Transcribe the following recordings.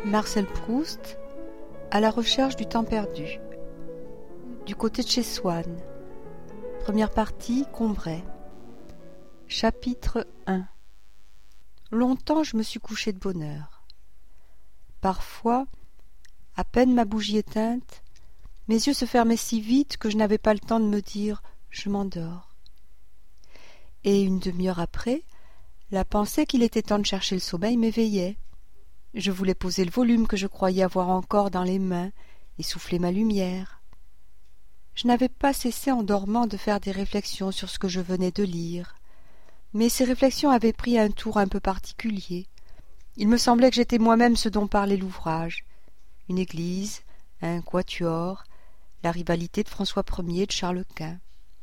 Marcel Proust, à la recherche du temps perdu. Du côté de chez Swann. Première partie, Combray. Chapitre 1. Longtemps je me suis couché de bonne heure. Parfois, à peine ma bougie éteinte, mes yeux se fermaient si vite que je n'avais pas le temps de me dire « je m'endors ». Et une demi-heure après, la pensée qu'il était temps de chercher le sommeil m'éveillait. Je voulais poser le volume que je croyais avoir encore dans les mains et souffler ma lumière. Je n'avais pas cessé en dormant de faire des réflexions sur ce que je venais de lire. Mais ces réflexions avaient pris un tour un peu particulier. Il me semblait que j'étais moi-même ce dont parlait l'ouvrage. Une église, un quatuor, la rivalité de François Ier et de Charles Quint.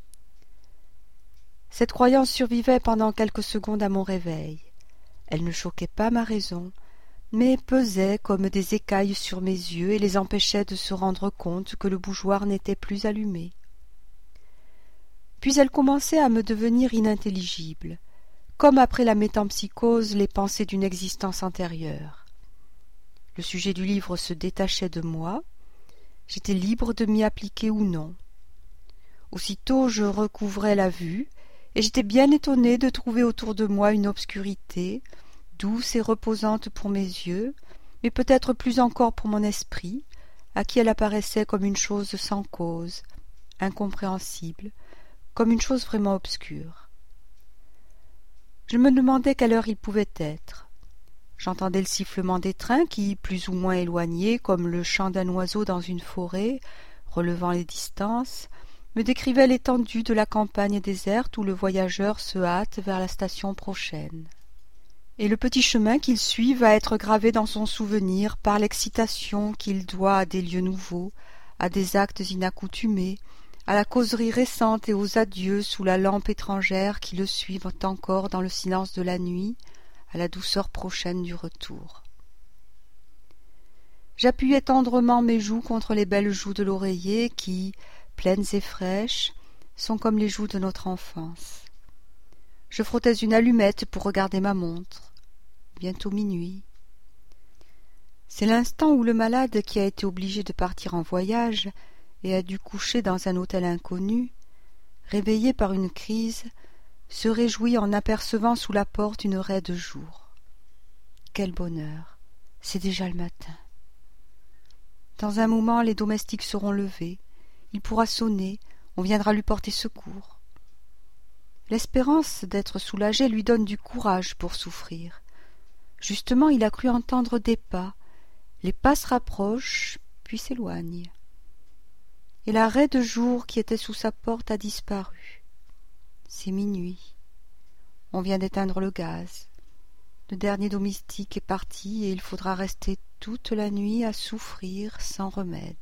Cette croyance survivait pendant quelques secondes à mon réveil. Elle ne choquait pas ma raison, mais pesait comme des écailles sur mes yeux et les empêchait de se rendre compte que le bougeoir n'était plus allumé. Puis elle commençait à me devenir inintelligible, comme après la métempsychose les pensées d'une existence antérieure. Le sujet du livre se détachait de moi, j'étais libre de m'y appliquer ou non. Aussitôt je recouvrais la vue, et j'étais bien étonné de trouver autour de moi une obscurité, douce et reposante pour mes yeux, mais peut-être plus encore pour mon esprit, à qui elle apparaissait comme une chose sans cause, incompréhensible, comme une chose vraiment obscure. Je me demandais quelle heure il pouvait être. J'entendais le sifflement des trains qui, plus ou moins éloignés, comme le chant d'un oiseau dans une forêt, relevant les distances, me décrivait l'étendue de la campagne déserte où le voyageur se hâte vers la station prochaine. Et le petit chemin qu'il suit va être gravé dans son souvenir par l'excitation qu'il doit à des lieux nouveaux, à des actes inaccoutumés, à la causerie récente et aux adieux sous la lampe étrangère qui le suivent encore dans le silence de la nuit, à la douceur prochaine du retour. J'appuyais tendrement mes joues contre les belles joues de l'oreiller qui, pleines et fraîches, sont comme les joues de notre enfance. Je frottais une allumette pour regarder ma montre. Bientôt minuit. C'est l'instant où le malade qui a été obligé de partir en voyage et a dû coucher dans un hôtel inconnu, réveillé par une crise, se réjouit en apercevant sous la porte une raie de jour. Quel bonheur! C'est déjà le matin. Dans un moment, les domestiques seront levés. Il pourra sonner, on viendra lui porter secours. L'espérance d'être soulagé lui donne du courage pour souffrir. Justement, il a cru entendre des pas. Les pas se rapprochent, puis s'éloignent. Et la raie de jour qui était sous sa porte a disparu. C'est minuit. On vient d'éteindre le gaz. Le dernier domestique est parti et il faudra rester toute la nuit à souffrir sans remède.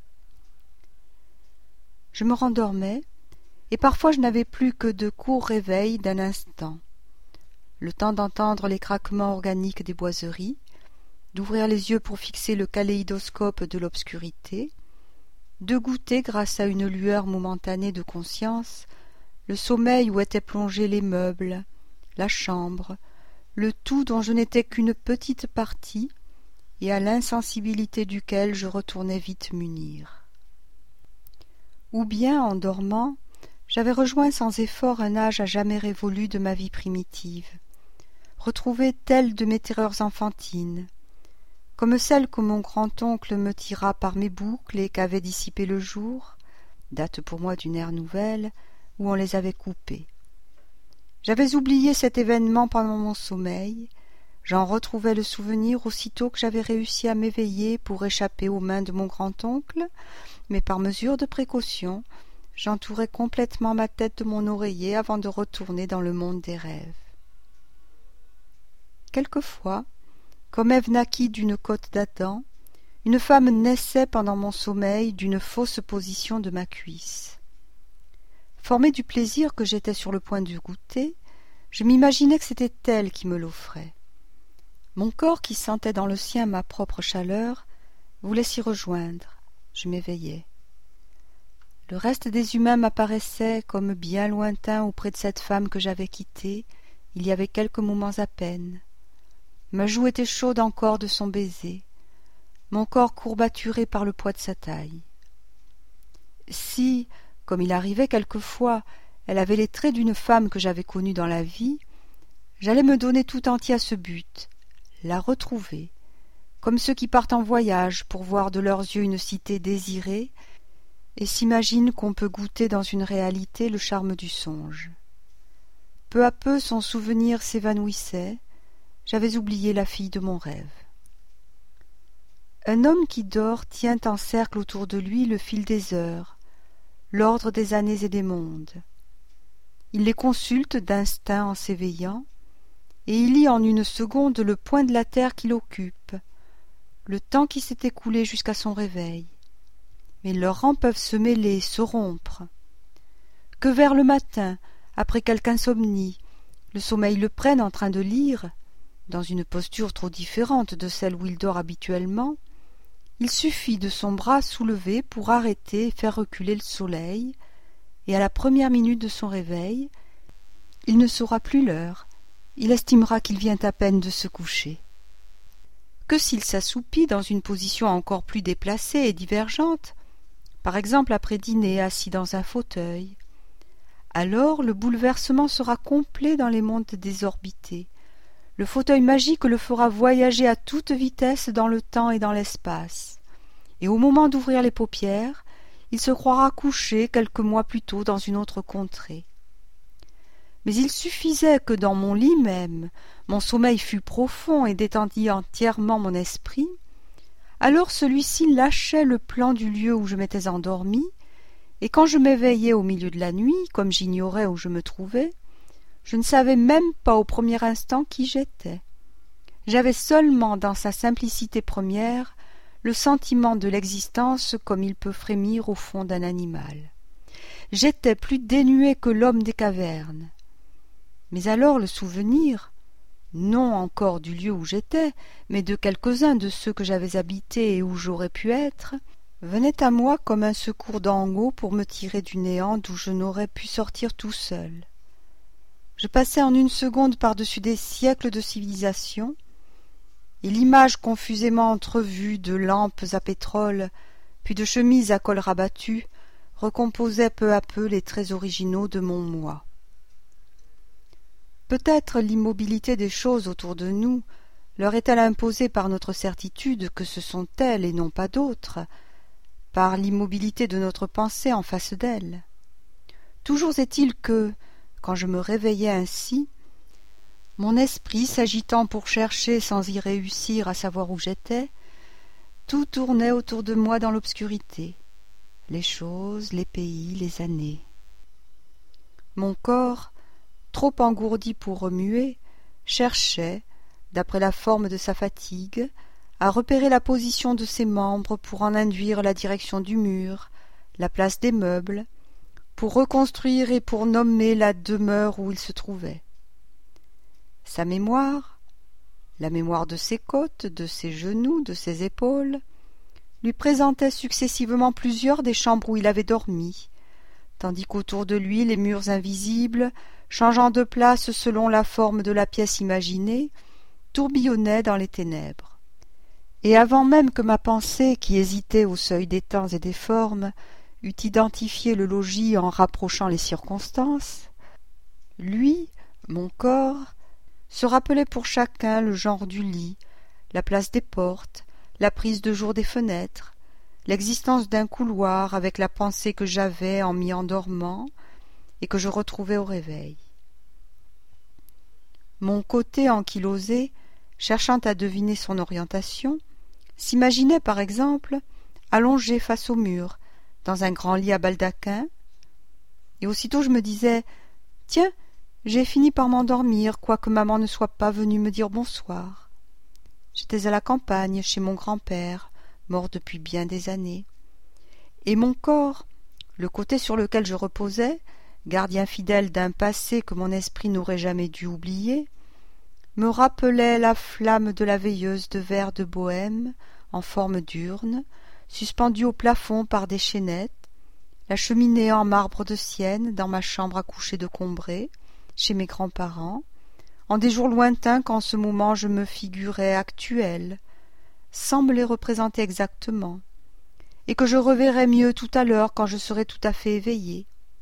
Je me rendormais, et parfois je n'avais plus que de courts réveils d'un instant. Le temps d'entendre les craquements organiques des boiseries, d'ouvrir les yeux pour fixer le kaléidoscope de l'obscurité, de goûter, grâce à une lueur momentanée de conscience, le sommeil où étaient plongés les meubles, la chambre, le tout dont je n'étais qu'une petite partie, et à l'insensibilité duquel je retournais vite m'unir. Ou bien, en dormant, j'avais rejoint sans effort un âge à jamais révolu de ma vie primitive, retrouvé telle de mes terreurs enfantines, comme celle que mon grand-oncle me tira par mes boucles et qu'avait dissipé le jour, date pour moi d'une ère nouvelle, où on les avait coupées. J'avais oublié cet événement pendant mon sommeil, j'en retrouvais le souvenir aussitôt que j'avais réussi à m'éveiller pour échapper aux mains de mon grand-oncle, mais par mesure de précaution, j'entourais complètement ma tête de mon oreiller avant de retourner dans le monde des rêves. Quelquefois, comme Ève naquit d'une côte d'Adam, une femme naissait pendant mon sommeil d'une fausse position de ma cuisse. Formé du plaisir que j'étais sur le point de goûter, je m'imaginais que c'était elle qui me l'offrait. Mon corps, qui sentait dans le sien ma propre chaleur, voulait s'y rejoindre. Je m'éveillais. Le reste des humains m'apparaissait comme bien lointain auprès de cette femme que j'avais quittée, il y avait quelques moments à peine. Ma joue était chaude encore de son baiser. mon corps courbaturé par le poids de sa taille. Si, comme il arrivait quelquefois, elle avait les traits d'une femme que j'avais connue dans la vie, j'allais me donner tout entier à ce but, la retrouver, comme ceux qui partent en voyage pour voir de leurs yeux une cité désirée et s'imaginent qu'on peut goûter dans une réalité le charme du songe. Peu à peu son souvenir s'évanouissait, j'avais oublié la fille de mon rêve. Un homme qui dort tient en cercle autour de lui le fil des heures, l'ordre des années et des mondes. Il les consulte d'instinct en s'éveillant, et il lit en une seconde le point de la terre qu'il occupe, le temps qui s'est écoulé jusqu'à son réveil. Mais leurs rangs peuvent se mêler, se rompre. Que vers le matin, après quelque insomnie, le sommeil le prenne en train de lire, dans une posture trop différente de celle où il dort habituellement, il suffit de son bras soulevé pour arrêter et faire reculer le soleil, et à la première minute de son réveil, il ne saura plus l'heure, il estimera qu'il vient à peine de se coucher. Que s'il s'assoupit dans une position encore plus déplacée et divergente, par exemple après dîner assis dans un fauteuil, alors le bouleversement sera complet dans les mondes désorbités. Le fauteuil magique le fera voyager à toute vitesse dans le temps et dans l'espace, et au moment d'ouvrir les paupières, il se croira couché quelques mois plus tôt dans une autre contrée. Mais il suffisait que dans mon lit même, mon sommeil fût profond et détendît entièrement mon esprit, alors celui-ci lâchait le plan du lieu où je m'étais endormi, et quand je m'éveillais au milieu de la nuit, comme j'ignorais où je me trouvais, je ne savais même pas au premier instant qui j'étais. J'avais seulement dans sa simplicité première le sentiment de l'existence comme il peut frémir au fond d'un animal. J'étais plus dénué que l'homme des cavernes. Mais alors le souvenir, non encore du lieu où j'étais, mais de quelques-uns de ceux que j'avais habités et où j'aurais pu être, venait à moi comme un secours d'en haut pour me tirer du néant d'où je n'aurais pu sortir tout seul. Je passais en une seconde par-dessus des siècles de civilisation, et l'image confusément entrevue de lampes à pétrole, puis de chemises à col rabattu, recomposait peu à peu les traits originaux de mon moi. Peut-être l'immobilité des choses autour de nous leur est-elle imposée par notre certitude que ce sont elles et non pas d'autres, par l'immobilité de notre pensée en face d'elles. Toujours est-il que, quand je me réveillais ainsi, mon esprit s'agitant pour chercher sans y réussir à savoir où j'étais, tout tournait autour de moi dans l'obscurité, les choses, les pays, les années. Mon corps, trop engourdi pour remuer, cherchait, d'après la forme de sa fatigue, à repérer la position de ses membres pour en induire la direction du mur, la place des meubles, pour reconstruire et pour nommer la demeure où il se trouvait. Sa mémoire, la mémoire de ses côtes, de ses genoux, de ses épaules, lui présentait successivement plusieurs des chambres où il avait dormi, tandis qu'autour de lui les murs invisibles, changeant de place selon la forme de la pièce imaginée, tourbillonnaient dans les ténèbres. Et avant même que ma pensée, qui hésitait au seuil des temps et des formes, eût identifié le logis en rapprochant les circonstances, lui, mon corps, se rappelait pour chacun le genre du lit, la place des portes, la prise de jour des fenêtres, l'existence d'un couloir avec la pensée que j'avais en m'y endormant et que je retrouvais au réveil. Mon côté ankylosé, cherchant à deviner son orientation, s'imaginait par exemple allongé face au mur, dans un grand lit à baldaquin, et aussitôt je me disais « Tiens, j'ai fini par m'endormir, quoique maman ne soit pas venue me dire bonsoir. » J'étais à la campagne, chez mon grand-père, mort depuis bien des années. Et mon corps, le côté sur lequel je reposais, gardien fidèle d'un passé que mon esprit n'aurait jamais dû oublier, me rappelait la flamme de la veilleuse de verre de Bohême, en forme d'urne, suspendue au plafond par des chaînettes, la cheminée en marbre de Sienne dans ma chambre à coucher de Combray, chez mes grands-parents, en des jours lointains qu'en ce moment je me figurais actuels, sans me les représenter exactement, et que je reverrai mieux tout à l'heure quand je serai tout à fait éveillée.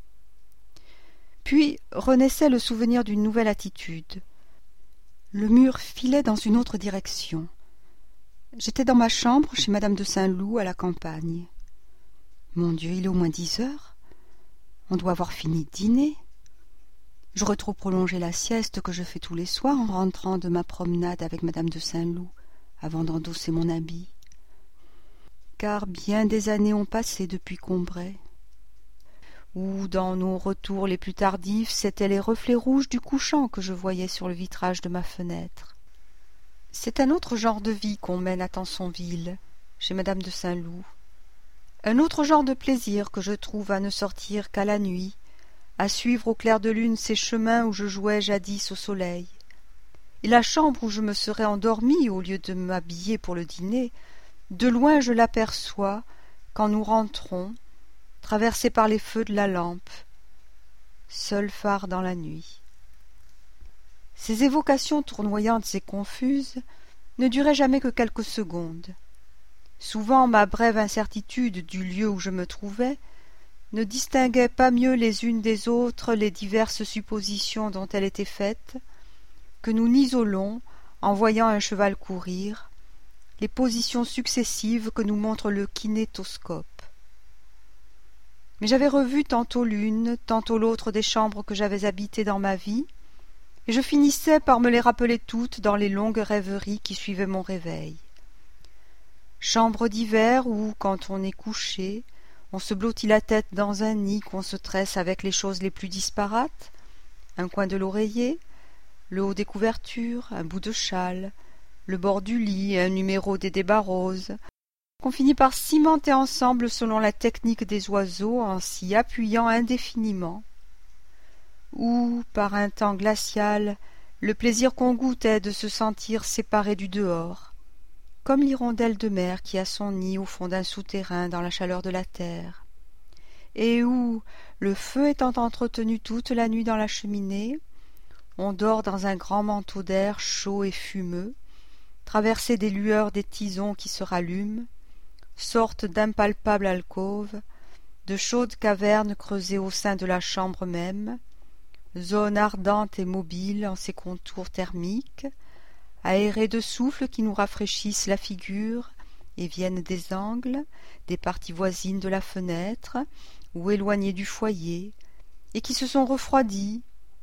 Puis renaissait le souvenir d'une nouvelle attitude. Le mur filait dans une autre direction. J'étais dans ma chambre chez madame de Saint-Loup à la campagne. Mon Dieu, il est au moins 10 heures. On doit avoir fini de dîner. J'aurais trop prolongé la sieste que je fais tous les soirs en rentrant de ma promenade avec madame de Saint-Loup avant d'endosser mon habit. Car bien des années ont passé depuis Combray, où dans nos retours les plus tardifs c'étaient les reflets rouges du couchant que je voyais sur le vitrage de ma fenêtre. C'est un autre genre de vie qu'on mène à Tansonville, chez madame de Saint-Loup, un autre genre de plaisir que je trouve à ne sortir qu'à la nuit, à suivre au clair de lune ces chemins où je jouais jadis au soleil. Et la chambre où je me serais endormie au lieu de m'habiller pour le dîner, de loin je l'aperçois quand nous rentrons, traversée par les feux de la lampe, seul phare dans la nuit. Ces évocations tournoyantes et confuses ne duraient jamais que quelques secondes. Souvent ma brève incertitude du lieu où je me trouvais ne distinguait pas mieux les unes des autres les diverses suppositions dont elle était faite, que nous n'isolons, en voyant un cheval courir, les positions successives que nous montre le kinétoscope. Mais j'avais revu tantôt l'une, tantôt l'autre des chambres que j'avais habitées dans ma vie, et je finissais par me les rappeler toutes dans les longues rêveries qui suivaient mon réveil. Chambre d'hiver où, quand on est couché, on se blottit la tête dans un nid qu'on se tresse avec les choses les plus disparates, un coin de l'oreiller, le haut des couvertures, un bout de châle, le bord du lit, un numéro des débats roses, qu'on finit par cimenter ensemble selon la technique des oiseaux en s'y appuyant indéfiniment, ou, par un temps glacial, le plaisir qu'on goûte est de se sentir séparé du dehors, comme l'hirondelle de mer qui a son nid au fond d'un souterrain dans la chaleur de la terre, et où, le feu étant entretenu toute la nuit dans la cheminée, on dort dans un grand manteau d'air chaud et fumeux, traversé des lueurs des tisons qui se rallument, sorte d'impalpables alcôves, de chaudes cavernes creusées au sein de la chambre même, zone ardente et mobile en ses contours thermiques, aérée de souffles qui nous rafraîchissent la figure et viennent des angles, des parties voisines de la fenêtre ou éloignées du foyer, et qui se sont refroidies.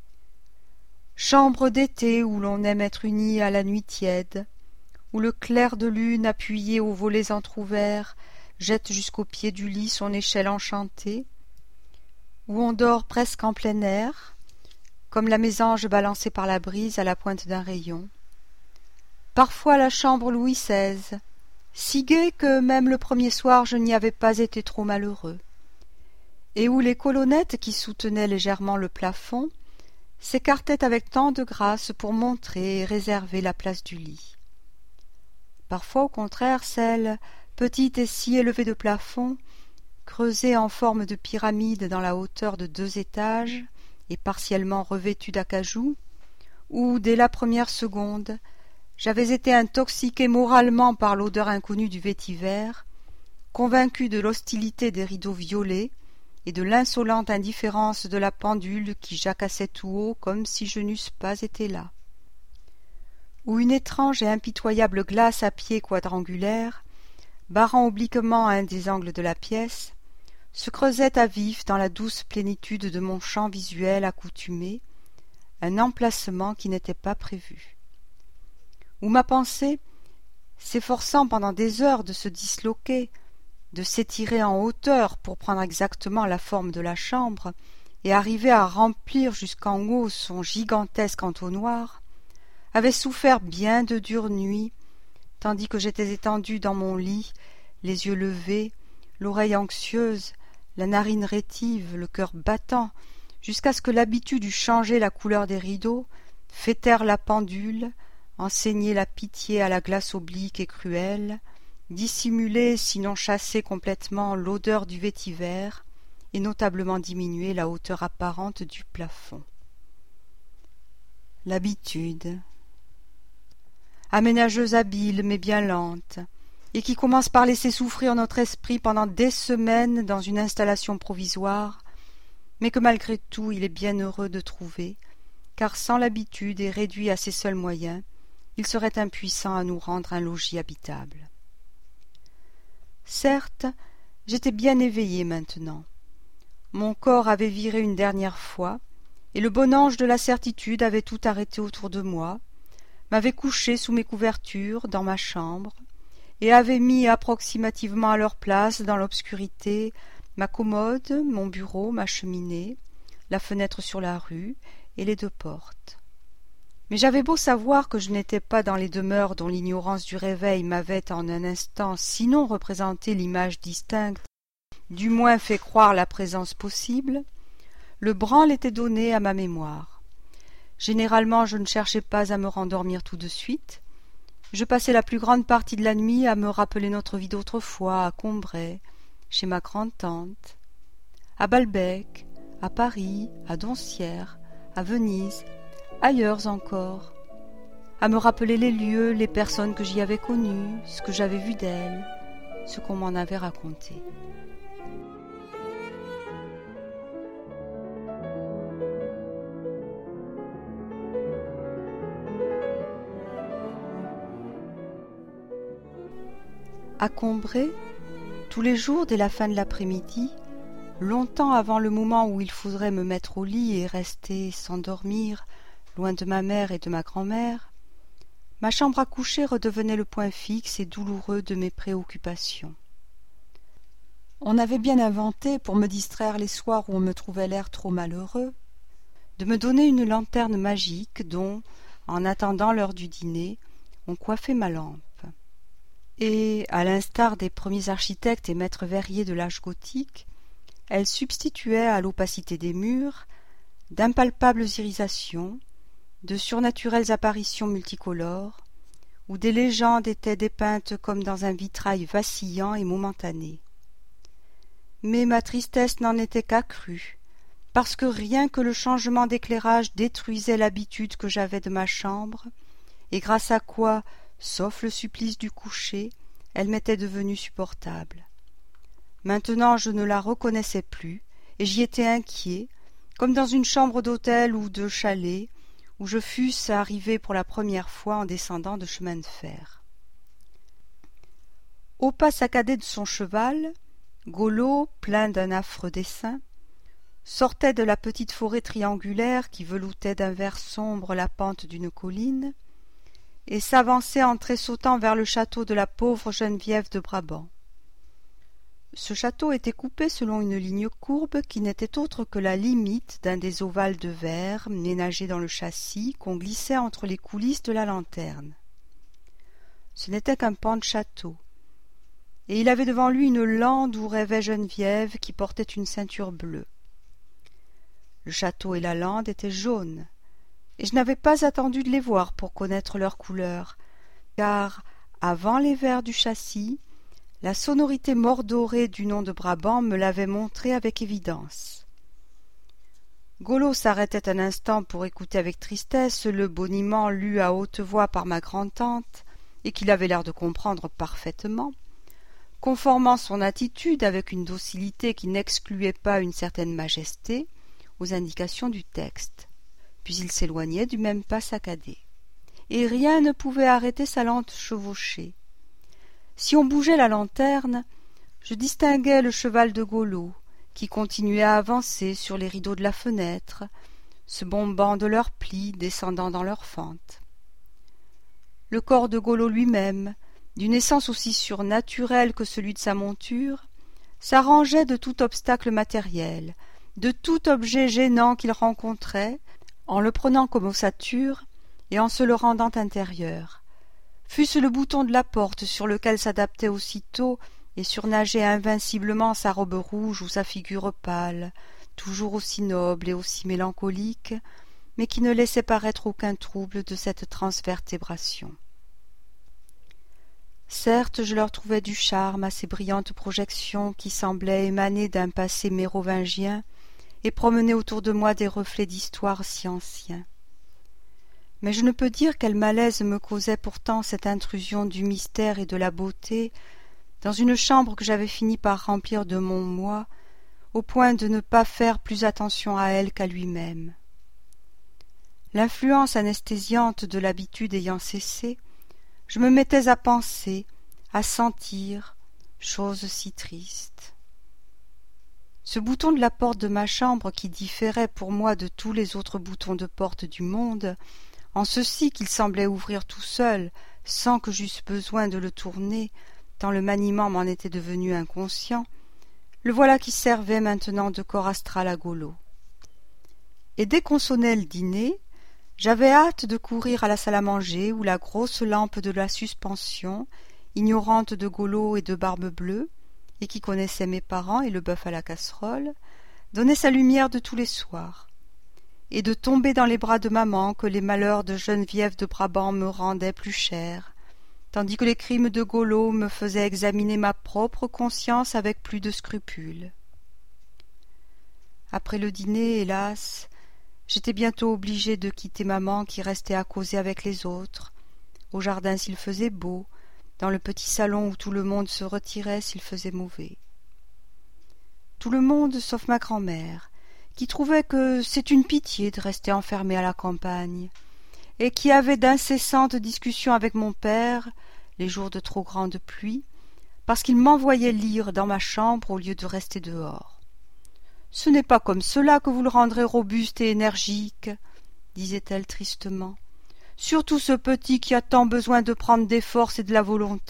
Chambre d'été où l'on aime être uni à la nuit tiède, où le clair de lune appuyé aux volets entr'ouverts jette jusqu'au pied du lit son échelle enchantée, où on dort presque en plein air, comme la mésange balancée par la brise à la pointe d'un rayon. Parfois la chambre Louis XVI, si gaie que même le premier soir je n'y avais pas été trop malheureux, et où les colonnettes qui soutenaient légèrement le plafond s'écartaient avec tant de grâce pour montrer et réserver la place du lit. Parfois, au contraire, celle, petite et si élevée de plafond, creusée en forme de pyramide dans la hauteur de 2 étages et partiellement revêtue d'acajou, où, dès la première seconde, j'avais été intoxiqué moralement par l'odeur inconnue du vétiver, convaincu de l'hostilité des rideaux violets et de l'insolente indifférence de la pendule qui jacassait tout haut comme si je n'eusse pas été là, où une étrange et impitoyable glace à pieds quadrangulaires, barrant obliquement un des angles de la pièce, se creusait à vif dans la douce plénitude de mon champ visuel accoutumé, un emplacement qui n'était pas prévu, où ma pensée, s'efforçant pendant des heures de se disloquer, de s'étirer en hauteur pour prendre exactement la forme de la chambre et arriver à remplir jusqu'en haut son gigantesque entonnoir, avait souffert bien de dures nuits, tandis que j'étais étendu dans mon lit, les yeux levés, l'oreille anxieuse, la narine rétive, le cœur battant, jusqu'à ce que l'habitude eût changé la couleur des rideaux, fait taire la pendule, enseigné la pitié à la glace oblique et cruelle, dissimulé, sinon chassé complètement, l'odeur du vétiver, et notablement diminué la hauteur apparente du plafond. L'habitude. Aménageuse habile mais bien lente, et qui commence par laisser souffrir notre esprit pendant des semaines dans une installation provisoire, mais que malgré tout il est bien heureux de trouver, car sans l'habitude et réduit à ses seuls moyens, il serait impuissant à nous rendre un logis habitable. Certes, j'étais bien éveillé maintenant. Mon corps avait viré une dernière fois, et le bon ange de la certitude avait tout arrêté autour de moi, m'avait couché sous mes couvertures dans ma chambre, et avait mis approximativement à leur place dans l'obscurité ma commode, mon bureau, ma cheminée, la fenêtre sur la rue et les deux portes. Mais j'avais beau savoir que je n'étais pas dans les demeures dont l'ignorance du réveil m'avait en un instant sinon représenté l'image distincte, du moins fait croire la présence possible, le branle était donné à ma mémoire. Généralement je ne cherchais pas à me rendormir tout de suite. Je passais la plus grande partie de la nuit à me rappeler notre vie d'autrefois à Combray, chez ma grande-tante, à Balbec, à Paris, à Doncières, à Venise, ailleurs encore, à me rappeler les lieux, les personnes que j'y avais connues, ce que j'avais vu d'elles, ce qu'on m'en avait raconté. À Combray, tous les jours dès la fin de l'après-midi, longtemps avant le moment où il faudrait me mettre au lit et rester sans dormir, loin de ma mère et de ma grand-mère, ma chambre à coucher redevenait le point fixe et douloureux de mes préoccupations. On avait bien inventé, pour me distraire les soirs où on me trouvait l'air trop malheureux, de me donner une lanterne magique dont, en attendant l'heure du dîner, on coiffait ma lampe. Et, à l'instar des premiers architectes et maîtres verriers de l'âge gothique, elle substituait à l'opacité des murs d'impalpables irisations, de surnaturelles apparitions multicolores, où des légendes étaient dépeintes comme dans un vitrail vacillant et momentané. Mais ma tristesse n'en était qu'accrue, parce que rien que le changement d'éclairage détruisait l'habitude que j'avais de ma chambre, et grâce à quoi, sauf le supplice du coucher, elle m'était devenue supportable. Maintenant je ne la reconnaissais plus, et j'y étais inquiet, comme dans une chambre d'hôtel ou de chalet, où je fusse arrivé pour la première fois en descendant de chemin de fer. Au pas saccadé de son cheval, Golo, plein d'un affreux dessein, sortait de la petite forêt triangulaire qui veloutait d'un vert sombre la pente d'une colline, et s'avançait en tressautant vers le château de la pauvre Geneviève de Brabant. Ce château était coupé selon une ligne courbe qui n'était autre que la limite d'un des ovales de verre ménagés dans le châssis qu'on glissait entre les coulisses de la lanterne. Ce n'était qu'un pan de château, et il avait devant lui une lande où rêvait Geneviève qui portait une ceinture bleue. Le château et la lande étaient jaunes, et je n'avais pas attendu de les voir pour connaître leur couleur, car, avant les verres du châssis, la sonorité mordorée du nom de Brabant me l'avait montré avec évidence. Golo s'arrêtait un instant pour écouter avec tristesse le boniment lu à haute voix par ma grande-tante, et qu'il avait l'air de comprendre parfaitement, conformant son attitude avec une docilité qui n'excluait pas une certaine majesté aux indications du texte. Puis il s'éloignait du même pas saccadé, et rien ne pouvait arrêter sa lente chevauchée. Si on bougeait la lanterne, je distinguais le cheval de Golo, qui continuait à avancer sur les rideaux de la fenêtre, se bombant de leurs plis, descendant dans leurs fentes. Le corps de Golo lui-même, d'une essence aussi surnaturelle que celui de sa monture, s'arrangeait de tout obstacle matériel, de tout objet gênant qu'il rencontrait, en le prenant comme ossature et en se le rendant intérieur, fût-ce le bouton de la porte sur lequel s'adaptait aussitôt et surnageait invinciblement sa robe rouge ou sa figure pâle, toujours aussi noble et aussi mélancolique, mais qui ne laissait paraître aucun trouble de cette transvertébration. Certes, je leur trouvais du charme à ces brillantes projections qui semblaient émaner d'un passé mérovingien et promener autour de moi des reflets d'histoire si anciens. Mais je ne peux dire quel malaise me causait pourtant cette intrusion du mystère et de la beauté dans une chambre que j'avais fini par remplir de mon moi, au point de ne pas faire plus attention à elle qu'à lui-même. L'influence anesthésiante de l'habitude ayant cessé, je me mettais à penser, à sentir, chose si triste. Ce bouton de la porte de ma chambre, qui différait pour moi de tous les autres boutons de porte du monde, en ceci qu'il semblait ouvrir tout seul, sans que j'eusse besoin de le tourner, tant le maniement m'en était devenu inconscient, le voilà qui servait maintenant de corps astral à Golo. Et dès qu'on sonnait le dîner, j'avais hâte de courir à la salle à manger où la grosse lampe de la suspension, ignorante de Golo et de Barbe-Bleue, et qui connaissait mes parents et le bœuf à la casserole, donnait sa lumière de tous les soirs, et de tomber dans les bras de maman que les malheurs de Geneviève de Brabant me rendaient plus chers, tandis que les crimes de Golo me faisaient examiner ma propre conscience avec plus de scrupules. Après le dîner, hélas, j'étais bientôt obligée de quitter maman qui restait à causer avec les autres, au jardin s'il faisait beau, dans le petit salon où tout le monde se retirait s'il faisait mauvais. Tout le monde sauf ma grand-mère, qui trouvait que c'est une pitié de rester enfermée à la campagne, et qui avait d'incessantes discussions avec mon père, les jours de trop grande pluie, parce qu'il m'envoyait lire dans ma chambre au lieu de rester dehors. « Ce n'est pas comme cela que vous le rendrez robuste et énergique, » disait-elle tristement. « Surtout ce petit qui a tant besoin de prendre des forces et de la volonté. »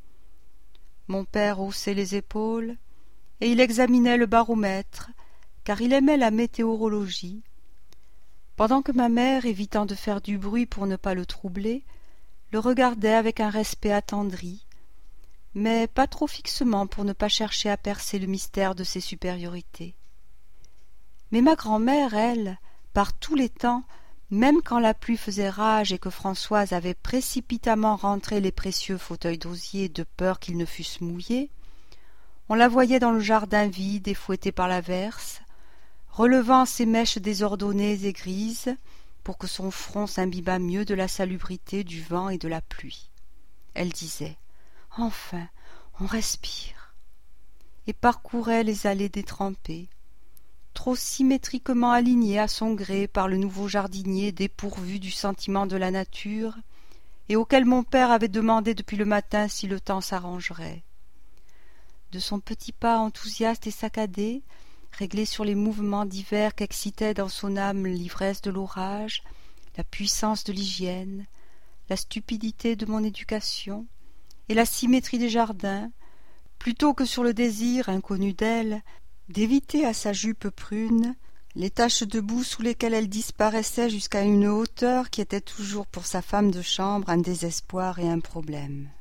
Mon père haussait les épaules, et il examinait le baromètre, car il aimait la météorologie, pendant que ma mère, évitant de faire du bruit pour ne pas le troubler, le regardait avec un respect attendri, mais pas trop fixement pour ne pas chercher à percer le mystère de ses supériorités. Mais ma grand-mère, elle, par tous les temps, même quand la pluie faisait rage et que Françoise avait précipitamment rentré les précieux fauteuils d'osier de peur qu'ils ne fussent mouillés, on la voyait dans le jardin vide et fouettée par l'averse, relevant ses mèches désordonnées et grises pour que son front s'imbibât mieux de la salubrité du vent et de la pluie. Elle disait « Enfin, on respire !» et parcourait les allées détrempées, trop symétriquement alignées à son gré par le nouveau jardinier dépourvu du sentiment de la nature et auquel mon père avait demandé depuis le matin si le temps s'arrangerait. De son petit pas enthousiaste et saccadé, réglé sur les mouvements divers qu'excitait dans son âme l'ivresse de l'orage, la puissance de l'hygiène, la stupidité de mon éducation et la symétrie des jardins, plutôt que sur le désir, inconnu d'elle, d'éviter à sa jupe prune les taches de boue sous lesquelles elle disparaissait jusqu'à une hauteur qui était toujours pour sa femme de chambre un désespoir et un problème.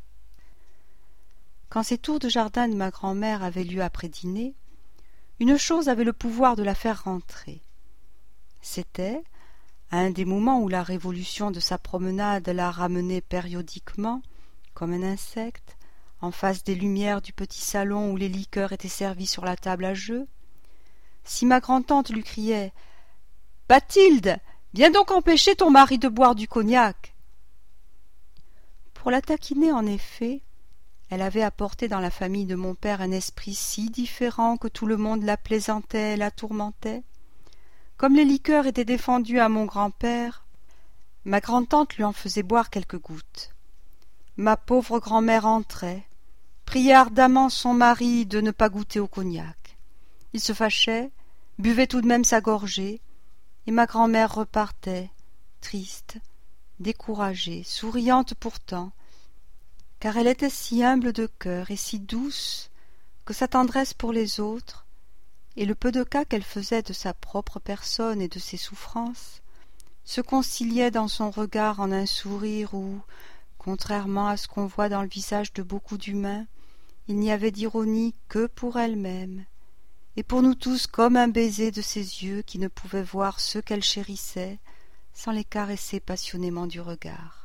Quand ces tours de jardin de ma grand-mère avaient lieu après dîner, une chose avait le pouvoir de la faire rentrer. C'était, à un des moments où la révolution de sa promenade la ramenait périodiquement, comme un insecte, en face des lumières du petit salon où les liqueurs étaient servies sur la table à jeu, si ma grand-tante lui criait « Bathilde, viens donc empêcher ton mari de boire du cognac !» Pour la taquiner, en effet, elle avait apporté dans la famille de mon père un esprit si différent que tout le monde la plaisantait et la tourmentait. Comme les liqueurs étaient défendues à mon grand-père, ma grand-tante lui en faisait boire quelques gouttes. Ma pauvre grand-mère entrait, priait ardemment son mari de ne pas goûter au cognac. Il se fâchait, buvait tout de même sa gorgée, et ma grand-mère repartait, triste, découragée, souriante pourtant, car elle était si humble de cœur et si douce que sa tendresse pour les autres, et le peu de cas qu'elle faisait de sa propre personne et de ses souffrances, se conciliait dans son regard en un sourire où, contrairement à ce qu'on voit dans le visage de beaucoup d'humains, il n'y avait d'ironie que pour elle-même, et pour nous tous comme un baiser de ses yeux qui ne pouvaient voir ceux qu'elle chérissait sans les caresser passionnément du regard.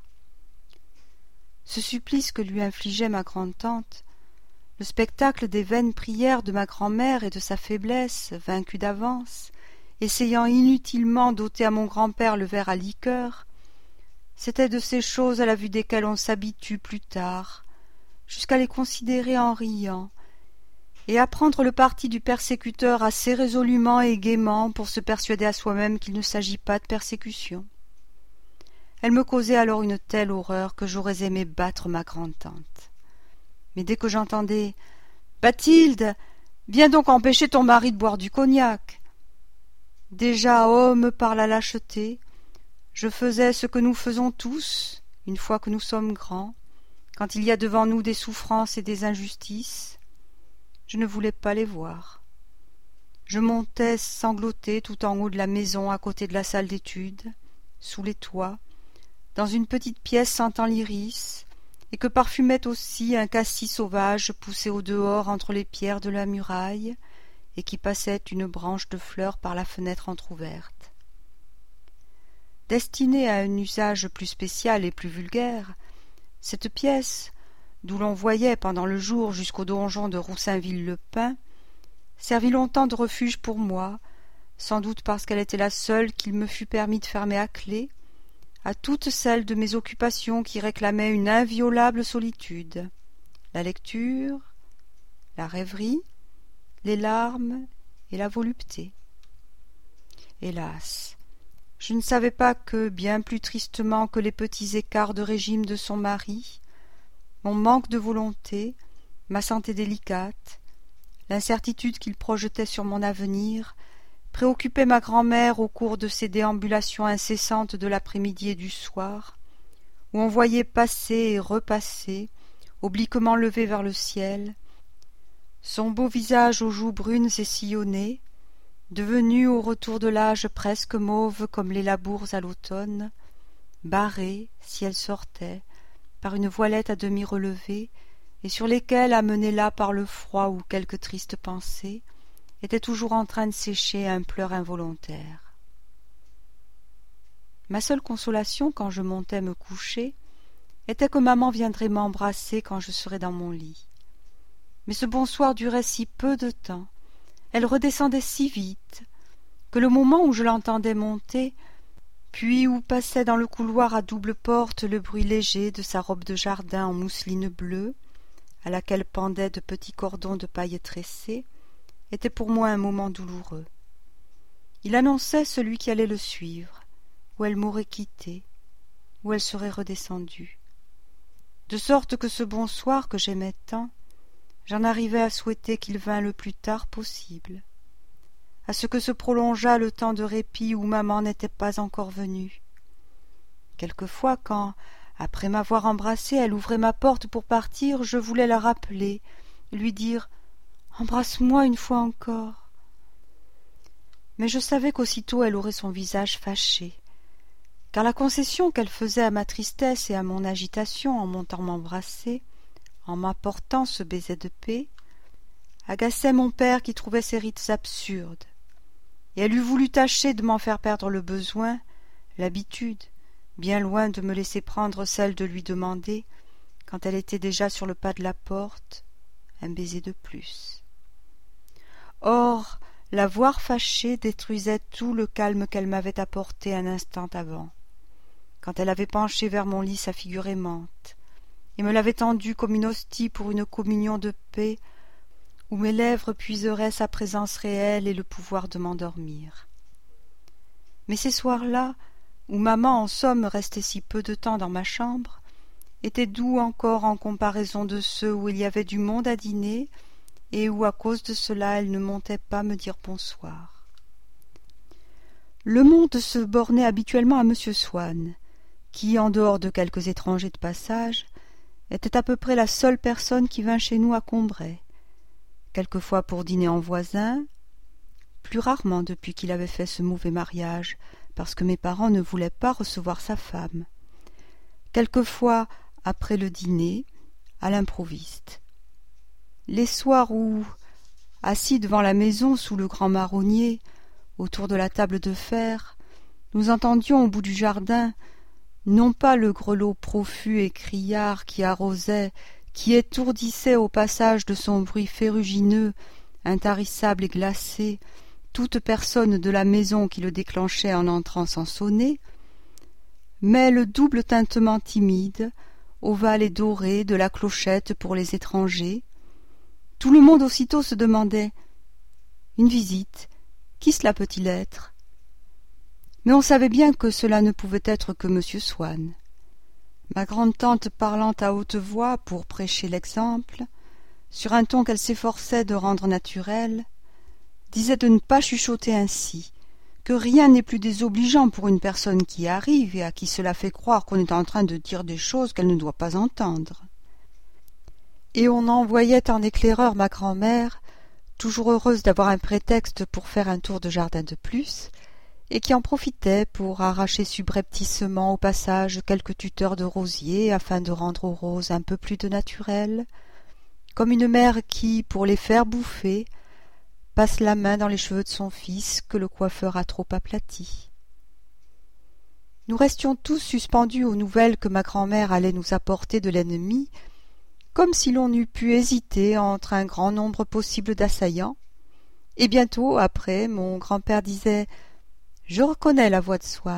Ce supplice que lui infligeait ma grande-tante, le spectacle des vaines prières de ma grand-mère et de sa faiblesse, vaincue d'avance, essayant inutilement d'ôter à mon grand-père le verre à liqueur, C'étaient de ces choses à la vue desquelles on s'habitue plus tard, jusqu'à les considérer en riant, et à prendre le parti du persécuteur assez résolument et gaiement pour se persuader à soi-même qu'il ne s'agit pas de persécution. Elle me causait alors une telle horreur que j'aurais aimé battre ma grande-tante. Mais dès que j'entendais « Bathilde, viens donc empêcher ton mari de boire du cognac !» Déjà homme par la lâcheté, je faisais ce que nous faisons tous, une fois que nous sommes grands, quand il y a devant nous des souffrances et des injustices. Je ne voulais pas les voir. Je montais sangloté tout en haut de la maison à côté de la salle d'études, sous les toits, dans une petite pièce sentant l'iris, et que parfumait aussi un cassis sauvage poussé au dehors entre les pierres de la muraille, et qui passait une branche de fleurs par la fenêtre entr'ouverte. Destinée à un usage plus spécial et plus vulgaire, cette pièce, d'où l'on voyait pendant le jour jusqu'au donjon de Roussainville-le-Pin, servit longtemps de refuge pour moi, sans doute parce qu'elle était la seule qu'il me fut permis de fermer à clef, à toutes celles de mes occupations qui réclamaient une inviolable solitude, la lecture, la rêverie, les larmes et la volupté. Hélas, je ne savais pas que, bien plus tristement que les petits écarts de régime de son mari, mon manque de volonté, ma santé délicate, l'incertitude qu'il projetait sur mon avenir, préoccupaient ma grand-mère au cours de ces déambulations incessantes de l'après-midi et du soir, où on voyait passer et repasser, obliquement levé vers le ciel, son beau visage aux joues brunes et sillonnées, devenu au retour de l'âge presque mauve comme les labours à l'automne, barré, si elle sortait, par une voilette à demi relevée, et sur lesquelles, amenée là par le froid ou quelque triste pensée, était toujours en train de sécher un pleur involontaire. Ma seule consolation quand je montais me coucher était que maman viendrait m'embrasser quand je serais dans mon lit. Mais ce bonsoir durait si peu de temps, elle redescendait si vite, que le moment où je l'entendais monter, puis où passait dans le couloir à double porte le bruit léger de sa robe de jardin en mousseline bleue, à laquelle pendaient de petits cordons de paille tressés, était pour moi un moment douloureux. Il annonçait celui qui allait le suivre, où elle m'aurait quitté, où elle serait redescendue. De sorte que ce bonsoir que j'aimais tant, j'en arrivais à souhaiter qu'il vînt le plus tard possible, à ce que se prolongeât le temps de répit où maman n'était pas encore venue. Quelquefois, quand, après m'avoir embrassée, elle ouvrait ma porte pour partir, je voulais la rappeler, lui dire « Embrasse-moi une fois encore ». Mais je savais qu'aussitôt elle aurait son visage fâché, car la concession qu'elle faisait à ma tristesse et à mon agitation en montant m'embrasser, en m'apportant ce baiser de paix, agaçait mon père qui trouvait ces rites absurdes, et elle eût voulu tâcher de m'en faire perdre le besoin, l'habitude, bien loin de me laisser prendre celle de lui demander, quand elle était déjà sur le pas de la porte, un baiser de plus. Or, la voir fâchée détruisait tout le calme qu'elle m'avait apporté un instant avant, quand elle avait penché vers mon lit sa figure aimante, et me l'avait tendue comme une hostie pour une communion de paix, où mes lèvres puiseraient sa présence réelle et le pouvoir de m'endormir. Mais ces soirs-là, où maman en somme restait si peu de temps dans ma chambre, étaient doux encore en comparaison de ceux où il y avait du monde à dîner, et où, à cause de cela, elle ne montait pas me dire bonsoir. Le monde se bornait habituellement à M. Swann, qui, en dehors de quelques étrangers de passage, était à peu près la seule personne qui vint chez nous à Combray, quelquefois pour dîner en voisin, plus rarement depuis qu'il avait fait ce mauvais mariage, parce que mes parents ne voulaient pas recevoir sa femme, quelquefois après le dîner, à l'improviste. Les soirs où, assis devant la maison sous le grand marronnier, autour de la table de fer, nous entendions au bout du jardin, non pas le grelot profus et criard qui arrosait, qui étourdissait au passage de son bruit ferrugineux, intarissable et glacé, toute personne de la maison qui le déclenchait en entrant sans sonner, mais le double tintement timide, ovale et doré de la clochette pour les étrangers. Tout le monde aussitôt se demandait « Une visite, qui cela peut-il être ?» Mais on savait bien que cela ne pouvait être que M. Swann. Ma grande-tante parlant à haute voix pour prêcher l'exemple, sur un ton qu'elle s'efforçait de rendre naturel, disait de ne pas chuchoter ainsi, que rien n'est plus désobligeant pour une personne qui arrive et à qui cela fait croire qu'on est en train de dire des choses qu'elle ne doit pas entendre. Et on envoyait en éclaireur ma grand-mère, toujours heureuse d'avoir un prétexte pour faire un tour de jardin de plus, et qui en profitait pour arracher subrepticement au passage quelques tuteurs de rosiers afin de rendre aux roses un peu plus de naturel, comme une mère qui, pour les faire bouffer, passe la main dans les cheveux de son fils que le coiffeur a trop aplatis. Nous restions tous suspendus aux nouvelles que ma grand-mère allait nous apporter de l'ennemi, comme si l'on eût pu hésiter entre un grand nombre possible d'assaillants, et bientôt après mon grand-père disait « Je reconnais la voix de Swann ».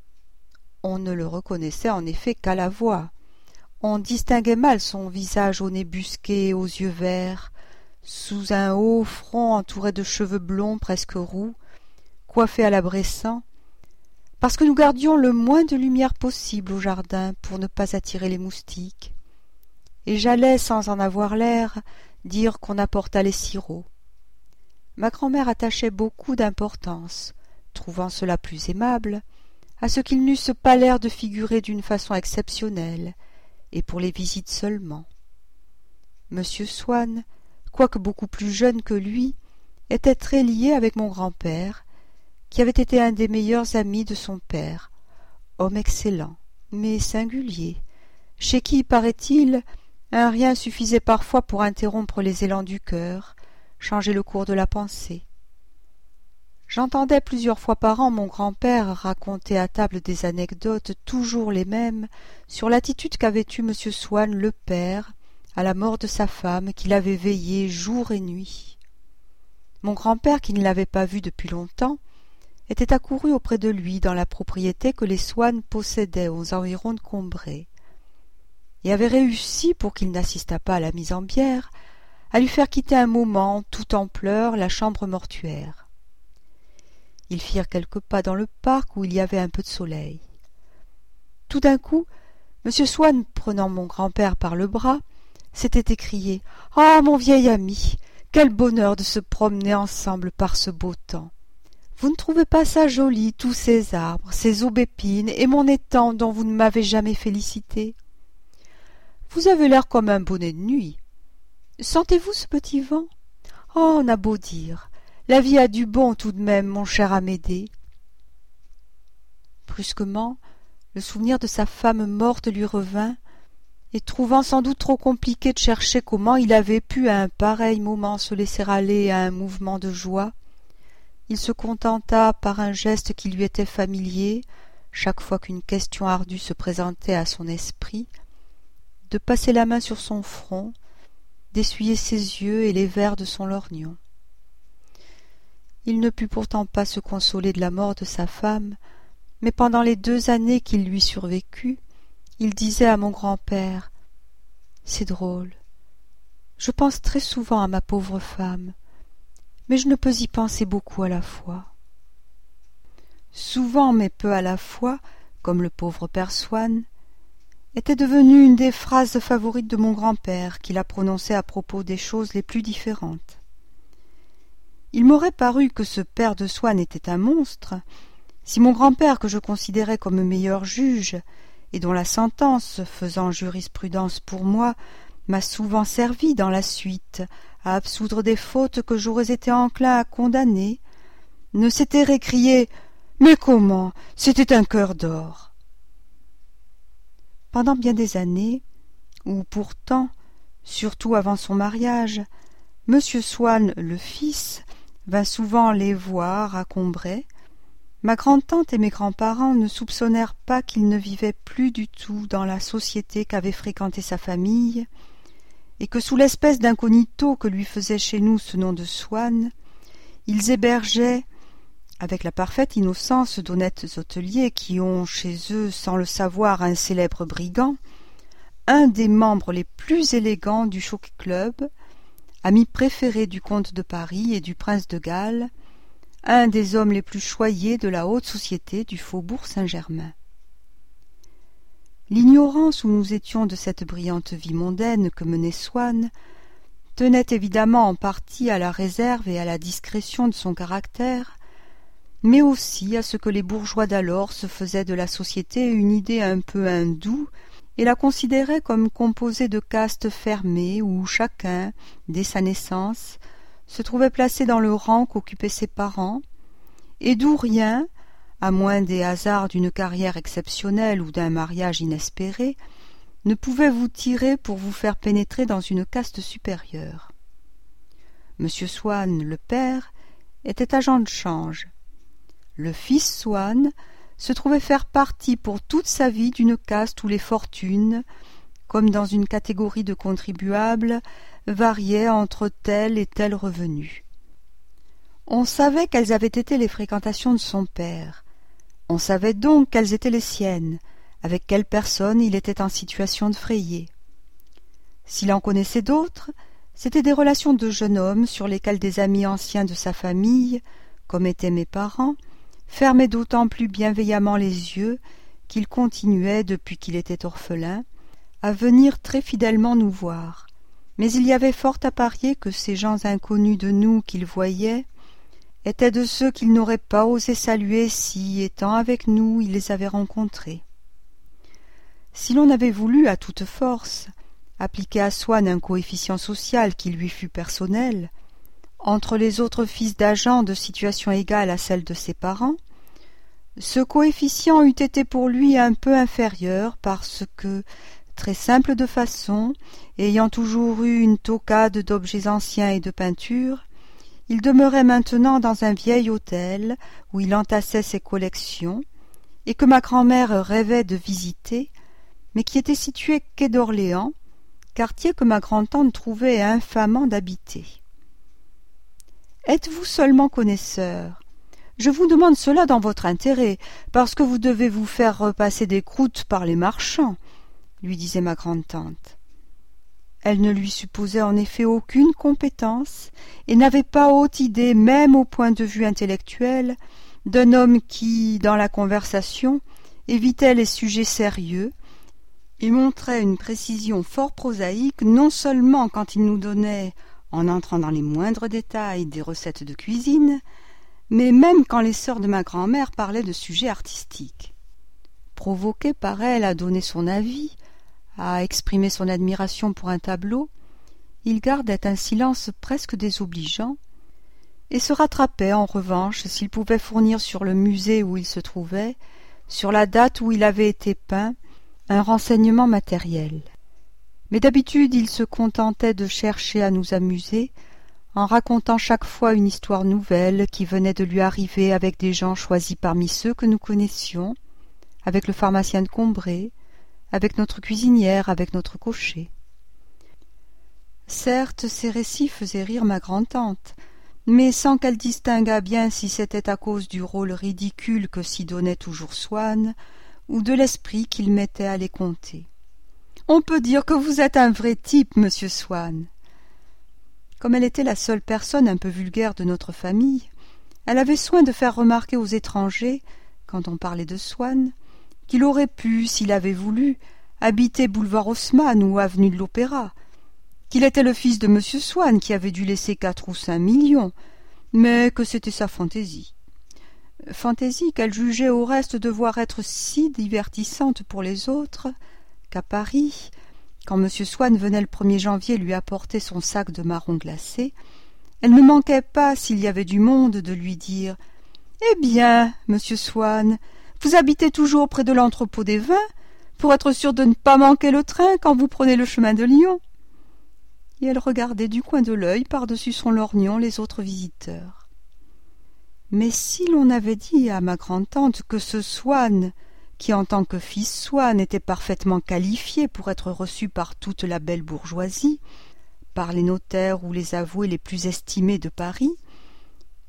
On ne le reconnaissait en effet qu'à la voix. On distinguait mal son visage au nez busqué et aux yeux verts, sous un haut front entouré de cheveux blonds presque roux, coiffés à la Bressan, parce que nous gardions le moins de lumière possible au jardin pour ne pas attirer les moustiques, et j'allais, sans en avoir l'air, dire qu'on apporta les sirops. Ma grand-mère attachait beaucoup d'importance, trouvant cela plus aimable, à ce qu'ils n'eussent pas l'air de figurer d'une façon exceptionnelle, et pour les visites seulement. Monsieur Swann, quoique beaucoup plus jeune que lui, était très lié avec mon grand-père, qui avait été un des meilleurs amis de son père, homme excellent, mais singulier, chez qui, paraît-il, un rien suffisait parfois pour interrompre les élans du cœur, changer le cours de la pensée. J'entendais plusieurs fois par an mon grand-père raconter à table des anecdotes toujours les mêmes sur l'attitude qu'avait eue M. Swann le père à la mort de sa femme qu'il avait veillé jour et nuit. Mon grand-père, qui ne l'avait pas vu depuis longtemps, était accouru auprès de lui dans la propriété que les Swann possédaient aux environs de Combray, et avait réussi, pour qu'il n'assistât pas à la mise en bière, à lui faire quitter un moment, tout en pleurs, la chambre mortuaire. Ils firent quelques pas dans le parc où il y avait un peu de soleil. Tout d'un coup, M. Swann, prenant mon grand-père par le bras, s'était écrié « Ah, mon vieil ami, quel bonheur de se promener ensemble par ce beau temps! Vous ne trouvez pas ça joli, tous ces arbres, ces aubépines et mon étang dont vous ne m'avez jamais félicité? Vous avez l'air comme un bonnet de nuit. Sentez-vous ce petit vent? Oh, on a beau dire, la vie a du bon tout de même, mon cher Amédée. » Brusquement, le souvenir de sa femme morte lui revint, et trouvant sans doute trop compliqué de chercher comment il avait pu à un pareil moment se laisser aller à un mouvement de joie, il se contenta, par un geste qui lui était familier, chaque fois qu'une question ardue se présentait à son esprit, de passer la main sur son front, d'essuyer ses yeux et les verres de son lorgnon. Il ne put pourtant pas se consoler de la mort de sa femme, mais pendant les 2 années qu'il lui survécut, il disait à mon grand-père « C'est drôle, je pense très souvent à ma pauvre femme, mais je ne peux y penser beaucoup à la fois. » Souvent, mais peu à la fois, comme le pauvre père Swann, était devenue une des phrases favorites de mon grand-père, qu'il a prononcées à propos des choses les plus différentes. Il m'aurait paru que ce père de Swann était un monstre, si mon grand-père, que je considérais comme meilleur juge, et dont la sentence, faisant jurisprudence pour moi, m'a souvent servi dans la suite à absoudre des fautes que j'aurais été enclin à condamner, ne s'était récrié « Mais comment? C'était un cœur d'or !» Pendant bien des années, où pourtant, surtout avant son mariage, M. Swann, le fils, vint souvent les voir à Combray, ma grande-tante et mes grands-parents ne soupçonnèrent pas qu'il ne vivait plus du tout dans la société qu'avait fréquentée sa famille, et que sous l'espèce d'incognito que lui faisait chez nous ce nom de Swann, ils hébergeaient, avec la parfaite innocence d'honnêtes hôteliers qui ont chez eux, sans le savoir, un célèbre brigand, un des membres les plus élégants du Jockey-Club, ami préféré du comte de Paris et du prince de Galles, un des hommes les plus choyés de la haute société du faubourg Saint-Germain. L'ignorance où nous étions de cette brillante vie mondaine que menait Swann tenait évidemment en partie à la réserve et à la discrétion de son caractère, mais aussi à ce que les bourgeois d'alors se faisaient de la société une idée un peu hindoue et la considéraient comme composée de castes fermées où chacun, dès sa naissance, se trouvait placé dans le rang qu'occupaient ses parents, et d'où rien, à moins des hasards d'une carrière exceptionnelle ou d'un mariage inespéré, ne pouvait vous tirer pour vous faire pénétrer dans une caste supérieure. M. Swann, le père, était agent de change. Le fils Swann se trouvait faire partie pour toute sa vie d'une caste où les fortunes, comme dans une catégorie de contribuables, variaient entre tel et tel revenu. On savait quelles avaient été les fréquentations de son père. On savait donc quelles étaient les siennes, avec quelles personnes il était en situation de frayer. S'il en connaissait d'autres, c'étaient des relations de jeune homme sur lesquelles des amis anciens de sa famille, comme étaient mes parents, fermaient d'autant plus bienveillamment les yeux qu'il continuait, depuis qu'il était orphelin, à venir très fidèlement nous voir. Mais il y avait fort à parier que ces gens inconnus de nous qu'il voyait étaient de ceux qu'il n'aurait pas osé saluer si, étant avec nous, il les avait rencontrés. Si l'on avait voulu, à toute force, appliquer à Swann un coefficient social qui lui fût personnel, entre les autres fils d'agents de situation égale à celle de ses parents, ce coefficient eût été pour lui un peu inférieur parce que, très simple de façon, ayant toujours eu une toquade d'objets anciens et de peintures, il demeurait maintenant dans un vieil hôtel où il entassait ses collections et que ma grand-mère rêvait de visiter, mais qui était situé quai d'Orléans, quartier que ma grand-tante trouvait infamant d'habiter. Êtes-vous seulement connaisseur? Je vous demande cela dans votre intérêt, parce que vous devez vous faire repasser des croûtes par les marchands, lui disait ma grande-tante. Elle ne lui supposait en effet aucune compétence et n'avait pas haute idée, même au point de vue intellectuel, d'un homme qui, dans la conversation, évitait les sujets sérieux et montrait une précision fort prosaïque non seulement quand il nous donnait, en entrant dans les moindres détails, des recettes de cuisine, mais même quand les sœurs de ma grand-mère parlaient de sujets artistiques. Provoqué par elle à donner son avis, à exprimer son admiration pour un tableau, il gardait un silence presque désobligeant, et se rattrapait en revanche s'il pouvait fournir sur le musée où il se trouvait, sur la date où il avait été peint, un renseignement matériel. Mais d'habitude il se contentait de chercher à nous amuser, en racontant chaque fois une histoire nouvelle qui venait de lui arriver avec des gens choisis parmi ceux que nous connaissions, avec le pharmacien de Combray, avec notre cuisinière, avec notre cocher. Certes, ces récits faisaient rire ma grand-tante, mais sans qu'elle distinguât bien si c'était à cause du rôle ridicule que s'y donnait toujours Swann, ou de l'esprit qu'il mettait à les conter. « On peut dire que vous êtes un vrai type, monsieur Swann. » Comme elle était la seule personne un peu vulgaire de notre famille, elle avait soin de faire remarquer aux étrangers, quand on parlait de Swann, qu'il aurait pu, s'il avait voulu, habiter boulevard Haussmann ou avenue de l'Opéra, qu'il était le fils de M. Swann qui avait dû laisser 4 ou 5 millions, mais que c'était sa fantaisie. Fantaisie qu'elle jugeait au reste devoir être si divertissante pour les autres qu'à Paris, quand M. Swann venait le 1er janvier lui apporter son sac de marrons glacés, elle ne manquait pas, s'il y avait du monde, de lui dire « Eh bien, monsieur Swann, vous habitez toujours près de l'entrepôt des vins, pour être sûr de ne pas manquer le train quand vous prenez le chemin de Lyon. » Et elle regardait du coin de l'œil par-dessus son lorgnon les autres visiteurs. Mais si l'on avait dit à ma grand-tante que ce Swann, qui en tant que fils Swann était parfaitement qualifié pour être reçu par toute la belle bourgeoisie, par les notaires ou les avoués les plus estimés de Paris,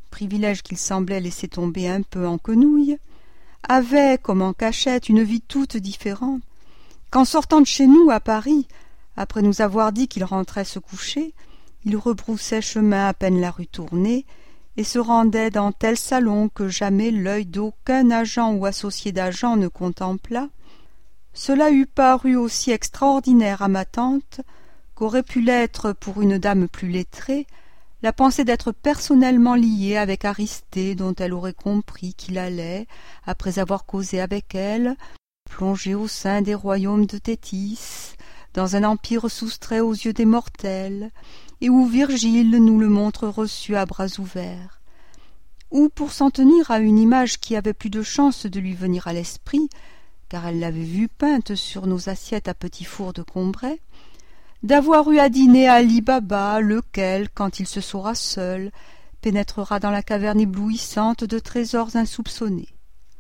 privilège qu'il semblait laisser tomber un peu en quenouille, avait, comme en cachette, une vie toute différente, qu'en sortant de chez nous à Paris, après nous avoir dit qu'il rentrait se coucher, il rebroussait chemin à peine la rue tournée, et se rendait dans tel salon que jamais l'œil d'aucun agent ou associé d'agent ne contempla. Cela eût paru aussi extraordinaire à ma tante qu'aurait pu l'être pour une dame plus lettrée la pensée d'être personnellement liée avec Aristée, dont elle aurait compris qu'il allait, après avoir causé avec elle, plonger au sein des royaumes de Thétis, dans un empire soustrait aux yeux des mortels, et où Virgile nous le montre reçu à bras ouverts. Ou pour s'en tenir à une image qui avait plus de chance de lui venir à l'esprit, car elle l'avait vue peinte sur nos assiettes à petits fours de Combray, d'avoir eu à dîner Ali Baba, lequel, quand il se saura seul, pénétrera dans la caverne éblouissante de trésors insoupçonnés.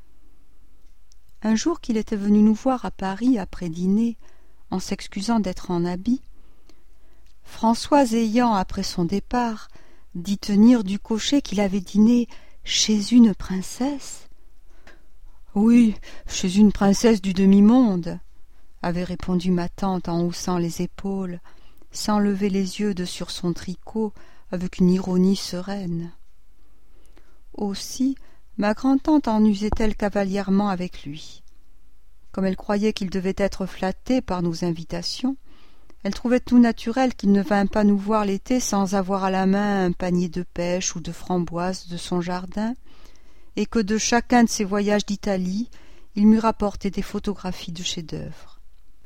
Un jour qu'il était venu nous voir à Paris après dîner, en s'excusant d'être en habit, Françoise ayant, après son départ, dit tenir du cocher qu'il avait dîné chez une princesse. « Oui, chez une princesse du demi-monde », avait répondu ma tante en haussant les épaules, sans lever les yeux de sur son tricot, avec une ironie sereine. Aussi, ma grand-tante en usait-elle cavalièrement avec lui. Comme elle croyait qu'il devait être flatté par nos invitations, elle trouvait tout naturel qu'il ne vînt pas nous voir l'été sans avoir à la main un panier de pêche ou de framboises de son jardin, et que de chacun de ses voyages d'Italie, il m'eût rapporté des photographies de chefs-d'œuvre.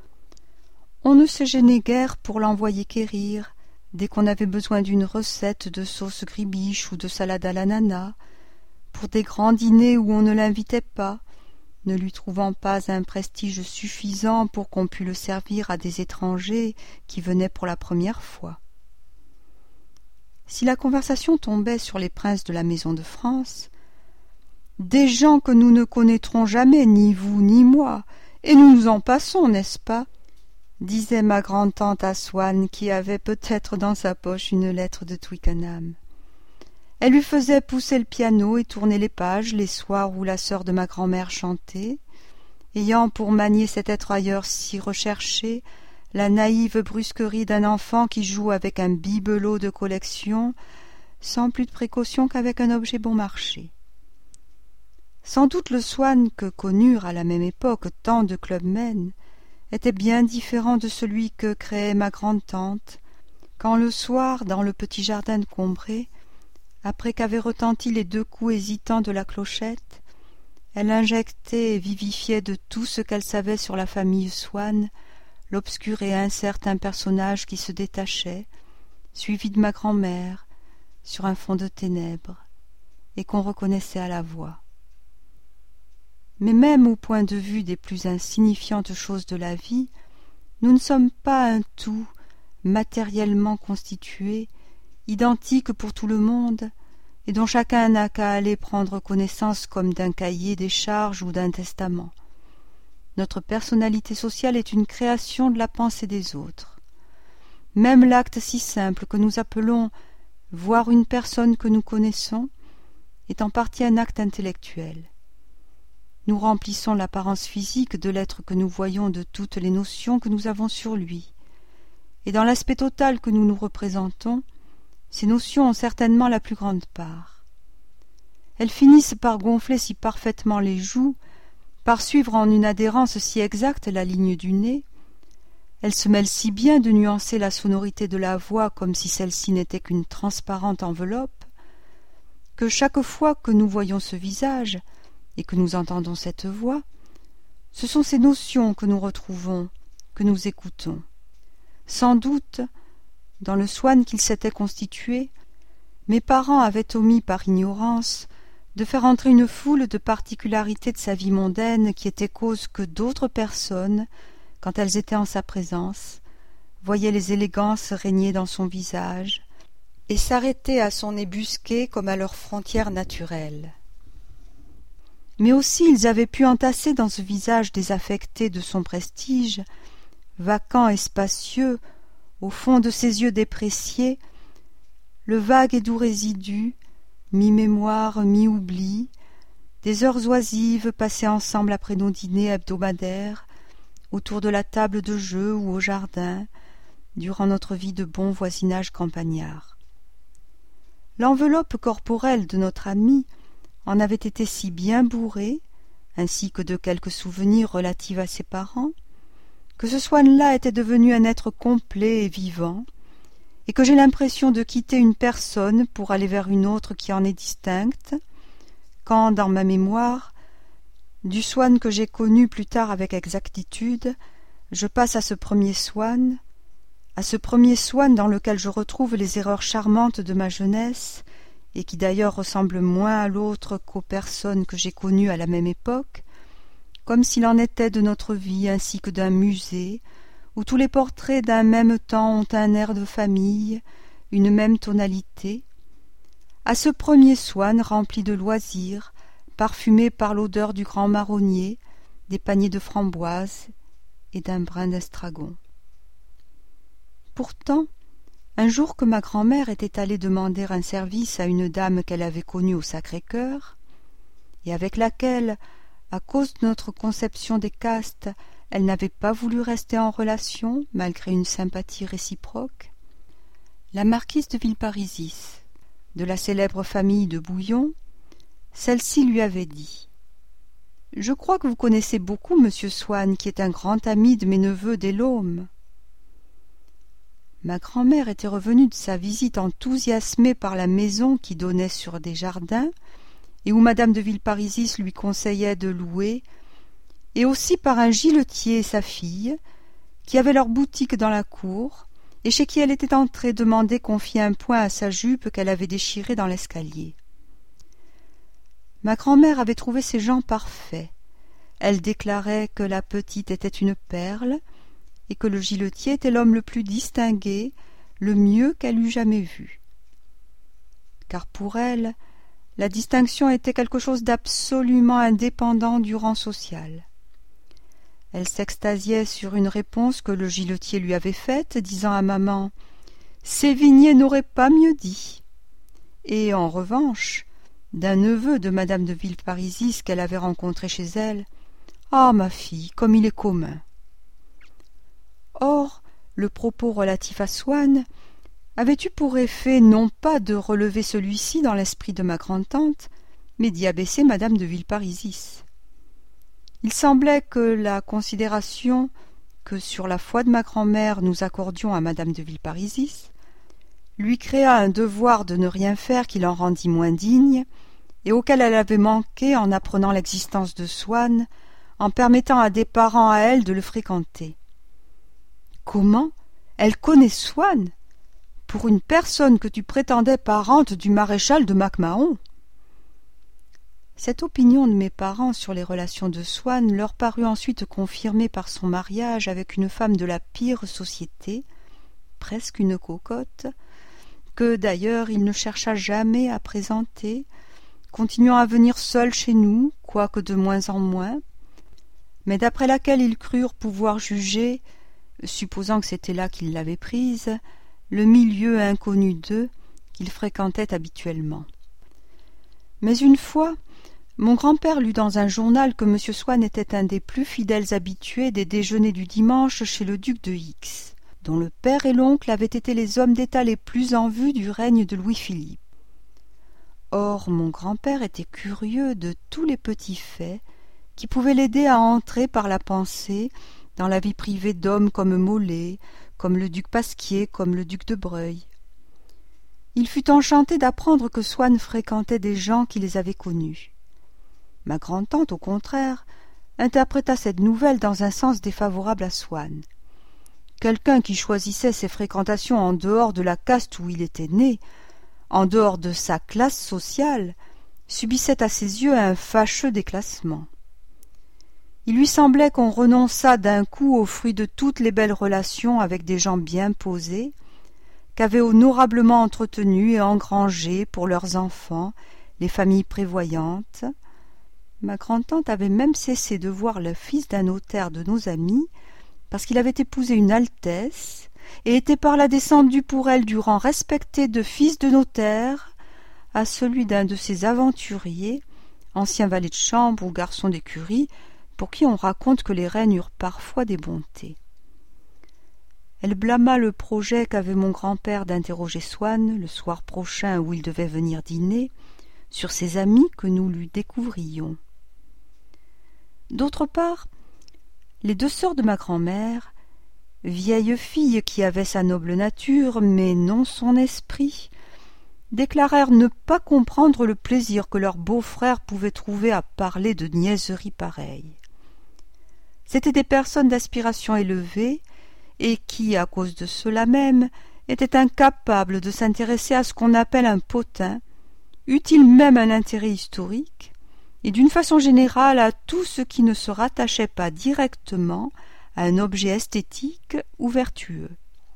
On ne se gênait guère pour l'envoyer quérir, dès qu'on avait besoin d'une recette de sauce gribiche ou de salade à l'ananas, pour des grands dîners où on ne l'invitait pas, ne lui trouvant pas un prestige suffisant pour qu'on pût le servir à des étrangers qui venaient pour la première fois. Si la conversation tombait sur les princes de la maison de France, « Des gens que nous ne connaîtrons jamais, ni vous ni moi, et nous nous en passons, n'est-ce pas ?» disait ma grande-tante à Swann, qui avait peut-être dans sa poche une lettre de Twickenham. Elle lui faisait pousser le piano et tourner les pages les soirs où la sœur de ma grand-mère chantait, ayant pour manier cet être ailleurs si recherché la naïve brusquerie d'un enfant qui joue avec un bibelot de collection sans plus de précaution qu'avec un objet bon marché. Sans doute le Swann que connurent à la même époque tant de clubmen était bien différent de celui que créait ma grande-tante, quand le soir, dans le petit jardin de Combray, après qu'avaient retenti les 2 coups hésitants de la clochette, elle injectait et vivifiait de tout ce qu'elle savait sur la famille Swann l'obscur et incertain personnage qui se détachait, suivi de ma grand-mère, sur un fond de ténèbres, et qu'on reconnaissait à la voix. Mais même au point de vue des plus insignifiantes choses de la vie, nous ne sommes pas un tout matériellement constitué, identique pour tout le monde, et dont chacun n'a qu'à aller prendre connaissance comme d'un cahier des charges ou d'un testament. Notre personnalité sociale est une création de la pensée des autres. Même l'acte si simple que nous appelons « voir une personne que nous connaissons » est en partie un acte intellectuel. Nous remplissons l'apparence physique de l'être que nous voyons de toutes les notions que nous avons sur lui, et dans l'aspect total que nous nous représentons, ces notions ont certainement la plus grande part. Elles finissent par gonfler si parfaitement les joues, par suivre en une adhérence si exacte la ligne du nez, elles se mêlent si bien de nuancer la sonorité de la voix comme si celle-ci n'était qu'une transparente enveloppe, que chaque fois que nous voyons ce visage et que nous entendons cette voix, ce sont ces notions que nous retrouvons, que nous écoutons. Sans doute, dans le Swann qu'il s'était constitué, mes parents avaient omis par ignorance de faire entrer une foule de particularités de sa vie mondaine qui étaient cause que d'autres personnes, quand elles étaient en sa présence, voyaient les élégances régner dans son visage et s'arrêter à son ébusqué comme à leur frontière naturelle. Mais aussi ils avaient pu entasser dans ce visage désaffecté de son prestige, vacant et spacieux, au fond de ses yeux dépréciés, le vague et doux résidu mi-mémoire, mi-oubli, des heures oisives passées ensemble après nos dîners hebdomadaires, autour de la table de jeu ou au jardin, durant notre vie de bon voisinage campagnard. L'enveloppe corporelle de notre ami en avait été si bien bourrée, ainsi que de quelques souvenirs relatifs à ses parents, que ce Swann-là était devenu un être complet et vivant, et que j'ai l'impression de quitter une personne pour aller vers une autre qui en est distincte, quand, dans ma mémoire, du Swann que j'ai connu plus tard avec exactitude, je passe à ce premier Swann dans lequel je retrouve les erreurs charmantes de ma jeunesse, et qui d'ailleurs ressemble moins à l'autre qu'aux personnes que j'ai connues à la même époque, comme s'il en était de notre vie ainsi que d'un musée, où tous les portraits d'un même temps ont un air de famille, une même tonalité, à ce premier Swann rempli de loisirs, parfumé par l'odeur du grand marronnier, des paniers de framboises et d'un brin d'estragon. Pourtant, un jour que ma grand-mère était allée demander un service à une dame qu'elle avait connue au Sacré-Cœur, et avec laquelle, à cause de notre conception des castes, elle n'avait pas voulu rester en relation, malgré une sympathie réciproque, la marquise de Villeparisis, de la célèbre famille de Bouillon, celle-ci lui avait dit « Je crois que vous connaissez beaucoup monsieur Swann, qui est un grand ami de mes neveux des Laumes. » Ma grand-mère était revenue de sa visite enthousiasmée par la maison qui donnait sur des jardins et où madame de Villeparisis lui conseillait de louer, et aussi par un giletier et sa fille, qui avaient leur boutique dans la cour, et chez qui elle était entrée demander qu'on fît un point à sa jupe qu'elle avait déchirée dans l'escalier. Ma grand-mère avait trouvé ces gens parfaits. Elle déclarait que la petite était une perle, et que le giletier était l'homme le plus distingué, le mieux qu'elle eût jamais vu. Car pour elle, la distinction était quelque chose d'absolument indépendant du rang social. Elle s'extasiait sur une réponse que le giletier lui avait faite, disant à maman « Sévigné n'aurait pas mieux dit ». Et en revanche, d'un neveu de madame de Villeparisis qu'elle avait rencontré chez elle, « Ah, ma fille, comme il est commun !» Or, le propos relatif à Swann avait eu pour effet non pas de relever celui-ci dans l'esprit de ma grande-tante, mais d'y abaisser madame de Villeparisis. Il semblait que la considération que, sur la foi de ma grand-mère, nous accordions à madame de Villeparisis, lui créa un devoir de ne rien faire qui l'en rendît moins digne, et auquel elle avait manqué en apprenant l'existence de Swann, en permettant à des parents à elle de le fréquenter. Comment? Elle connaît Swann? Pour une personne que tu prétendais parente du maréchal de Mac-Mahon? Cette opinion de mes parents sur les relations de Swann leur parut ensuite confirmée par son mariage avec une femme de la pire société, presque une cocotte, que d'ailleurs il ne chercha jamais à présenter, continuant à venir seul chez nous, quoique de moins en moins, mais d'après laquelle ils crurent pouvoir juger, supposant que c'était là qu'ils l'avaient prise, le milieu inconnu d'eux qu'ils fréquentaient habituellement. Mais une fois, mon grand-père lut dans un journal que M. Swann était un des plus fidèles habitués des déjeuners du dimanche chez le duc de X, dont le père et l'oncle avaient été les hommes d'État les plus en vue du règne de Louis-Philippe. Or, mon grand-père était curieux de tous les petits faits qui pouvaient l'aider à entrer par la pensée dans la vie privée d'hommes comme Molé, comme le duc Pasquier, comme le duc de Breuil. Il fut enchanté d'apprendre que Swann fréquentait des gens qui les avaient connus. Ma grand-tante, au contraire, interpréta cette nouvelle dans un sens défavorable à Swann. Quelqu'un qui choisissait ses fréquentations en dehors de la caste où il était né, en dehors de sa classe sociale, subissait à ses yeux un fâcheux déclassement. Il lui semblait qu'on renonçât d'un coup au fruit de toutes les belles relations avec des gens bien posés, qu'avaient honorablement entretenus et engrangés pour leurs enfants les familles prévoyantes. Ma grand-tante avait même cessé de voir le fils d'un notaire de nos amis, parce qu'il avait épousé une altesse, et était par là descendu pour elle du rang respecté de fils de notaire, à celui d'un de ces aventuriers, anciens valets de chambre ou garçons d'écurie, pour qui on raconte que les reines eurent parfois des bontés. Elle blâma le projet qu'avait mon grand-père d'interroger Swann, le soir prochain où il devait venir dîner, sur ses amis que nous lui découvrions. D'autre part, les deux sœurs de ma grand-mère, vieilles filles qui avaient sa noble nature, mais non son esprit, déclarèrent ne pas comprendre le plaisir que leur beau-frère pouvait trouver à parler de niaiseries pareilles. C'étaient des personnes d'aspiration élevée, et qui, à cause de cela même, étaient incapables de s'intéresser à ce qu'on appelle un potin, eût-il même un intérêt historique, et d'une façon générale à tout ce qui ne se rattachait pas directement à un objet esthétique ou vertueux.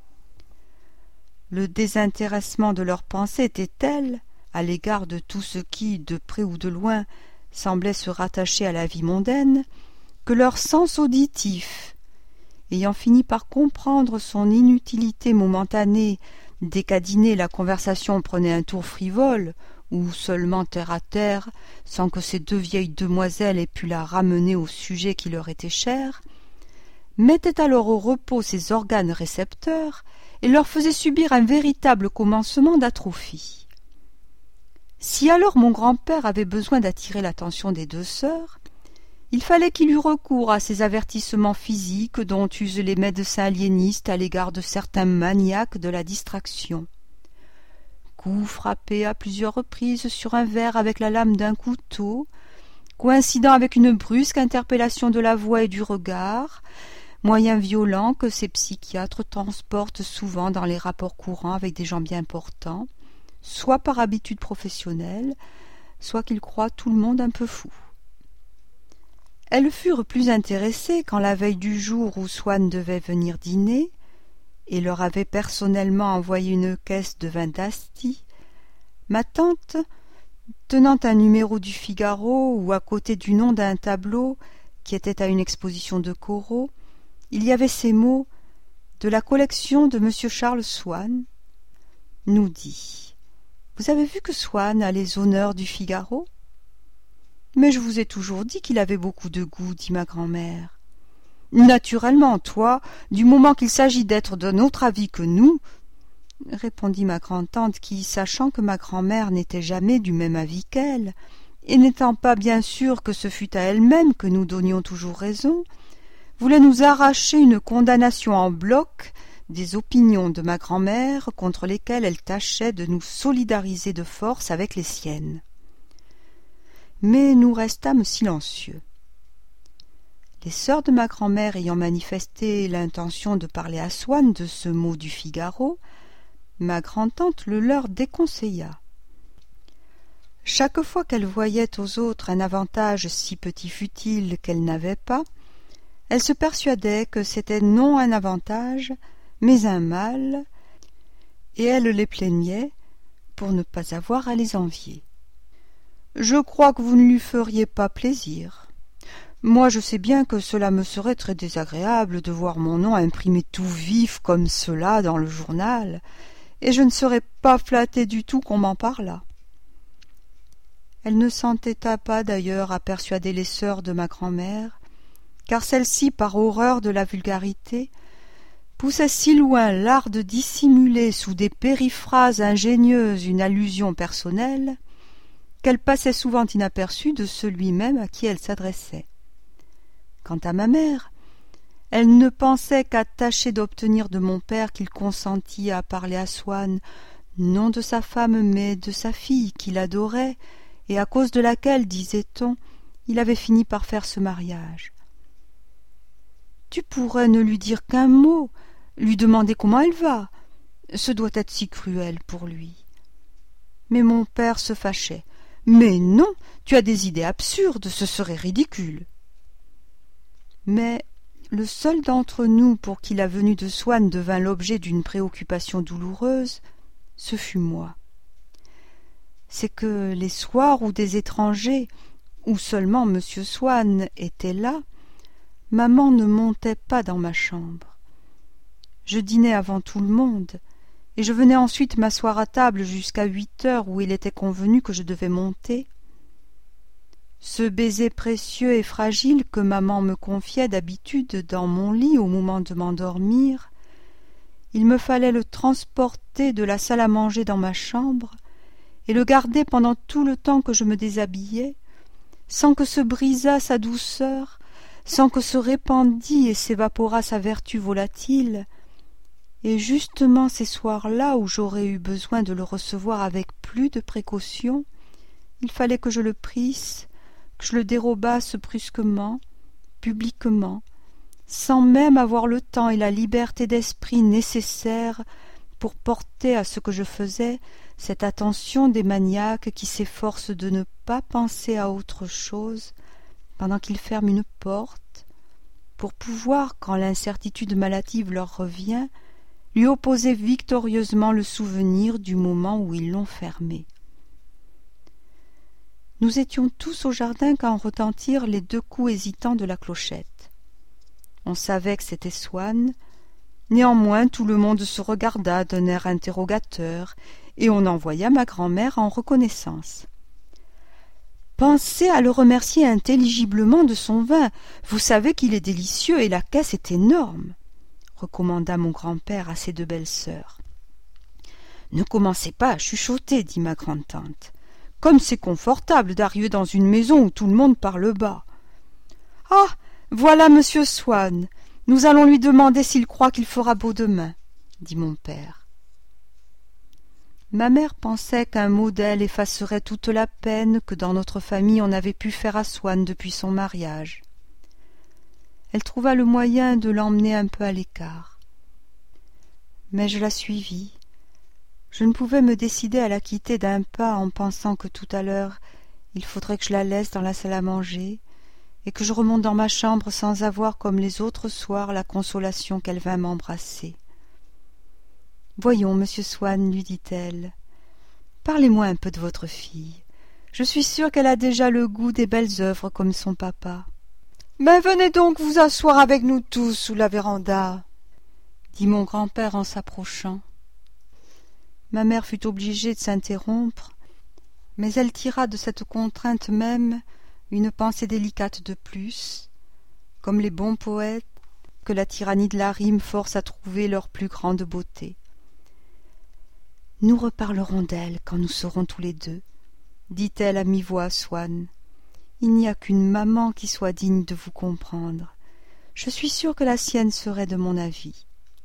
Le désintéressement de leurs pensées était tel, à l'égard de tout ce qui, de près ou de loin, semblait se rattacher à la vie mondaine, que leur sens auditif, ayant fini par comprendre son inutilité momentanée dès qu'à dîner la conversation prenait un tour frivole, ou seulement terre à terre, sans que ces deux vieilles demoiselles aient pu la ramener au sujet qui leur était cher, mettait alors au repos ses organes récepteurs et leur faisait subir un véritable commencement d'atrophie. Si alors mon grand-père avait besoin d'attirer l'attention des deux sœurs, il fallait qu'il eût recours à ces avertissements physiques dont usent les médecins aliénistes à l'égard de certains maniaques de la distraction. Coups frappés à plusieurs reprises sur un verre avec la lame d'un couteau, coïncidant avec une brusque interpellation de la voix et du regard, moyens violents que ces psychiatres transportent souvent dans les rapports courants avec des gens bien portants, soit par habitude professionnelle, soit qu'ils croient tout le monde un peu fou. Elles furent plus intéressées quand la veille du jour où Swann devait venir dîner, et leur avait personnellement envoyé une caisse de vin d'Asti, ma tante, tenant un numéro du Figaro où à côté du nom d'un tableau qui était à une exposition de Corot, il y avait ces mots « de la collection de M. Charles Swann », nous dit « Vous avez vu que Swann a les honneurs du Figaro ?» Mais je vous ai toujours dit qu'il avait beaucoup de goût, dit ma grand-mère. Naturellement, toi, du moment qu'il s'agit d'être d'un autre avis que nous, répondit ma grand-tante qui, sachant que ma grand-mère n'était jamais du même avis qu'elle, et n'étant pas bien sûre que ce fût à elle-même que nous donnions toujours raison, voulait nous arracher une condamnation en bloc des opinions de ma grand-mère contre lesquelles elle tâchait de nous solidariser de force avec les siennes. Mais nous restâmes silencieux. Les sœurs de ma grand-mère ayant manifesté l'intention de parler à Swann de ce mot du Figaro, ma grand-tante le leur déconseilla. Chaque fois qu'elle voyait aux autres un avantage si petit fût-il qu'elle n'avait pas, elle se persuadait que c'était non un avantage, mais un mal, et elle les plaignait pour ne pas avoir à les envier. Je crois que vous ne lui feriez pas plaisir. Moi, je sais bien que cela me serait très désagréable de voir mon nom imprimé tout vif comme cela dans le journal, et je ne serais pas flattée du tout qu'on m'en parlât. Elle ne s'entêta pas d'ailleurs à persuader les sœurs de ma grand-mère, car celles-ci, par horreur de la vulgarité, poussaient si loin l'art de dissimuler sous des périphrases ingénieuses une allusion personnelle, qu'elle passait souvent inaperçue de celui même à qui elle s'adressait. Quant à ma mère, elle ne pensait qu'à tâcher d'obtenir de mon père qu'il consentît à parler à Swann, non de sa femme mais de sa fille qu'il adorait, et à cause de laquelle, disait-on, il avait fini par faire ce mariage. Tu pourrais ne lui dire qu'un mot, lui demander comment elle va. Ce doit être si cruel pour lui. Mais mon père se fâchait. Mais non, tu as des idées absurdes, ce serait ridicule. Mais le seul d'entre nous pour qui la venue de Swann devint l'objet d'une préoccupation douloureuse, ce fut moi. C'est que les soirs où des étrangers, ou seulement M. Swann, étaient là, maman ne montait pas dans ma chambre. Je dînais avant tout le monde, et je venais ensuite m'asseoir à table jusqu'à 8 heures où il était convenu que je devais monter. Ce baiser précieux et fragile que maman me confiait d'habitude dans mon lit au moment de m'endormir, il me fallait le transporter de la salle à manger dans ma chambre et le garder pendant tout le temps que je me déshabillais, sans que se brisât sa douceur, sans que se répandît et s'évaporât sa vertu volatile, et justement ces soirs-là où j'aurais eu besoin de le recevoir avec plus de précaution, il fallait que je le prisse, que je le dérobasse brusquement, publiquement, sans même avoir le temps et la liberté d'esprit nécessaires pour porter à ce que je faisais cette attention des maniaques qui s'efforcent de ne pas penser à autre chose pendant qu'ils ferment une porte, pour pouvoir, quand l'incertitude maladive leur revient, lui opposer victorieusement le souvenir du moment où ils l'ont fermée. Nous étions tous au jardin quand retentirent les 2 coups hésitants de la clochette. On savait que c'était Swann, néanmoins tout le monde se regarda d'un air interrogateur, et on envoya ma grand-mère en reconnaissance. « Pensez à le remercier intelligiblement de son vin, vous savez qu'il est délicieux et la caisse est énorme, » recommanda mon grand-père à ses 2 belles-sœurs. « Ne commencez pas à chuchoter, » dit ma grande-tante. « Comme c'est confortable d'arriver dans une maison où tout le monde parle bas. »« Ah, voilà monsieur Swann, nous allons lui demander s'il croit qu'il fera beau demain, » dit mon père. Ma mère pensait qu'un mot d'elle effacerait toute la peine que dans notre famille on avait pu faire à Swann depuis son mariage. Elle trouva le moyen de l'emmener un peu à l'écart. Mais je la suivis. Je ne pouvais me décider à la quitter d'un pas en pensant que tout à l'heure il faudrait que je la laisse dans la salle à manger et que je remonte dans ma chambre sans avoir comme les autres soirs la consolation qu'elle vint m'embrasser. « Voyons, monsieur Swann, lui dit-elle, parlez-moi un peu de votre fille. Je suis sûre qu'elle a déjà le goût des belles œuvres comme son papa. »« Mais venez donc vous asseoir avec nous tous sous la véranda, » dit mon grand-père en s'approchant. Ma mère fut obligée de s'interrompre, mais elle tira de cette contrainte même une pensée délicate de plus, comme les bons poètes que la tyrannie de la rime force à trouver leur plus grande beauté. « Nous reparlerons d'elle quand nous serons tous les 2, dit-elle à mi-voix à Swann. Il n'y a qu'une maman qui soit digne de vous comprendre. Je suis sûre que la sienne serait de mon avis. »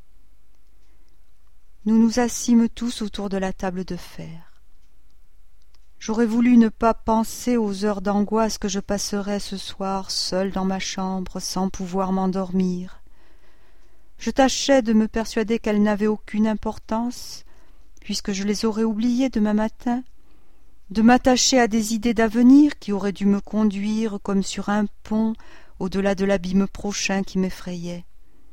Nous nous assîmes tous autour de la table de fer. J'aurais voulu ne pas penser aux heures d'angoisse que je passerais ce soir seule dans ma chambre sans pouvoir m'endormir. Je tâchais de me persuader qu'elles n'avaient aucune importance, puisque je les aurais oubliées demain matin, de m'attacher à des idées d'avenir qui auraient dû me conduire comme sur un pont au-delà de l'abîme prochain qui m'effrayait.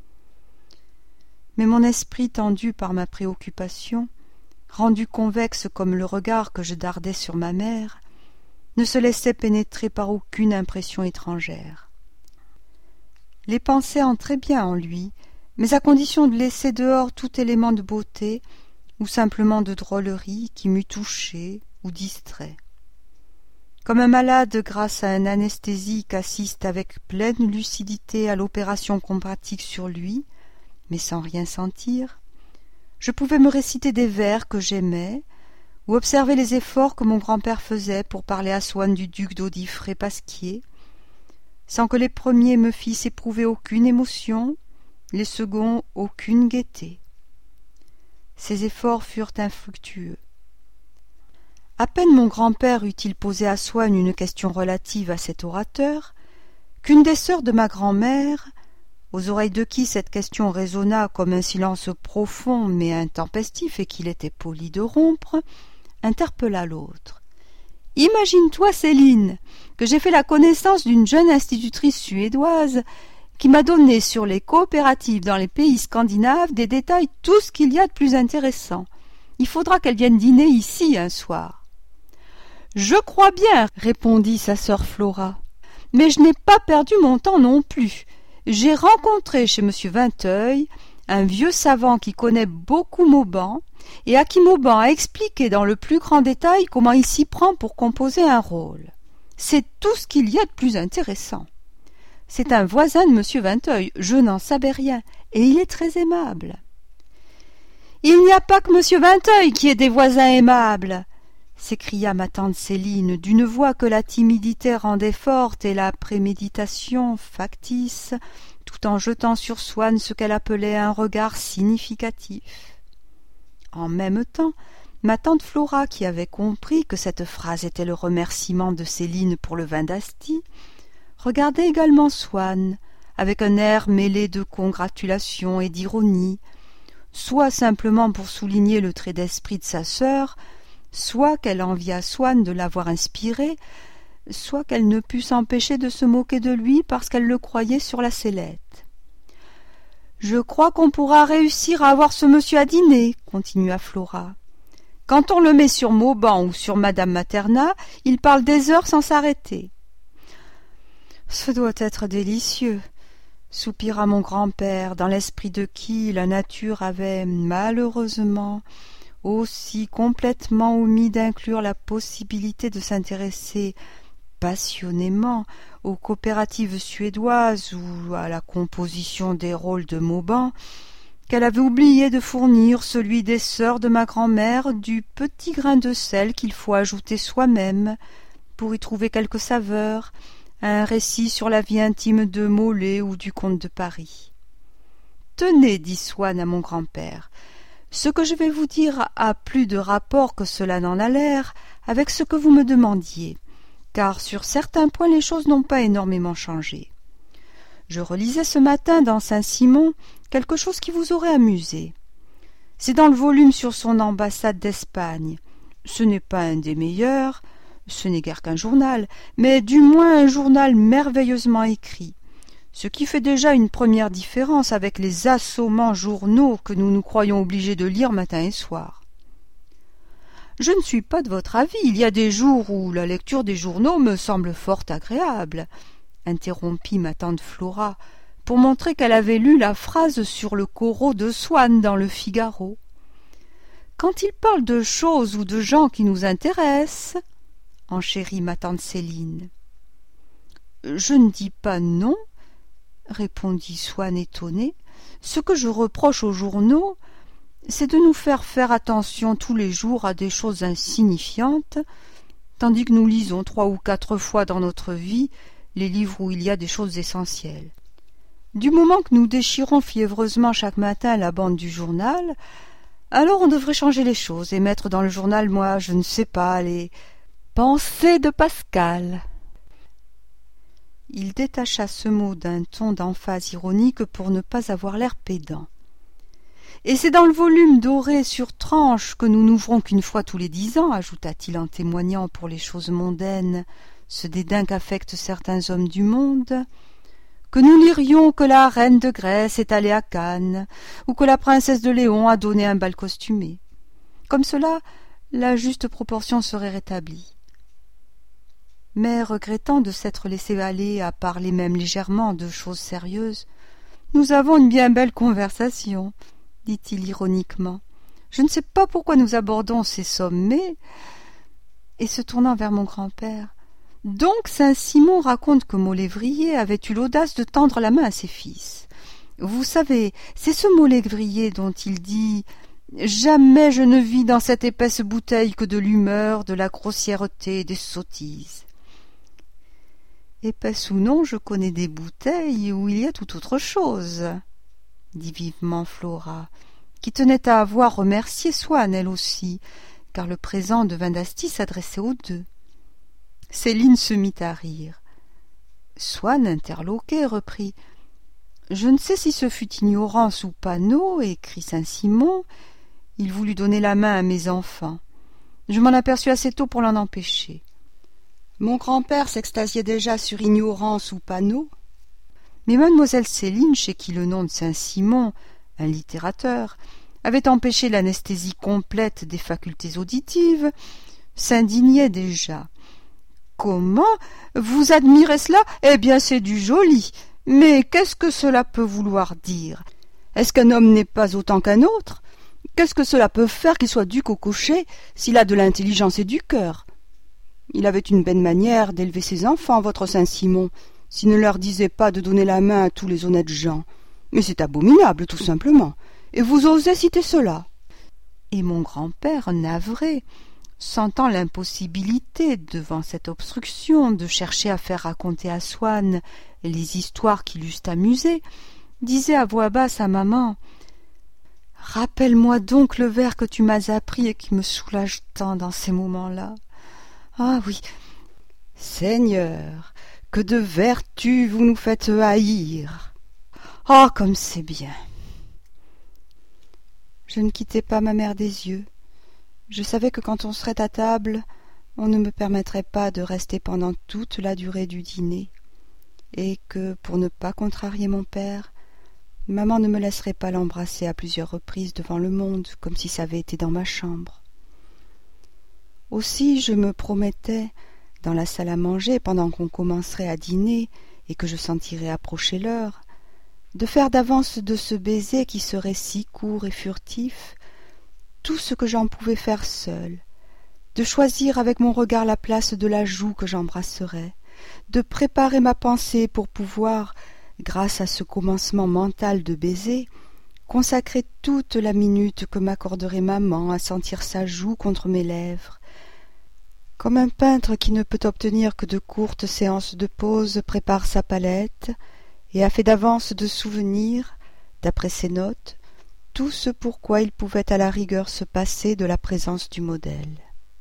Mais mon esprit tendu par ma préoccupation, rendu convexe comme le regard que je dardais sur ma mère, ne se laissait pénétrer par aucune impression étrangère. Les pensées entraient bien en lui, mais à condition de laisser dehors tout élément de beauté ou simplement de drôlerie qui m'eût touché ou distrait. Comme un malade grâce à un anesthésique assiste avec pleine lucidité à l'opération qu'on pratique sur lui, mais sans rien sentir, je pouvais me réciter des vers que j'aimais, ou observer les efforts que mon grand-père faisait pour parler à Swann du duc d'Audifré-Pasquier, sans que les premiers me fissent éprouver aucune émotion, les seconds aucune gaieté. Ces efforts furent infructueux. À peine mon grand-père eut-il posé à Swann une question relative à cet orateur, qu'une des sœurs de ma grand-mère, aux oreilles de qui cette question résonna comme un silence profond mais intempestif et qu'il était poli de rompre, interpella l'autre. « Imagine-toi, Céline, que j'ai fait la connaissance d'une jeune institutrice suédoise qui m'a donné sur les coopératives dans les pays scandinaves des détails tout ce qu'il y a de plus intéressant. Il faudra qu'elle vienne dîner ici un soir. »« Je crois bien, » répondit sa sœur Flora, « mais je n'ai pas perdu mon temps non plus. J'ai rencontré chez M. Vinteuil un vieux savant qui connaît beaucoup Mauban, et à qui Mauban a expliqué dans le plus grand détail comment il s'y prend pour composer un rôle. C'est tout ce qu'il y a de plus intéressant. C'est un voisin de M. Vinteuil, je n'en savais rien, et il est très aimable. Il n'y a pas que M. Vinteuil qui ait des voisins aimables, s'écria ma tante Céline d'une voix que la timidité rendait forte et la préméditation factice, tout en jetant sur Swann ce qu'elle appelait un regard significatif. En même temps, ma tante Flora, qui avait compris que cette phrase était le remerciement de Céline pour le vin d'Asti, regardait également Swann, avec un air mêlé de congratulation et d'ironie, soit simplement pour souligner le trait d'esprit de sa sœur, soit qu'elle enviât Swann de l'avoir inspiré, soit qu'elle ne put s'empêcher de se moquer de lui parce qu'elle le croyait sur la sellette. « Je crois qu'on pourra réussir à avoir ce monsieur à dîner, » continua Flora. « Quand on le met sur Mauban ou sur Madame Materna, il parle des heures sans s'arrêter. »« Ce doit être délicieux, » soupira mon grand-père, dans l'esprit de qui la nature avait malheureusement aussi complètement omis d'inclure la possibilité de s'intéresser passionnément aux coopératives suédoises ou à la composition des rôles de Mauban, qu'elle avait oublié de fournir celui des sœurs de ma grand-mère du petit grain de sel qu'il faut ajouter soi-même pour y trouver quelque saveur, un récit sur la vie intime de Molé ou du comte de Paris. « Tenez, dit Swann à mon grand-père, ce que je vais vous dire a plus de rapport que cela n'en a l'air avec ce que vous me demandiez, car sur certains points les choses n'ont pas énormément changé. Je relisais ce matin dans Saint-Simon quelque chose qui vous aurait amusé. C'est dans le volume sur son ambassade d'Espagne. Ce n'est pas un des meilleurs, ce n'est guère qu'un journal, mais du moins un journal merveilleusement écrit, ce qui fait déjà une première différence avec les assommants journaux que nous nous croyons obligés de lire matin et soir. Je ne suis pas de votre avis, il y a des jours où la lecture des journaux me semble fort agréable, interrompit ma tante Flora, pour montrer qu'elle avait lu la phrase sur le corot de Swann dans le Figaro. Quand il parle de choses ou de gens qui nous intéressent, enchérit ma tante Céline. Je ne dis pas non, répondit Swann étonné. Ce que je reproche aux journaux, c'est de nous faire attention tous les jours à des choses insignifiantes, tandis que nous lisons 3 ou 4 fois dans notre vie les livres où il y a des choses essentielles. Du moment que nous déchirons fiévreusement chaque matin la bande du journal, alors on devrait changer les choses et mettre dans le journal, moi, je ne sais pas, les pensées de Pascal. Il détacha ce mot d'un ton d'emphase ironique pour ne pas avoir l'air pédant. Et c'est dans le volume doré sur tranche que nous n'ouvrons qu'une fois tous les 10 ans, ajouta-t-il en témoignant pour les choses mondaines ce dédain qu'affectent certains hommes du monde, que nous lirions que la reine de Grèce est allée à Cannes, ou que la princesse de Léon a donné un bal costumé. Comme cela, la juste proportion serait rétablie. Mais, regrettant de s'être laissé aller à parler même légèrement de choses sérieuses, « Nous avons une bien belle conversation, » dit-il ironiquement. « Je ne sais pas pourquoi nous abordons ces sommets. » Et se tournant vers mon grand-père, « Donc Saint-Simon raconte que Maulévrier avait eu l'audace de tendre la main à ses fils. Vous savez, c'est ce Maulévrier dont il dit « Jamais je ne vis dans cette épaisse bouteille que de l'humeur, de la grossièreté, des sottises. » Épaisse ou non, je connais des bouteilles où il y a tout autre chose, dit vivement Flora, qui tenait à avoir remercié Swann, elle aussi, car le présent de vin d'Asti s'adressait aux deux. Céline se mit à rire. Swann, interloqué, reprit « Je ne sais si ce fut ignorance ou panneau, écrit Saint-Simon. Il voulut donner la main à mes enfants. Je m'en aperçus assez tôt pour l'en empêcher. » Mon grand-père s'extasiait déjà sur ignorance ou panneau, mais mademoiselle Céline, chez qui le nom de Saint-Simon, un littérateur, avait empêché l'anesthésie complète des facultés auditives, s'indignait déjà. « Comment? Vous admirez cela? Eh bien, c'est du joli. Mais qu'est-ce que cela peut vouloir dire? Est-ce qu'un homme n'est pas autant qu'un autre? Qu'est-ce que cela peut faire qu'il soit duc au cocher s'il a de l'intelligence et du cœur? Il avait une belle manière d'élever ses enfants, votre Saint-Simon, s'il ne leur disait pas de donner la main à tous les honnêtes gens. Mais c'est abominable, tout simplement. Et vous osez citer cela? Et mon grand-père, navré, sentant l'impossibilité, devant cette obstruction, de chercher à faire raconter à Swann les histoires qui l'eussent amusé, disait à voix basse à maman: « Rappelle-moi donc le vers que tu m'as appris et qui me soulage tant dans ces moments-là. Ah oui, Seigneur, que de vertus vous nous faites haïr. Ah, comme c'est bien. » Je ne quittais pas ma mère des yeux. Je savais que quand on serait à table, on ne me permettrait pas de rester pendant toute la durée du dîner, et que, pour ne pas contrarier mon père, maman ne me laisserait pas l'embrasser à plusieurs reprises devant le monde, comme si ça avait été dans ma chambre. Aussi je me promettais, dans la salle à manger, pendant qu'on commencerait à dîner et que je sentirais approcher l'heure, de faire d'avance de ce baiser qui serait si court et furtif tout ce que j'en pouvais faire seule, de choisir avec mon regard la place de la joue que j'embrasserais, de préparer ma pensée pour pouvoir, grâce à ce commencement mental de baiser, consacrer toute la minute que m'accorderait maman à sentir sa joue contre mes lèvres, comme un peintre qui ne peut obtenir que de courtes séances de pause prépare sa palette et a fait d'avance de souvenirs, d'après ses notes, tout ce pourquoi il pouvait à la rigueur se passer de la présence du modèle.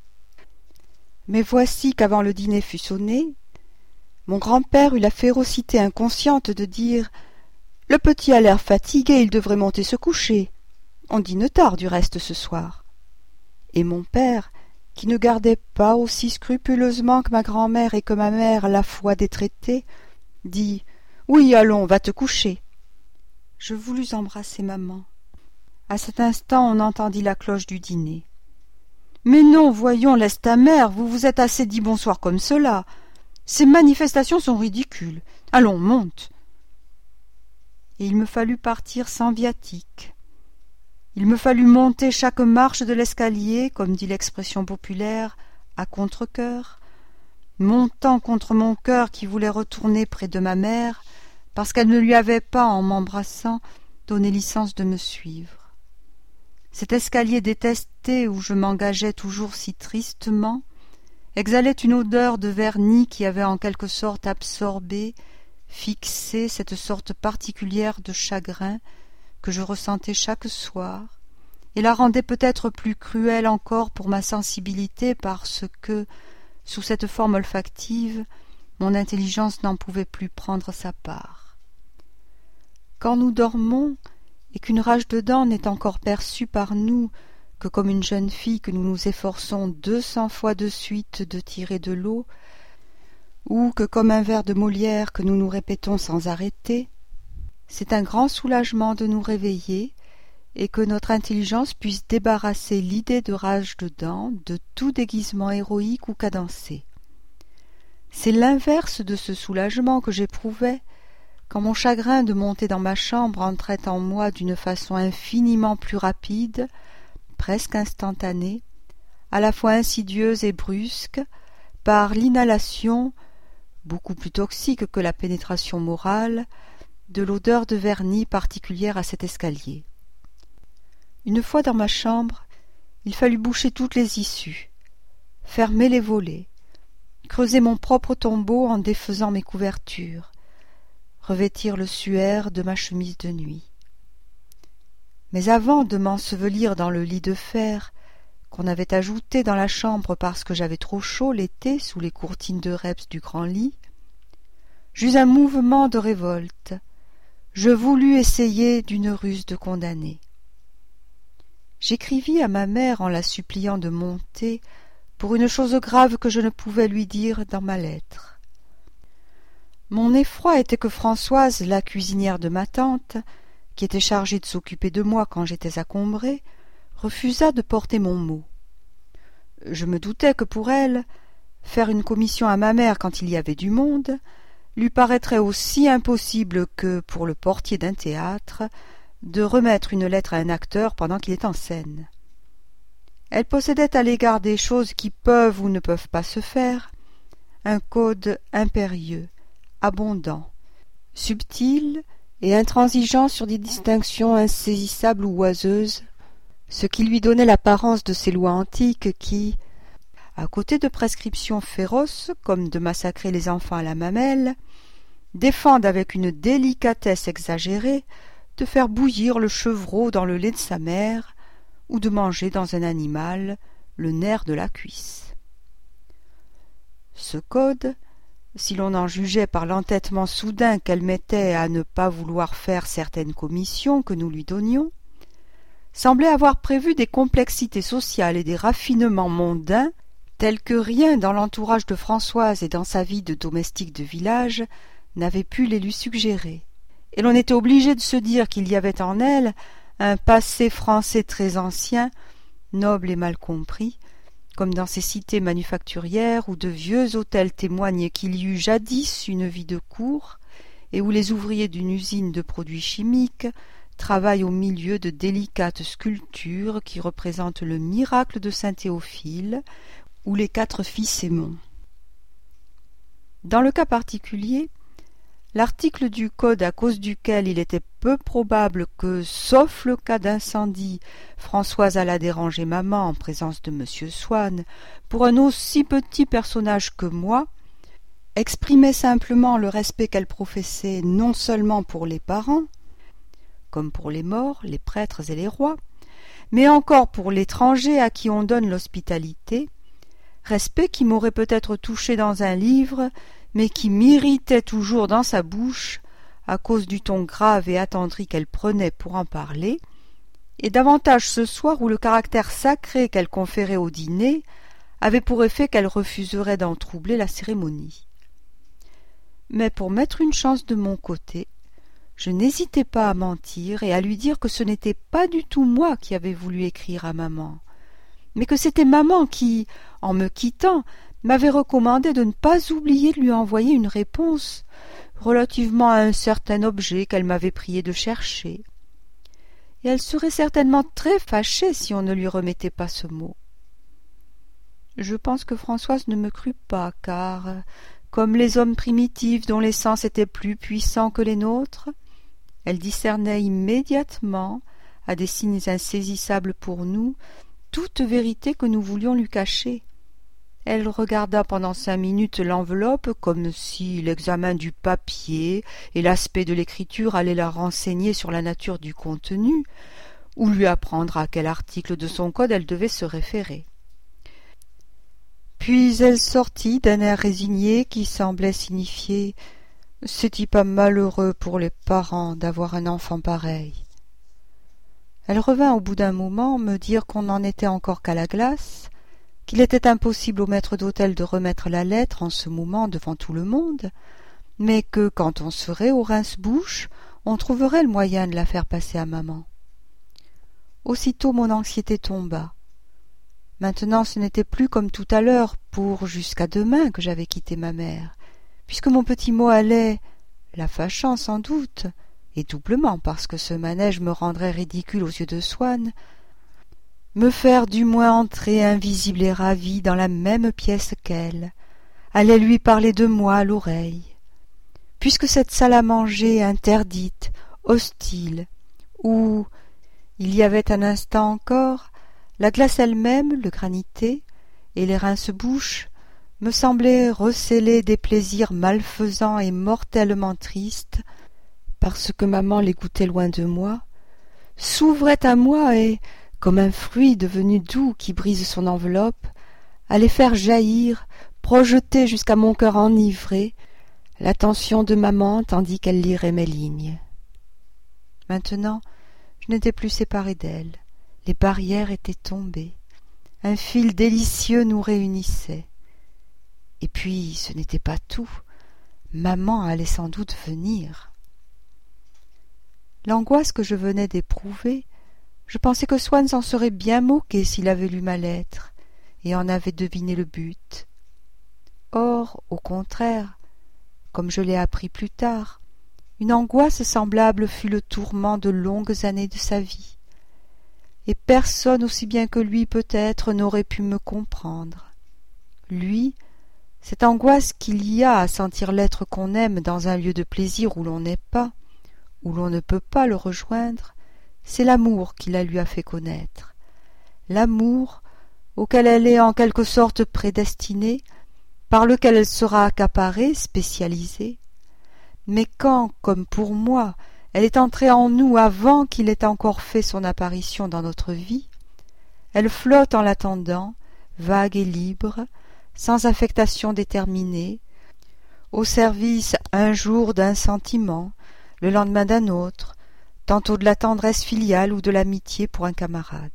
Mais voici qu'avant le dîner fut sonné, mon grand-père eut la férocité inconsciente de dire: « Le petit a l'air fatigué, il devrait monter se coucher. On dîne tard du reste ce soir. » Et mon père, qui ne gardait pas aussi scrupuleusement que ma grand-mère et que ma mère la foi des traités, dit: « Oui, allons, va te coucher. » Je voulus embrasser maman. À cet instant, on entendit la cloche du dîner. « Mais non, voyons, laisse ta mère, vous vous êtes assez dit bonsoir comme cela. Ces manifestations sont ridicules. Allons, monte. » Et il me fallut partir sans viatique. Il me fallut monter chaque marche de l'escalier, comme dit l'expression populaire, à contre-cœur, montant contre mon cœur qui voulait retourner près de ma mère, parce qu'elle ne lui avait pas, en m'embrassant, donné licence de me suivre. Cet escalier détesté où je m'engageais toujours si tristement exhalait une odeur de vernis qui avait en quelque sorte absorbé, fixé cette sorte particulière de chagrin que je ressentais chaque soir, et la rendait peut-être plus cruelle encore pour ma sensibilité parce que, sous cette forme olfactive, mon intelligence n'en pouvait plus prendre sa part. Quand nous dormons, et qu'une rage de dents n'est encore perçue par nous que comme une jeune fille que nous nous efforçons 200 fois de suite de tirer de l'eau, ou que comme un vers de Molière que nous nous répétons sans arrêter, c'est un grand soulagement de nous réveiller et que notre intelligence puisse débarrasser l'idée de rage de dents de tout déguisement héroïque ou cadencé. C'est l'inverse de ce soulagement que j'éprouvais quand mon chagrin de monter dans ma chambre entrait en moi d'une façon infiniment plus rapide, presque instantanée, à la fois insidieuse et brusque, par l'inhalation, beaucoup plus toxique que la pénétration morale, de l'odeur de vernis particulière à cet escalier. Une fois dans ma chambre, il fallut boucher toutes les issues, fermer les volets, creuser mon propre tombeau en défaisant mes couvertures, revêtir le suaire de ma chemise de nuit. Mais avant de m'ensevelir dans le lit de fer qu'on avait ajouté dans la chambre parce que j'avais trop chaud l'été sous les courtines de reps du grand lit, j'eus un mouvement de révolte. Je voulus essayer d'une ruse de condamné. J'écrivis à ma mère en la suppliant de monter pour une chose grave que je ne pouvais lui dire dans ma lettre. Mon effroi était que Françoise, la cuisinière de ma tante, qui était chargée de s'occuper de moi quand j'étais à Combray, refusa de porter mon mot. Je me doutais que pour elle, faire une commission à ma mère quand il y avait du monde, lui paraîtrait aussi impossible que, pour le portier d'un théâtre, de remettre une lettre à un acteur pendant qu'il est en scène. Elle possédait à l'égard des choses qui peuvent ou ne peuvent pas se faire un code impérieux, abondant, subtil et intransigeant sur des distinctions insaisissables ou oiseuses, ce qui lui donnait l'apparence de ces lois antiques qui, à côté de prescriptions féroces comme de massacrer les enfants à la mamelle, défendent avec une délicatesse exagérée de faire bouillir le chevreau dans le lait de sa mère ou de manger dans un animal le nerf de la cuisse. Ce code, si l'on en jugeait par l'entêtement soudain qu'elle mettait à ne pas vouloir faire certaines commissions que nous lui donnions, semblait avoir prévu des complexités sociales et des raffinements mondains tels que rien dans l'entourage de Françoise et dans sa vie de domestique de village n'avait pu les lui suggérer, et l'on était obligé de se dire qu'il y avait en elle un passé français très ancien, noble et mal compris, comme dans ces cités manufacturières où de vieux hôtels témoignent qu'il y eut jadis une vie de cour, et où les ouvriers d'une usine de produits chimiques travaillent au milieu de délicates sculptures qui représentent le miracle de saint Théophile ou les 4 fils Aymon. Dans le cas particulier, l'article du code à cause duquel il était peu probable que, sauf le cas d'incendie, Françoise allât déranger maman en présence de M. Swann, pour un aussi petit personnage que moi, exprimait simplement le respect qu'elle professait non seulement pour les parents, comme pour les morts, les prêtres et les rois, mais encore pour l'étranger à qui on donne l'hospitalité, respect qui m'aurait peut-être touché dans un livre, mais qui m'irritait toujours dans sa bouche à cause du ton grave et attendri qu'elle prenait pour en parler, et davantage ce soir où le caractère sacré qu'elle conférait au dîner avait pour effet qu'elle refuserait d'en troubler la cérémonie. Mais pour mettre une chance de mon côté, je n'hésitai pas à mentir et à lui dire que ce n'était pas du tout moi qui avais voulu écrire à maman, mais que c'était maman qui, en me quittant, m'avait recommandé de ne pas oublier de lui envoyer une réponse relativement à un certain objet qu'elle m'avait prié de chercher. Et elle serait certainement très fâchée si on ne lui remettait pas ce mot. Je pense que Françoise ne me crut pas, car, comme les hommes primitifs dont les sens étaient plus puissants que les nôtres, elle discernait immédiatement, à des signes insaisissables pour nous, toute vérité que nous voulions lui cacher. Elle regarda pendant 5 minutes l'enveloppe comme si l'examen du papier et l'aspect de l'écriture allaient la renseigner sur la nature du contenu, ou lui apprendre à quel article de son code elle devait se référer. Puis elle sortit d'un air résigné qui semblait signifier « C'est-il pas malheureux pour les parents d'avoir un enfant pareil ?» Elle revint au bout d'un moment me dire qu'on n'en était encore qu'à la glace, qu'il était impossible au maître d'hôtel de remettre la lettre en ce moment devant tout le monde, mais que, quand on serait au rince-bouche, on trouverait le moyen de la faire passer à maman. Aussitôt mon anxiété tomba. Maintenant ce n'était plus comme tout à l'heure pour jusqu'à demain que j'avais quitté ma mère, puisque mon petit mot allait, la fâchant sans doute, et doublement parce que ce manège me rendrait ridicule aux yeux de Swann, me faire du moins entrer invisible et ravi dans la même pièce qu'elle, allait lui parler de moi à l'oreille. Puisque cette salle à manger interdite, hostile, où, il y avait un instant encore, la glace elle-même, le granité, et les rince-bouches, me semblaient recéler des plaisirs malfaisants et mortellement tristes, parce que maman les goûtait loin de moi, s'ouvrait à moi et, comme un fruit devenu doux qui brise son enveloppe, allait faire jaillir, projeter jusqu'à mon cœur enivré, l'attention de maman tandis qu'elle lirait mes lignes. Maintenant, je n'étais plus séparée d'elle, les barrières étaient tombées, un fil délicieux nous réunissait. Et puis, ce n'était pas tout, maman allait sans doute venir. L'angoisse que je venais d'éprouver, je pensais que Swann s'en serait bien moqué s'il avait lu ma lettre et en avait deviné le but. Or, au contraire, comme je l'ai appris plus tard, Une angoisse semblable fut le tourment de longues années de sa vie. Et personne aussi bien que lui peut-être n'aurait pu me comprendre. Lui, cette angoisse qu'il y a à sentir l'être qu'on aime dans un lieu de plaisir où l'on n'est pas, où l'on ne peut pas le rejoindre, c'est l'amour qui la lui a fait connaître. L'amour auquel elle est en quelque sorte prédestinée, par lequel elle sera accaparée, spécialisée. Mais quand, comme pour moi, elle est entrée en nous avant qu'il ait encore fait son apparition dans notre vie, elle flotte en l'attendant, vague et libre, sans affectation déterminée, au service un jour d'un sentiment, le lendemain d'un autre, tantôt de la tendresse filiale ou de l'amitié pour un camarade.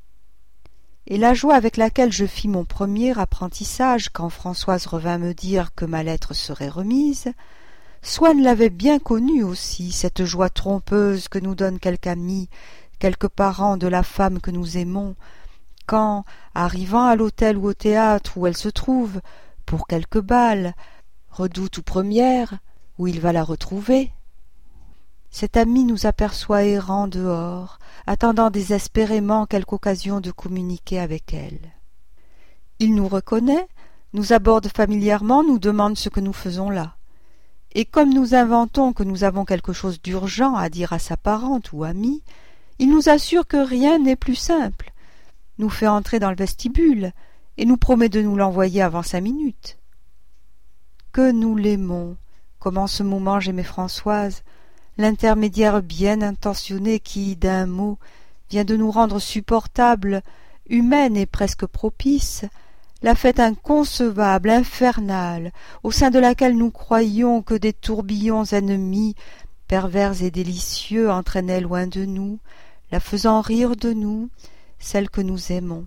Et la joie avec laquelle je fis mon premier apprentissage quand Françoise revint me dire que ma lettre serait remise, Swann l'avait bien connue aussi, cette joie trompeuse que nous donne quelque ami, quelque parent de la femme que nous aimons, quand, arrivant à l'hôtel ou au théâtre où elle se trouve, pour quelque bal, redoute ou première, où il va la retrouver, cet ami nous aperçoit errant dehors, attendant désespérément quelque occasion de communiquer avec elle. Il nous reconnaît, nous aborde familièrement, nous demande ce que nous faisons là. Et comme nous inventons que nous avons quelque chose d'urgent à dire à sa parente ou amie, il nous assure que rien n'est plus simple, nous fait entrer dans le vestibule et nous promet de nous l'envoyer avant 5 minutes. Que nous l'aimons, comme en ce moment j'aimais Françoise, l'intermédiaire bien intentionné qui, d'un mot, vient de nous rendre supportable, humaine et presque propice, la fête inconcevable, infernale, au sein de laquelle nous croyions que des tourbillons ennemis, pervers et délicieux, entraînaient loin de nous, la faisant rire de nous, celle que nous aimons.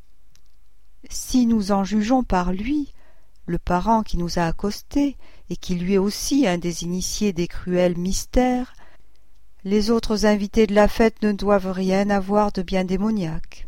Si nous en jugeons par lui, le parent qui nous a accostés, et qui lui est aussi un des initiés des cruels mystères, les autres invités de la fête ne doivent rien avoir de bien démoniaque.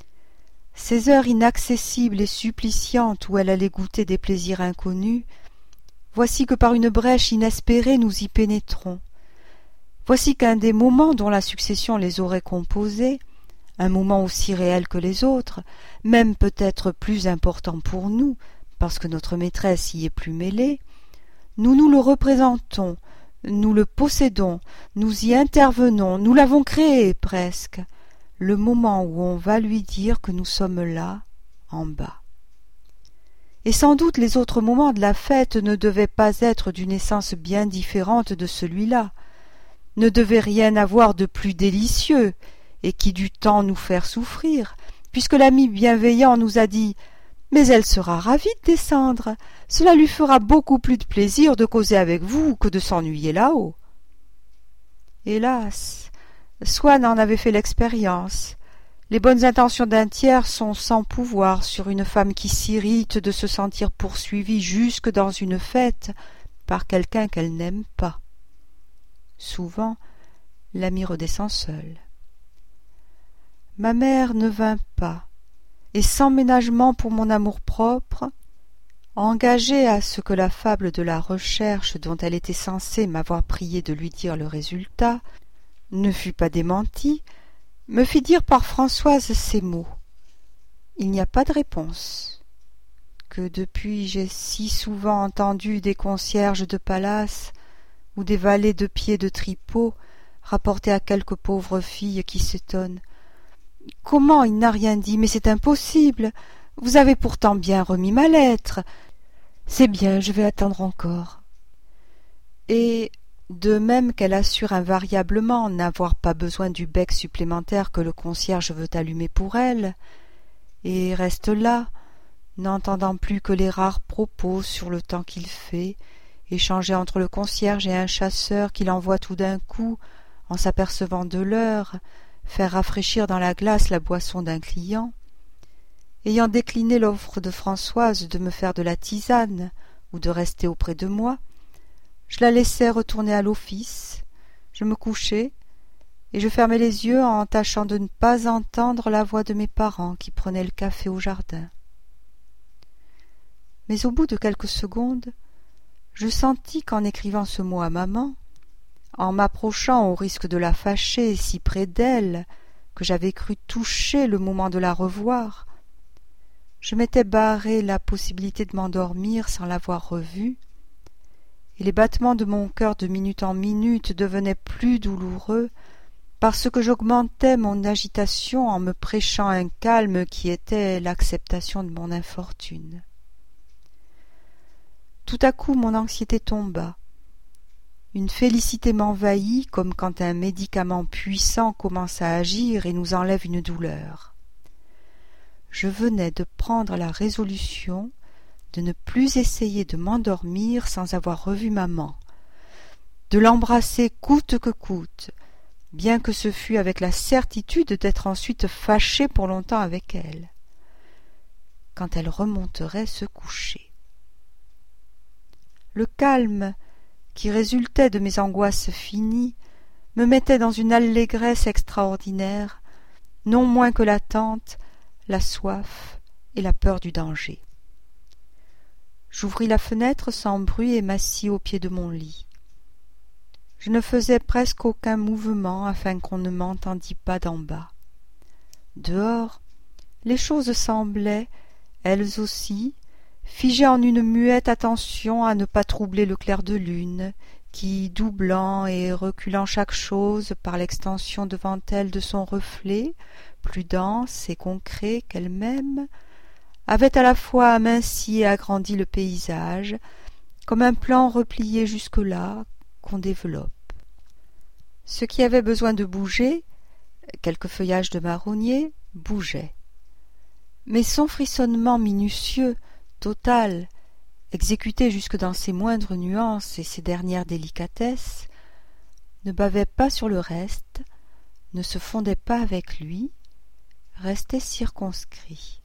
Ces heures inaccessibles et suppliciantes où elle allait goûter des plaisirs inconnus, voici que par une brèche inespérée nous y pénétrons. Voici qu'un des moments dont la succession les aurait composés, un moment aussi réel que les autres, même peut-être plus important pour nous, parce que notre maîtresse y est plus mêlée, nous nous le représentons, nous le possédons, nous y intervenons, nous l'avons créé presque, le moment où on va lui dire que nous sommes là, en bas. Et sans doute les autres moments de la fête ne devaient pas être d'une essence bien différente de celui-là, ne devaient rien avoir de plus délicieux, et qui dût tant nous faire souffrir, puisque l'ami bienveillant nous a dit « Mais elle sera ravie de descendre, cela lui fera beaucoup plus de plaisir de causer avec vous que de s'ennuyer là-haut. » Hélas, Swann en avait fait l'expérience. Les bonnes intentions d'un tiers sont sans pouvoir sur une femme qui s'irrite de se sentir poursuivie jusque dans une fête par quelqu'un qu'elle n'aime pas. Souvent, l'ami redescend seul. Ma mère ne vint pas, et sans ménagement pour mon amour-propre, engagée à ce que la fable de la recherche dont elle était censée m'avoir prié de lui dire le résultat ne fut pas démentie, me fit dire par Françoise ces mots. Il n'y a pas de réponse. Que depuis j'ai si souvent entendu des concierges de palace ou des valets de pied de tripot rapporter à quelques pauvres filles qui s'étonnent. Comment il n'a rien dit? Mais c'est impossible. Vous avez pourtant bien remis ma lettre. C'est bien, je vais attendre encore. Et, de même qu'elle assure invariablement n'avoir pas besoin du bec supplémentaire que le concierge veut allumer pour elle, et reste là, n'entendant plus que les rares propos sur le temps qu'il fait, échangés entre le concierge et un chasseur qui l'envoie tout d'un coup, en s'apercevant de l'heure, faire rafraîchir dans la glace la boisson d'un client. Ayant décliné l'offre de Françoise de me faire de la tisane ou de rester auprès de moi, je la laissais retourner à l'office, je me couchais, et je fermais les yeux en tâchant de ne pas entendre la voix de mes parents qui prenaient le café au jardin. Mais au bout de quelques secondes, je sentis qu'en écrivant ce mot à maman, en m'approchant au risque de la fâcher si près d'elle, que j'avais cru toucher le moment de la revoir, je m'étais barré la possibilité de m'endormir sans l'avoir revue, et les battements de mon cœur de minute en minute devenaient plus douloureux parce que j'augmentais mon agitation en me prêchant un calme qui était l'acceptation de mon infortune. Tout à coup mon anxiété tomba. Une félicité m'envahit comme quand un médicament puissant commence à agir et nous enlève une douleur. Je venais de prendre la résolution de ne plus essayer de m'endormir sans avoir revu maman, de l'embrasser coûte que coûte, bien que ce fût avec la certitude d'être ensuite fâché pour longtemps avec elle, quand elle remonterait se coucher. Le calme qui résultait de mes angoisses finies me mettait dans une allégresse extraordinaire, non moins que l'attente, la soif et la peur du danger. J'ouvris la fenêtre sans bruit et m'assis au pied de mon lit. Je ne faisais presque aucun mouvement afin qu'on ne m'entendît pas d'en bas. Dehors, les choses semblaient, elles aussi, figées en une muette attention à ne pas troubler le clair de lune, qui, doublant et reculant chaque chose par l'extension devant elle de son reflet, plus dense et concret qu'elle-même, avait à la fois aminci et agrandi le paysage, comme un plan replié jusque-là, qu'on développe. Ce qui avait besoin de bouger, quelques feuillages de marronnier, bougeaient. Mais son frissonnement minutieux, total, exécuté jusque dans ses moindres nuances et ses dernières délicatesses, ne bavait pas sur le reste, ne se fondait pas avec lui, restait circonscrit.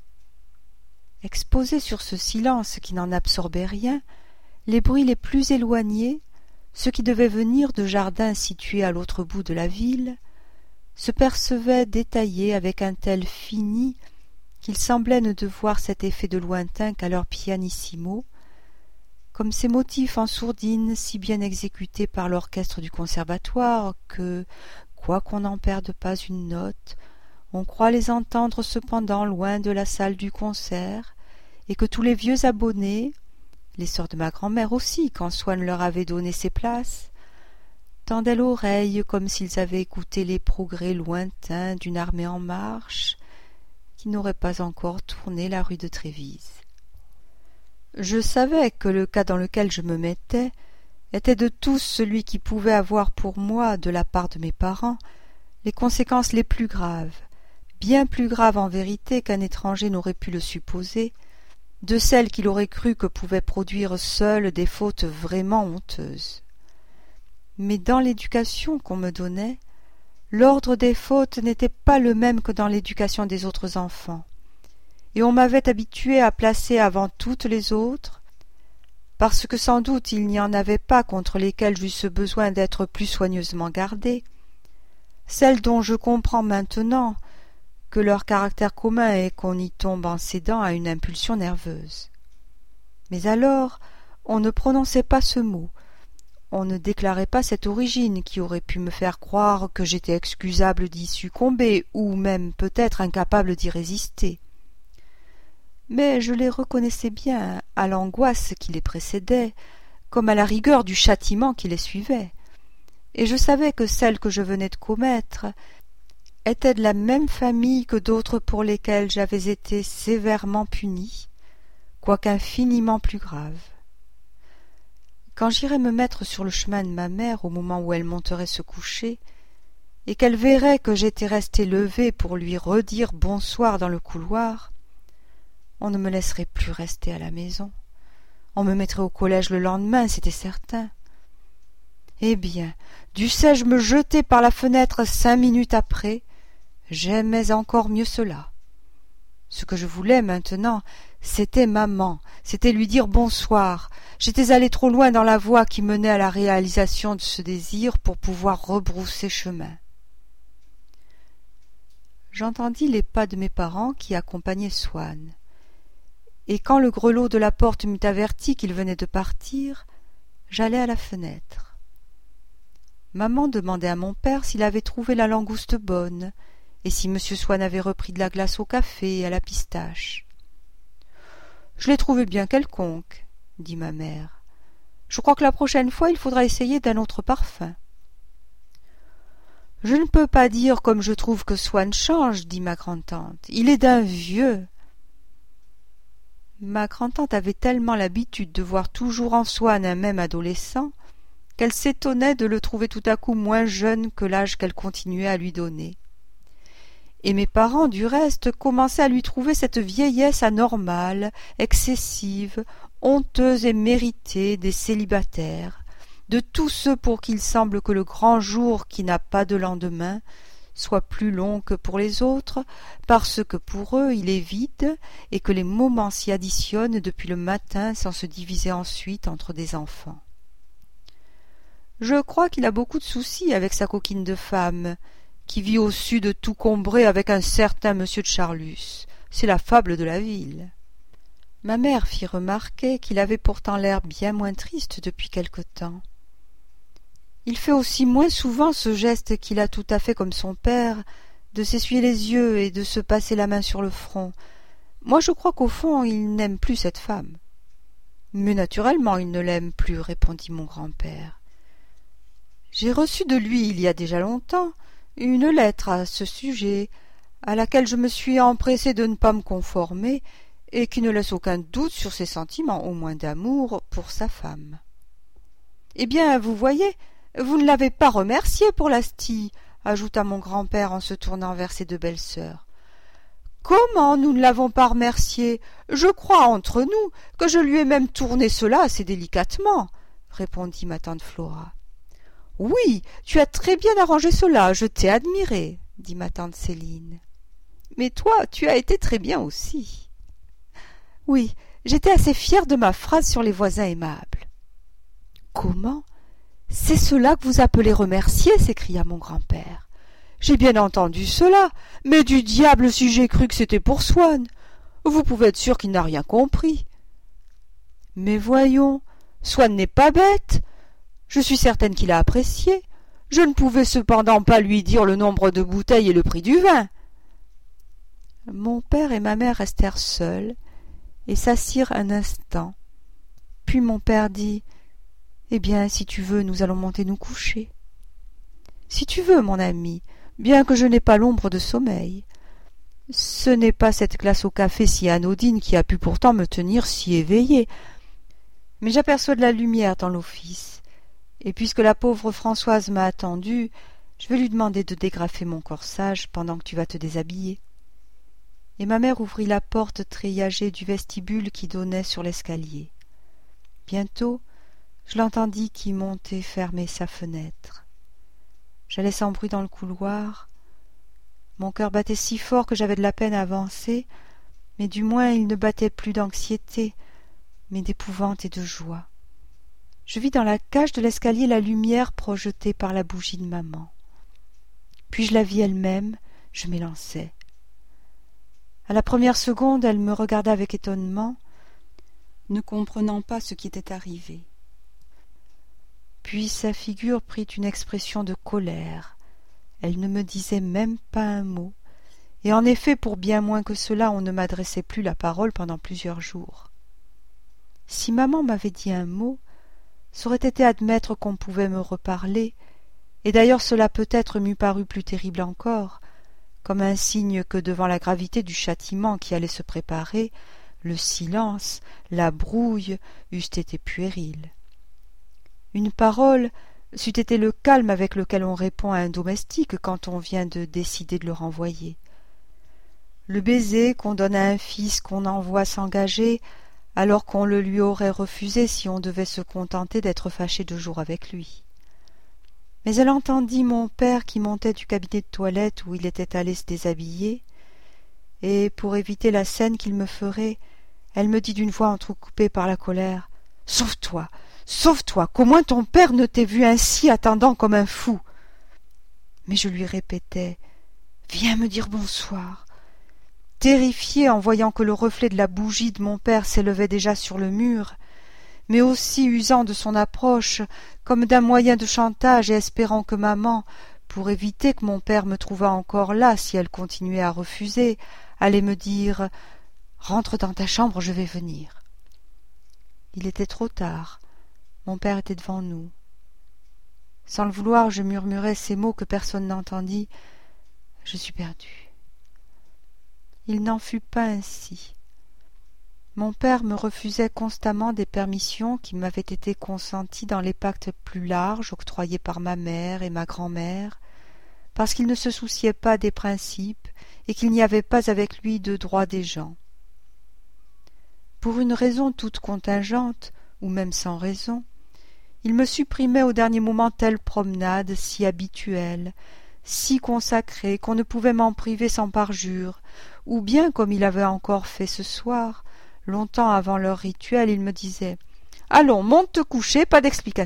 Exposé sur ce silence qui n'en absorbait rien, les bruits les plus éloignés, ceux qui devaient venir de jardins situés à l'autre bout de la ville, se percevaient détaillés avec un tel fini qu'il semblait ne devoir cet effet de lointain qu'à leur pianissimo, comme ces motifs en sourdine si bien exécutés par l'orchestre du conservatoire que, quoiqu'on n'en perde pas une note, on croit les entendre cependant loin de la salle du concert, et que tous les vieux abonnés, les sœurs de ma grand-mère aussi, quand Swann leur avait donné ses places, tendaient l'oreille comme s'ils avaient écouté les progrès lointains d'une armée en marche qui n'aurait pas encore tourné la rue de Trévise. Je savais que le cas dans lequel je me mettais était de tous celui qui pouvait avoir pour moi, de la part de mes parents, les conséquences les plus graves, bien plus graves en vérité qu'un étranger n'aurait pu le supposer, de celles qu'il aurait cru que pouvaient produire seules des fautes vraiment honteuses. Mais dans l'éducation qu'on me donnait, l'ordre des fautes n'était pas le même que dans l'éducation des autres enfants, et on m'avait habitué à placer avant toutes les autres, parce que sans doute il n'y en avait pas contre lesquelles j'eusse besoin d'être plus soigneusement gardée, celles dont je comprends maintenant que leur caractère commun est qu'on y tombe en cédant à une impulsion nerveuse. Mais alors, on ne prononçait pas ce mot, on ne déclarait pas cette origine qui aurait pu me faire croire que j'étais excusable d'y succomber, ou même peut-être incapable d'y résister. Mais je les reconnaissais bien à l'angoisse qui les précédait, comme à la rigueur du châtiment qui les suivait, et je savais que celle que je venais de commettre était de la même famille que d'autres pour lesquelles j'avais été sévèrement puni, quoique infiniment plus grave. Quand j'irais me mettre sur le chemin de ma mère au moment où elle monterait se coucher, et qu'elle verrait que j'étais resté levé pour lui redire bonsoir dans le couloir, on ne me laisserait plus rester à la maison. On me mettrait au collège le lendemain, c'était certain. Eh bien, dussé-je me jeter par la fenêtre 5 minutes après, j'aimais encore mieux cela. Ce que je voulais maintenant, c'était maman, c'était lui dire bonsoir. J'étais allé trop loin dans la voie qui menait à la réalisation de ce désir pour pouvoir rebrousser chemin. J'entendis les pas de mes parents qui accompagnaient Swann, et quand le grelot de la porte m'eut averti qu'il venait de partir, j'allai à la fenêtre. Maman demandait à mon père s'il avait trouvé la langouste bonne, et si M. Swann avait repris de la glace au café et à la pistache. « Je l'ai trouvé bien quelconque, » dit ma mère. « Je crois que la prochaine fois il faudra essayer d'un autre parfum. »« Je ne peux pas dire comme je trouve que Swann change, » dit ma grand-tante. « Il est d'un vieux. » Ma grand-tante avait tellement l'habitude de voir toujours en Swann un même adolescent qu'elle s'étonnait de le trouver tout à coup moins jeune que l'âge qu'elle continuait à lui donner. Et mes parents, du reste, commençaient à lui trouver cette vieillesse anormale, excessive, honteuse et méritée des célibataires, de tous ceux pour qui il semble que le grand jour qui n'a pas de lendemain soit plus long que pour les autres, parce que pour eux il est vide et que les moments s'y additionnent depuis le matin sans se diviser ensuite entre des enfants. Je crois qu'il a beaucoup de soucis avec sa coquine de femme, qui vit au sud tout Combré avec un certain monsieur de Charlus. C'est la fable de la ville. Ma mère fit remarquer qu'il avait pourtant l'air bien moins triste depuis quelque temps. Il fait aussi moins souvent ce geste qu'il a tout à fait comme son père, de s'essuyer les yeux et de se passer la main sur le front. Moi je crois qu'au fond il n'aime plus cette femme. Mais naturellement il ne l'aime plus, répondit mon grand-père. J'ai reçu de lui il y a déjà longtemps une lettre à ce sujet, à laquelle je me suis empressé de ne pas me conformer, et qui ne laisse aucun doute sur ses sentiments, au moins d'amour, pour sa femme. Eh bien, vous voyez, vous ne l'avez pas remercié pour l'Astie, ajouta mon grand-père en se tournant vers ses deux belles-sœurs. Comment nous ne l'avons pas remercié? Je crois entre nous que je lui ai même tourné cela assez délicatement, répondit ma tante Flora. Oui, tu as très bien arrangé cela, je t'ai admiré, dit ma tante Céline. Mais toi, tu as été très bien aussi. Oui, j'étais assez fière de ma phrase sur les voisins aimables. Comment? C'est cela que vous appelez remercier? S'écria mon grand-père. J'ai bien entendu cela, mais du diable si j'ai cru que c'était pour Swann. Vous pouvez être sûr qu'il n'a rien compris. Mais voyons, Swann n'est pas bête. Je suis certaine qu'il a apprécié. Je ne pouvais cependant pas lui dire le nombre de bouteilles et le prix du vin. Mon père et ma mère restèrent seuls et s'assirent un instant. Puis mon père dit « Eh bien, si tu veux, nous allons monter nous coucher. »« Si tu veux, mon ami, bien que je n'ai pas l'ombre de sommeil. Ce n'est pas cette glace au café si anodine qui a pu pourtant me tenir si éveillée. Mais j'aperçois de la lumière dans l'office. Et puisque la pauvre Françoise m'a attendue, je vais lui demander de dégrafer mon corsage pendant que tu vas te déshabiller. » Et ma mère ouvrit la porte treillagée du vestibule qui donnait sur l'escalier. Bientôt, je l'entendis qui montait fermer sa fenêtre. J'allais sans bruit dans le couloir. Mon cœur battait si fort que j'avais de la peine à avancer, mais du moins il ne battait plus d'anxiété, mais d'épouvante et de joie. Je vis dans la cage de l'escalier la lumière projetée par la bougie de maman. Puis je la vis elle-même, je m'élançai. À la première seconde, elle me regarda avec étonnement, ne comprenant pas ce qui était arrivé. Puis sa figure prit une expression de colère. Elle ne me disait même pas un mot, et en effet, pour bien moins que cela, on ne m'adressait plus la parole pendant plusieurs jours. Si maman m'avait dit un mot, c'aurait été admettre qu'on pouvait me reparler, et d'ailleurs cela peut-être m'eût paru plus terrible encore, comme un signe que devant la gravité du châtiment qui allait se préparer, le silence, la brouille eussent été puérils. Une parole c'eût été le calme avec lequel on répond à un domestique quand on vient de décider de le renvoyer. Le baiser qu'on donne à un fils qu'on envoie s'engager, alors qu'on le lui aurait refusé si on devait se contenter d'être fâché 2 jours avec lui. Mais elle entendit mon père qui montait du cabinet de toilette où il était allé se déshabiller, et pour éviter la scène qu'il me ferait, elle me dit d'une voix entrecoupée par la colère « Sauve-toi, sauve-toi, qu'au moins ton père ne t'ait vu ainsi attendant comme un fou. » Mais je lui répétais « Viens me dire bonsoir. » Terrifiée en voyant que le reflet de la bougie de mon père s'élevait déjà sur le mur, mais aussi usant de son approche comme d'un moyen de chantage et espérant que maman, pour éviter que mon père me trouvât encore là si elle continuait à refuser, allait me dire « Rentre dans ta chambre, je vais venir ». Il était trop tard. Mon père était devant nous. Sans le vouloir, je murmurai ces mots que personne n'entendit. « Je suis perdue ». Il n'en fut pas ainsi. Mon père me refusait constamment des permissions qui m'avaient été consenties dans les pactes plus larges octroyés par ma mère et ma grand-mère, parce qu'il ne se souciait pas des principes et qu'il n'y avait pas avec lui de droit des gens. Pour une raison toute contingente, ou même sans raison, il me supprimait au dernier moment telle promenade si habituelle, si consacrée qu'on ne pouvait m'en priver sans parjure, ou bien, comme il avait encore fait ce soir, longtemps avant l'heure rituelle, il me disait « Allons, monte te coucher, pas d'explication ».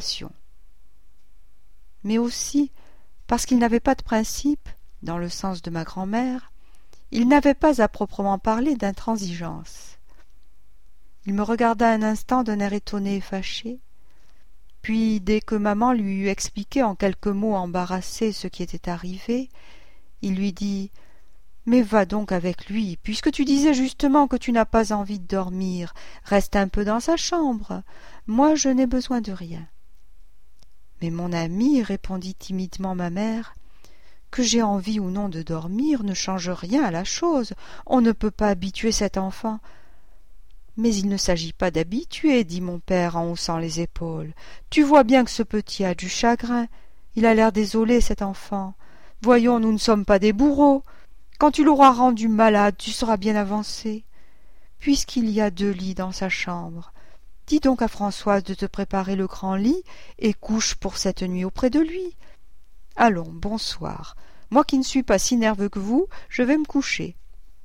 Mais aussi, parce qu'il n'avait pas de principe, dans le sens de ma grand-mère, il n'avait pas à proprement parler d'intransigeance. Il me regarda un instant d'un air étonné et fâché, puis, dès que maman lui eut expliqué en quelques mots embarrassés ce qui était arrivé, il lui dit « Mais va donc avec lui, puisque tu disais justement que tu n'as pas envie de dormir, reste un peu dans sa chambre, moi je n'ai besoin de rien. » « Mais mon ami, répondit timidement ma mère, que j'ai envie ou non de dormir ne change rien à la chose, on ne peut pas habituer cet enfant. » « Mais il ne s'agit pas d'habituer, dit mon père en haussant les épaules. Tu vois bien que ce petit a du chagrin. Il a l'air désolé, cet enfant. Voyons, nous ne sommes pas des bourreaux. Quand tu l'auras rendu malade, tu seras bien avancé. Puisqu'il y a 2 lits dans sa chambre, dis donc à Françoise de te préparer le grand lit et couche pour cette nuit auprès de lui. Allons, bonsoir. Moi qui ne suis pas si nerveux que vous, je vais me coucher. »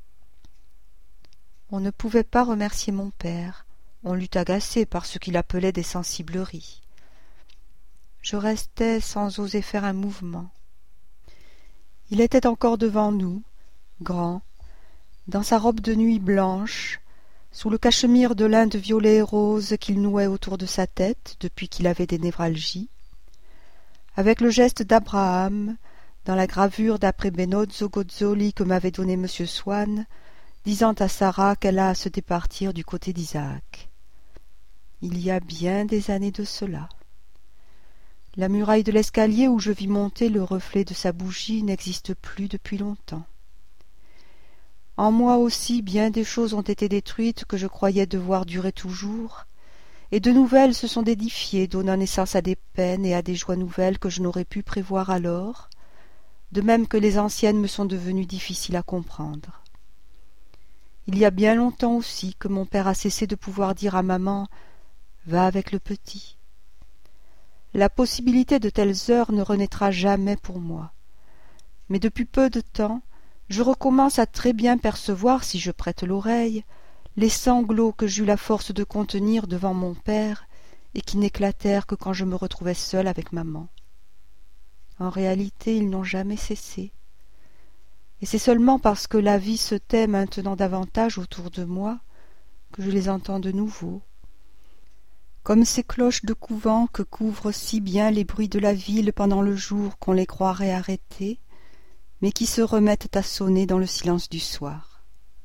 On ne pouvait pas remercier mon père. On l'eût agacé par ce qu'il appelait des sensibleries. Je restais sans oser faire un mouvement. Il était encore devant nous, grand, dans sa robe de nuit blanche, sous le cachemire de lin de violet et rose qu'il nouait autour de sa tête depuis qu'il avait des névralgies, avec le geste d'Abraham, dans la gravure d'après Benozzo Gozzoli que m'avait donné M. Swann, disant à Sarah qu'elle a à se départir du côté d'Isaac. Il y a bien des années de cela. La muraille de l'escalier où je vis monter le reflet de sa bougie n'existe plus depuis longtemps. En moi aussi bien des choses ont été détruites que je croyais devoir durer toujours, et de nouvelles se sont édifiées, donnant naissance à des peines et à des joies nouvelles que je n'aurais pu prévoir alors, de même que les anciennes me sont devenues difficiles à comprendre. Il y a bien longtemps aussi que mon père a cessé de pouvoir dire à maman « Va avec le petit ». La possibilité de telles heures ne renaîtra jamais pour moi. Mais depuis peu de temps, je recommence à très bien percevoir, si je prête l'oreille, les sanglots que j'eus la force de contenir devant mon père et qui n'éclatèrent que quand je me retrouvais seule avec maman. En réalité, ils n'ont jamais cessé. Et c'est seulement parce que la vie se tait maintenant davantage autour de moi que je les entends de nouveau, comme ces cloches de couvent que couvrent si bien les bruits de la ville pendant le jour qu'on les croirait arrêtés, mais qui se remettent à sonner dans le silence du soir.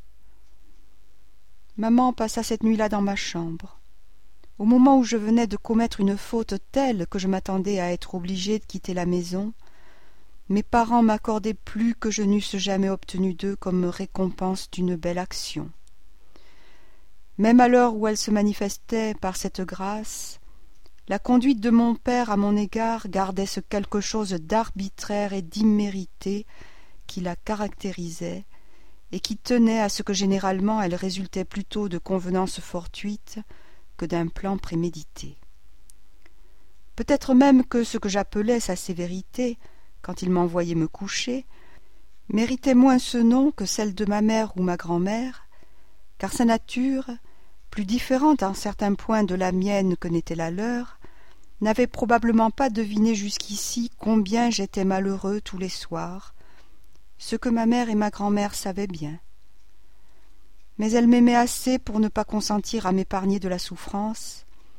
Maman passa cette nuit-là dans ma chambre. Au moment où je venais de commettre une faute telle que je m'attendais à être obligée de quitter la maison, mes parents m'accordaient plus que je n'eusse jamais obtenu d'eux comme récompense d'une belle action. Même à l'heure où elle se manifestait par cette grâce, la conduite de mon père à mon égard gardait ce quelque chose d'arbitraire et d'immérité qui la caractérisait et qui tenait à ce que généralement elle résultait plutôt de convenances fortuites que d'un plan prémédité. Peut-être même que ce que j'appelais sa sévérité, quand il m'envoyait me coucher, méritait moins ce nom que celle de ma mère ou ma grand-mère, car sa nature, plus différente en certains points de la mienne que n'était la leur, n'avait probablement pas deviné jusqu'ici combien j'étais malheureux tous les soirs, ce que ma mère et ma grand-mère savaient bien. Mais elle m'aimait assez pour ne pas consentir à m'épargner de la souffrance,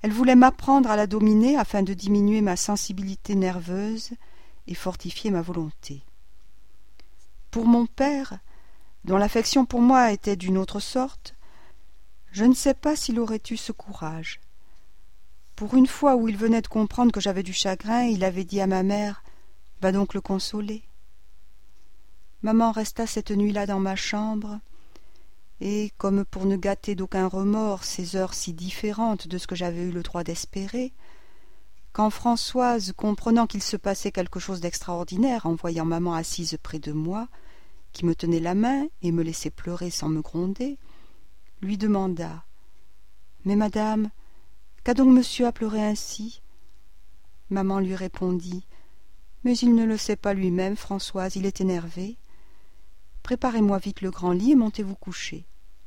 Elle voulait m'apprendre à la dominer afin de diminuer ma sensibilité nerveuse et fortifier ma volonté. Pour mon père, dont l'affection pour moi était d'une autre sorte, je ne sais pas s'il aurait eu ce courage. Pour une fois où il venait de comprendre que j'avais du chagrin, il avait dit à ma mère « Va donc le consoler ». Maman resta cette nuit-là dans ma chambre, et, comme pour ne gâter d'aucun remords ces heures si différentes de ce que j'avais eu le droit d'espérer, quand Françoise, comprenant qu'il se passait quelque chose d'extraordinaire en voyant maman assise près de moi, qui me tenait la main et me laissait pleurer sans me gronder, lui demanda « Mais madame, qu'a donc monsieur à pleurer ainsi ?» Maman lui répondit « Mais il ne le sait pas lui-même, Françoise, il est énervé. Préparez-moi vite le grand lit et montez vous coucher. »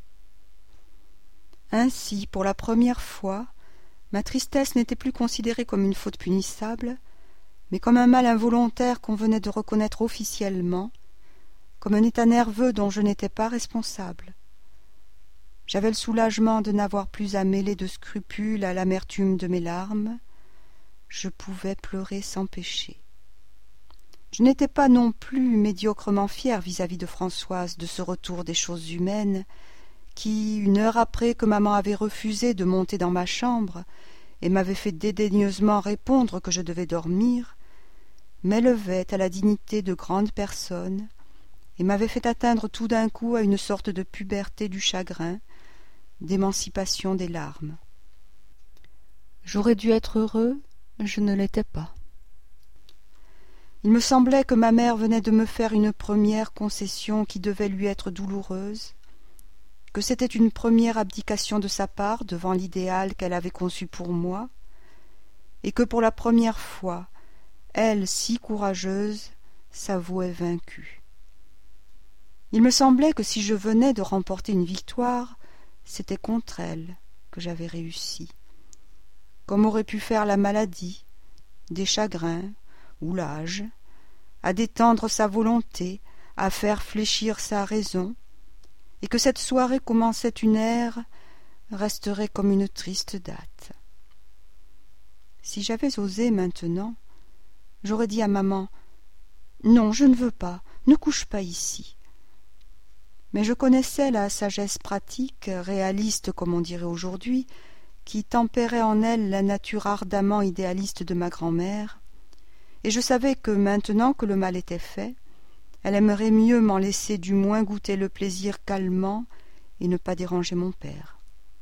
Ainsi, pour la première fois, ma tristesse n'était plus considérée comme une faute punissable, mais comme un mal involontaire qu'on venait de reconnaître officiellement, comme un état nerveux dont je n'étais pas responsable. J'avais le soulagement de n'avoir plus à mêler de scrupules à l'amertume de mes larmes. Je pouvais pleurer sans péché. Je n'étais pas non plus médiocrement fière vis-à-vis de Françoise de ce retour des choses humaines qui, une heure après que maman avait refusé de monter dans ma chambre et m'avait fait dédaigneusement répondre que je devais dormir, m'élevait à la dignité de grande personne et m'avait fait atteindre tout d'un coup à une sorte de puberté du chagrin, d'émancipation des larmes. J'aurais dû être heureux, je ne l'étais pas. Il me semblait que ma mère venait de me faire une première concession qui devait lui être douloureuse, que c'était une première abdication de sa part devant l'idéal qu'elle avait conçu pour moi, et que pour la première fois, elle, si courageuse, s'avouait vaincue. Il me semblait que si je venais de remporter une victoire, c'était contre elle que j'avais réussi, comme aurait pu faire la maladie, des chagrins ou l'âge, à détendre sa volonté, à faire fléchir sa raison, et que cette soirée commençait une ère, resterait comme une triste date. Si j'avais osé maintenant, j'aurais dit à maman « Non, je ne veux pas, ne couche pas ici ». Mais je connaissais la sagesse pratique, réaliste comme on dirait aujourd'hui, qui tempérait en elle la nature ardemment idéaliste de ma grand-mère, et je savais que maintenant que le mal était fait, elle aimerait mieux m'en laisser du moins goûter le plaisir calmant et ne pas déranger mon père.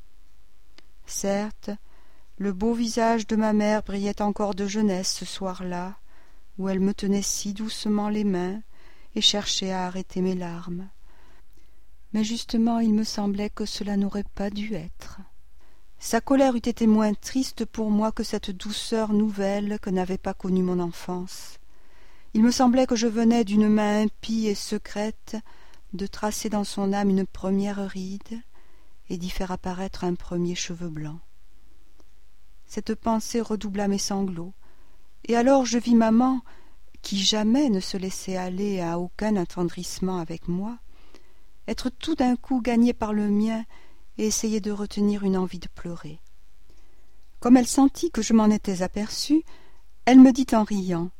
Certes, le beau visage de ma mère brillait encore de jeunesse ce soir-là, où elle me tenait si doucement les mains et cherchait à arrêter mes larmes. Mais justement il me semblait que cela n'aurait pas dû être. Sa colère eût été moins triste pour moi que cette douceur nouvelle que n'avait pas connue mon enfance. Il me semblait que je venais d'une main impie et secrète de tracer dans son âme une première ride et d'y faire apparaître un premier cheveu blanc. Cette pensée redoubla mes sanglots, et alors je vis maman, qui jamais ne se laissait aller à aucun attendrissement avec moi, être tout d'un coup gagnée par le mien et essayer de retenir une envie de pleurer. Comme elle sentit que je m'en étais aperçue, elle me dit en riant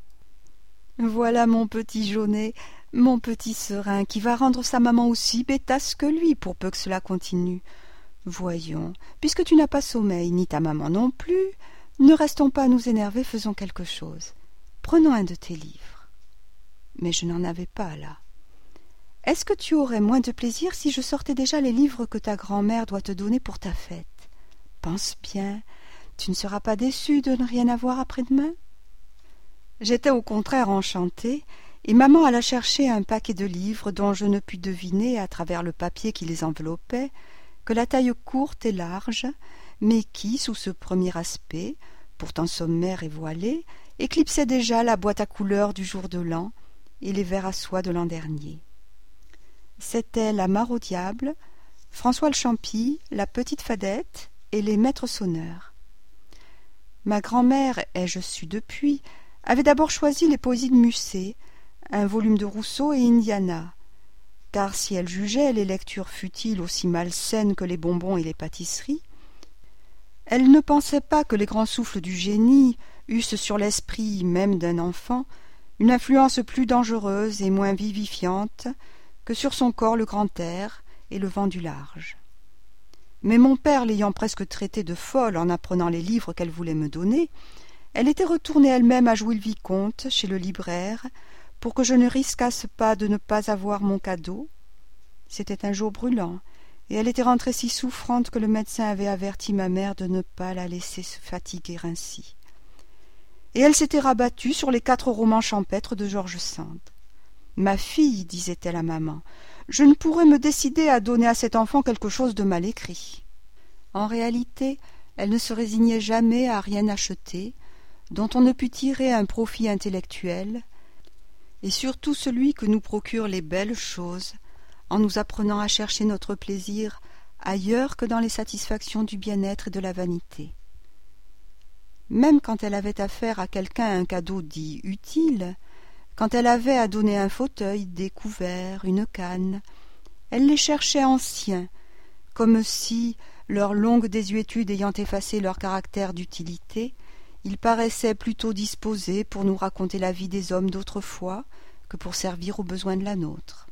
« Voilà mon petit Jaunet, mon petit serin, qui va rendre sa maman aussi bêtasse que lui, pour peu que cela continue. Voyons, puisque tu n'as pas sommeil, ni ta maman non plus, ne restons pas à nous énerver, faisons quelque chose. Prenons un de tes livres. » Mais je n'en avais pas là. « Est-ce que tu aurais moins de plaisir si je sortais déjà les livres que ta grand-mère doit te donner pour ta fête? Pense bien, tu ne seras pas déçu de ne rien avoir après-demain ?» J'étais au contraire enchantée, et maman alla chercher un paquet de livres dont je ne pus deviner, à travers le papier qui les enveloppait, que la taille courte et large, mais qui, sous ce premier aspect, pourtant sommaire et voilé, éclipsait déjà la boîte à couleurs du jour de l'an et les vers à soie de l'an dernier. C'était La Mare au diable, François le Champy, La Petite Fadette et Les Maîtres sonneurs. Ma grand-mère, ai-je su depuis, avait d'abord choisi les poésies de Musset, un volume de Rousseau et Indiana, car si elle jugeait les lectures futiles aussi malsaines que les bonbons et les pâtisseries, Elle ne pensait pas que les grands souffles du génie eussent sur l'esprit même d'un enfant une influence plus dangereuse et moins vivifiante que sur son corps le grand air et le vent du large. Mais mon père l'ayant presque traitée de folle en apprenant les livres qu'elle voulait me donner, elle était retournée elle-même à Jouy-le-Vicomte, chez le libraire, pour que je ne risquasse pas de ne pas avoir mon cadeau. C'était un jour brûlant, et elle était rentrée si souffrante que le médecin avait averti ma mère de ne pas la laisser se fatiguer ainsi. Et elle s'était rabattue sur les 4 romans champêtres de George Sand. « Ma fille, disait-elle à maman, je ne pourrais me décider à donner à cet enfant quelque chose de mal écrit. » En réalité, elle ne se résignait jamais à rien acheter, dont on ne pût tirer un profit intellectuel, et surtout celui que nous procurent les belles choses, en nous apprenant à chercher notre plaisir ailleurs que dans les satisfactions du bien-être et de la vanité. Même quand elle avait à faire à quelqu'un un cadeau dit utile, quand elle avait à donner un fauteuil, des couverts, une canne, elle les cherchait anciens, comme si, leur longue désuétude ayant effacé leur caractère d'utilité, ils paraissaient plutôt disposés pour nous raconter la vie des hommes d'autrefois que pour servir aux besoins de la nôtre.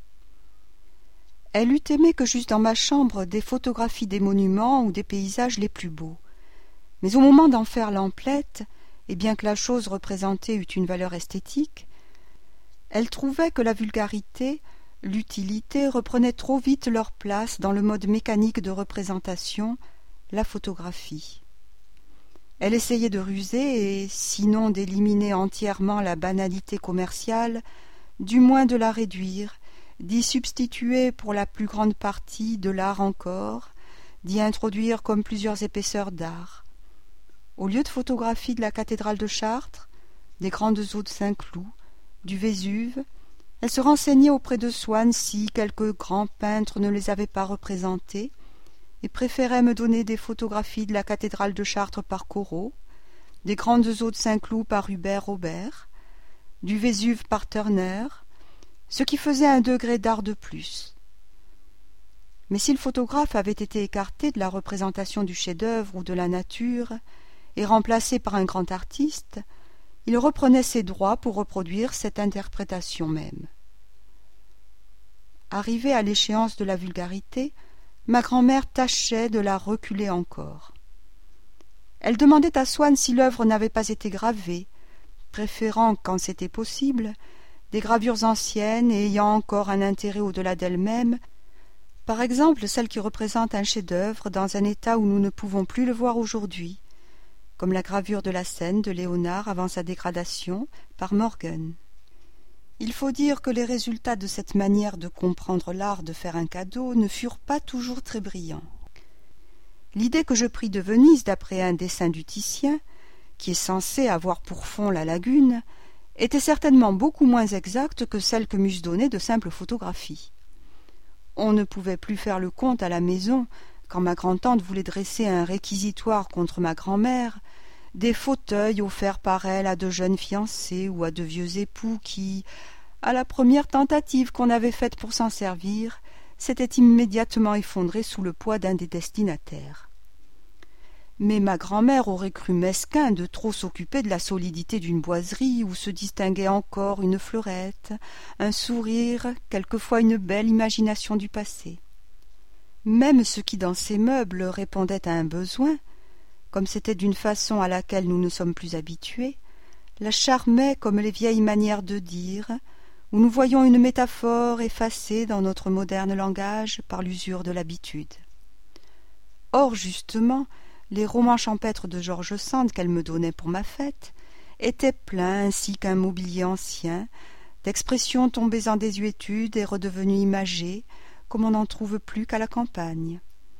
Elle eût aimé que j'eusse dans ma chambre des photographies des monuments ou des paysages les plus beaux. Mais au moment d'en faire l'emplette, et bien que la chose représentée eût une valeur esthétique, elle trouvait que la vulgarité, l'utilité reprenaient trop vite leur place dans le mode mécanique de représentation, la photographie. Elle essayait de ruser et, sinon d'éliminer entièrement la banalité commerciale, du moins de la réduire, d'y substituer pour la plus grande partie de l'art encore, d'y introduire comme plusieurs épaisseurs d'art. Au lieu de photographies de la cathédrale de Chartres, des grandes eaux de Saint-Cloud, du Vésuve, elle se renseignait auprès de Swann si quelques grands peintres ne les avaient pas représentés, et préférait me donner des photographies de la cathédrale de Chartres par Corot, des grandes eaux de Saint-Cloud par Hubert Robert, du Vésuve par Turner, ce qui faisait un degré d'art de plus. Mais si le photographe avait été écarté de la représentation du chef-d'œuvre ou de la nature et remplacé par un grand artiste, il reprenait ses droits pour reproduire cette interprétation même. Arrivée à l'échéance de la vulgarité, ma grand-mère tâchait de la reculer encore. Elle demandait à Swann si l'œuvre n'avait pas été gravée, préférant, quand c'était possible, des gravures anciennes et ayant encore un intérêt au-delà d'elles-mêmes, par exemple celles qui représentent un chef-d'œuvre dans un état où nous ne pouvons plus le voir aujourd'hui, comme la gravure de la scène de Léonard avant sa dégradation par Morgan. Il faut dire que les résultats de cette manière de comprendre l'art de faire un cadeau ne furent pas toujours très brillants. L'idée que je pris de Venise d'après un dessin du Titien, qui est censé avoir pour fond la lagune, était certainement beaucoup moins exacte que celle que m'eussent donnée de simples photographies. On ne pouvait plus faire le compte à la maison, quand ma grand-tante voulait dresser un réquisitoire contre ma grand-mère, des fauteuils offerts par elle à de jeunes fiancés ou à de vieux époux qui, à la première tentative qu'on avait faite pour s'en servir, s'étaient immédiatement effondrés sous le poids d'un des destinataires. Mais ma grand-mère aurait cru mesquin de trop s'occuper de la solidité d'une boiserie où se distinguait encore une fleurette, un sourire, quelquefois une belle imagination du passé. Même ce qui dans ces meubles répondait à un besoin, comme c'était d'une façon à laquelle nous ne sommes plus habitués, la charmait comme les vieilles manières de dire, où nous voyons une métaphore effacée dans notre moderne langage par l'usure de l'habitude. Or, justement, les romans champêtres de George Sand qu'elle me donnait pour ma fête étaient pleins, ainsi qu'un mobilier ancien, d'expressions tombées en désuétude et redevenues imagées, comme on n'en trouve plus qu'à la campagne.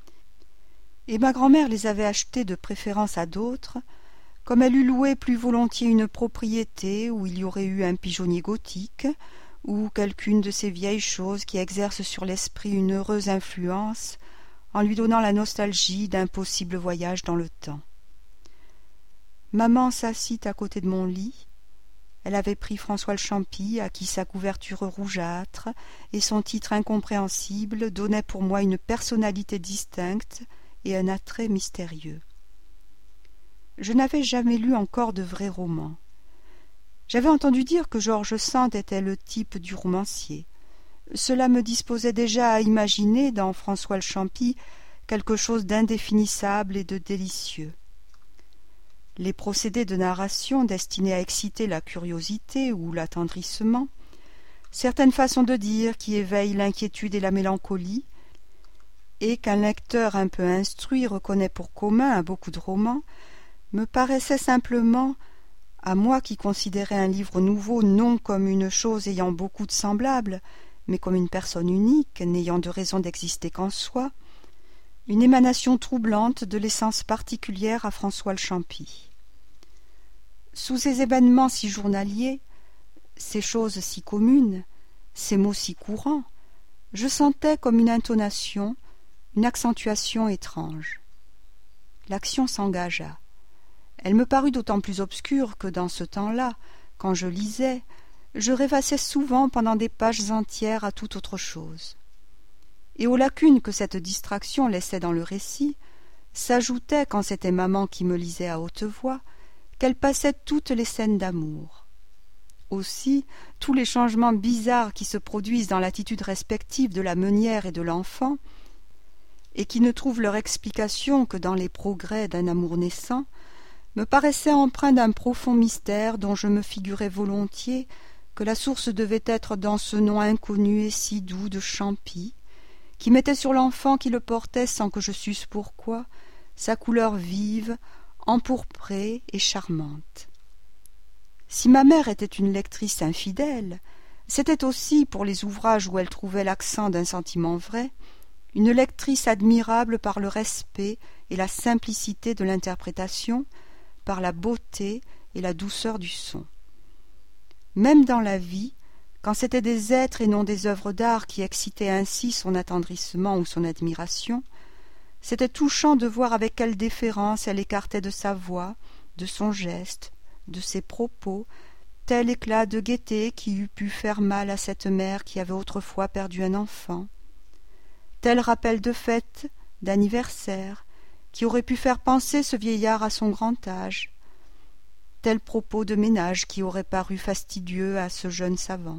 Et ma grand-mère les avait achetés de préférence à d'autres, comme elle eût loué plus volontiers une propriété où il y aurait eu un pigeonnier gothique, ou quelqu'une de ces vieilles choses qui exercent sur l'esprit une heureuse influence, en lui donnant la nostalgie d'un possible voyage dans le temps. Maman s'assit à côté de mon lit. Elle avait pris François le Champy, à qui sa couverture rougeâtre et son titre incompréhensible donnaient pour moi une personnalité distincte et un attrait mystérieux. je n'avais jamais lu encore de vrais romans. J'avais entendu dire que George Sand était le type du romancier. Cela me disposait déjà à imaginer dans François le Champy quelque chose d'indéfinissable et de délicieux. Les procédés de narration destinés à exciter la curiosité ou l'attendrissement, certaines façons de dire qui éveillent l'inquiétude et la mélancolie, et qu'un lecteur un peu instruit reconnaît pour commun à beaucoup de romans, me paraissaient simplement, à moi qui considérais un livre nouveau non comme une chose ayant beaucoup de semblables, mais comme une personne unique, n'ayant de raison d'exister qu'en soi, une émanation troublante de l'essence particulière à François le Champy. Sous ces événements si journaliers, ces choses si communes, ces mots si courants, je sentais comme une intonation, une accentuation étrange. L'action s'engagea. Elle me parut d'autant plus obscure que dans ce temps-là, quand je lisais, je rêvassais souvent pendant des pages entières à toute autre chose. Et aux lacunes que cette distraction laissait dans le récit, s'ajoutait, quand c'était maman qui me lisait à haute voix, qu'elle passait toutes les scènes d'amour. Aussi, tous les changements bizarres qui se produisent dans l'attitude respective de la meunière et de l'enfant, et qui ne trouvent leur explication que dans les progrès d'un amour naissant, me paraissaient empreints d'un profond mystère dont je me figurais volontiers que la source devait être dans ce nom inconnu et si doux de Champy, qui mettait sur l'enfant qui le portait sans que je susse pourquoi sa couleur vive, empourprée et charmante. Si ma mère était une lectrice infidèle, c'était aussi, pour les ouvrages où elle trouvait l'accent d'un sentiment vrai, une lectrice admirable par le respect et la simplicité de l'interprétation, par la beauté et la douceur du son. Même dans la vie, quand c'étaient des êtres et non des œuvres d'art qui excitaient ainsi son attendrissement ou son admiration, c'était touchant de voir avec quelle déférence elle écartait de sa voix, de son geste, de ses propos, tel éclat de gaieté qui eût pu faire mal à cette mère qui avait autrefois perdu un enfant, tel rappel de fête, d'anniversaire, qui aurait pu faire penser ce vieillard à son grand âge, tel propos de ménage qui aurait paru fastidieux à ce jeune savant.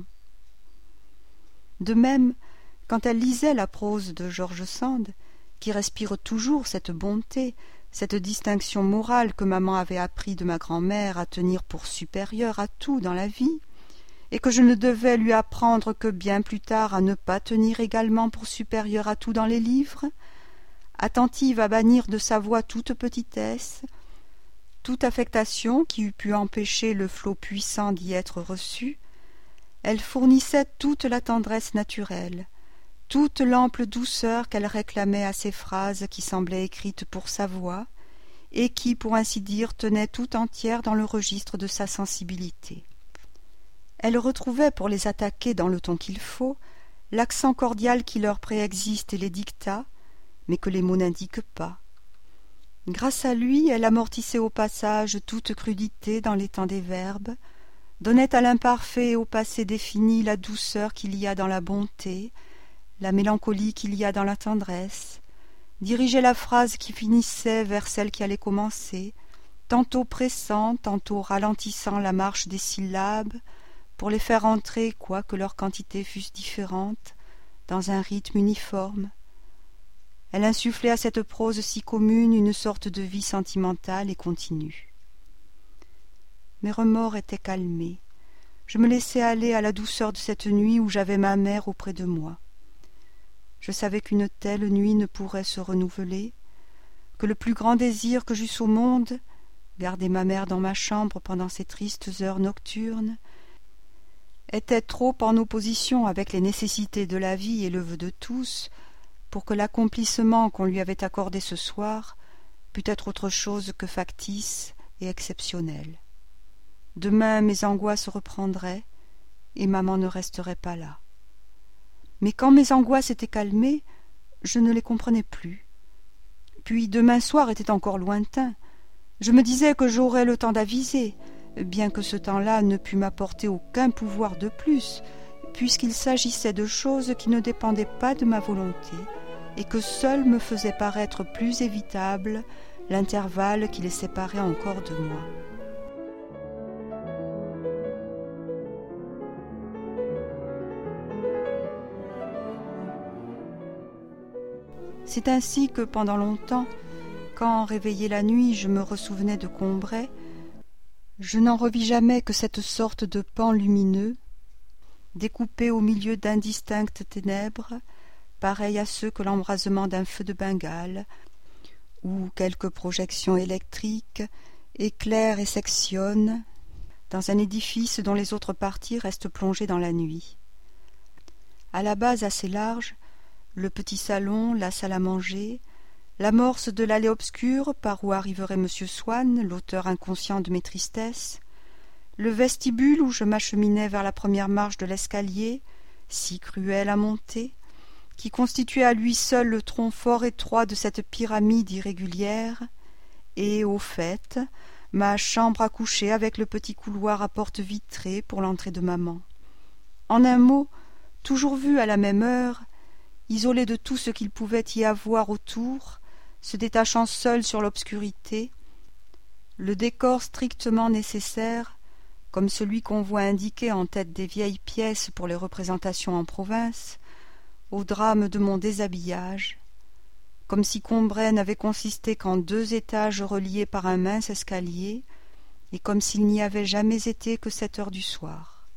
De même, quand elle lisait la prose de George Sand, qui respire toujours cette bonté, cette distinction morale que maman avait appris de ma grand-mère à tenir pour supérieure à tout dans la vie, et que je ne devais lui apprendre que bien plus tard à ne pas tenir également pour supérieure à tout dans les livres, attentive à bannir de sa voix toute petitesse, toute affectation qui eût pu empêcher le flot puissant d'y être reçu, elle fournissait toute la tendresse naturelle, toute l'ample douceur qu'elle réclamait à ces phrases qui semblaient écrites pour sa voix et qui, pour ainsi dire, tenaient tout entière dans le registre de sa sensibilité. Elle retrouvait, pour les attaquer dans le ton qu'il faut, l'accent cordial qui leur préexiste et les dicta, mais que les mots n'indiquent pas. Grâce à lui, elle amortissait au passage toute crudité dans l'étang des verbes, donnait à l'imparfait et au passé défini la douceur qu'il y a dans la bonté, la mélancolie qu'il y a dans la tendresse, dirigeait la phrase qui finissait vers celle qui allait commencer, tantôt pressant, tantôt ralentissant la marche des syllabes, pour les faire entrer, quoique leurs quantités fussent différentes, dans un rythme uniforme. Elle insufflait à cette prose si commune une sorte de vie sentimentale et continue. Mes remords étaient calmés. Je me laissais aller à la douceur de cette nuit où j'avais ma mère auprès de moi. Je savais qu'une telle nuit ne pourrait se renouveler, que le plus grand désir que j'eusse au monde, garder ma mère dans ma chambre pendant ces tristes heures nocturnes, était trop en opposition avec les nécessités de la vie et le vœu de tous, pour que l'accomplissement qu'on lui avait accordé ce soir pût être autre chose que factice et exceptionnel. Demain mes angoisses reprendraient, et maman ne resterait pas là. Mais quand mes angoisses étaient calmées, je ne les comprenais plus. Puis demain soir était encore lointain. Je me disais que j'aurais le temps d'aviser, bien que ce temps-là ne pût m'apporter aucun pouvoir de plus, puisqu'il s'agissait de choses qui ne dépendaient pas de ma volonté, et que seules me faisaient paraître plus évitables l'intervalle qui les séparait encore de moi. C'est ainsi que pendant longtemps, quand réveillée la nuit je me ressouvenais de Combray, je n'en revis jamais que cette sorte de pan lumineux, découpé au milieu d'indistinctes ténèbres, pareils à ceux que l'embrasement d'un feu de Bengale, où quelque projection électrique éclaire et sectionne dans un édifice dont les autres parties restent plongées dans la nuit. À la base assez large, le petit salon, la salle à manger, l'amorce de l'allée obscure par où arriverait M. Swann, l'auteur inconscient de mes tristesses, le vestibule où je m'acheminais vers la première marche de l'escalier, si cruel à monter, qui constituait à lui seul le tronc fort étroit de cette pyramide irrégulière, et, au fait, ma chambre à coucher avec le petit couloir à porte vitrée pour l'entrée de maman. En un mot, toujours vu à la même heure, isolé de tout ce qu'il pouvait y avoir autour, se détachant seul sur l'obscurité, le décor strictement nécessaire, comme celui qu'on voit indiqué en tête des vieilles pièces pour les représentations en province, au drame de mon déshabillage, comme si Combray n'avait consisté qu'en 2 étages reliés par un mince escalier, et comme s'il n'y avait jamais été que 7 heures du soir.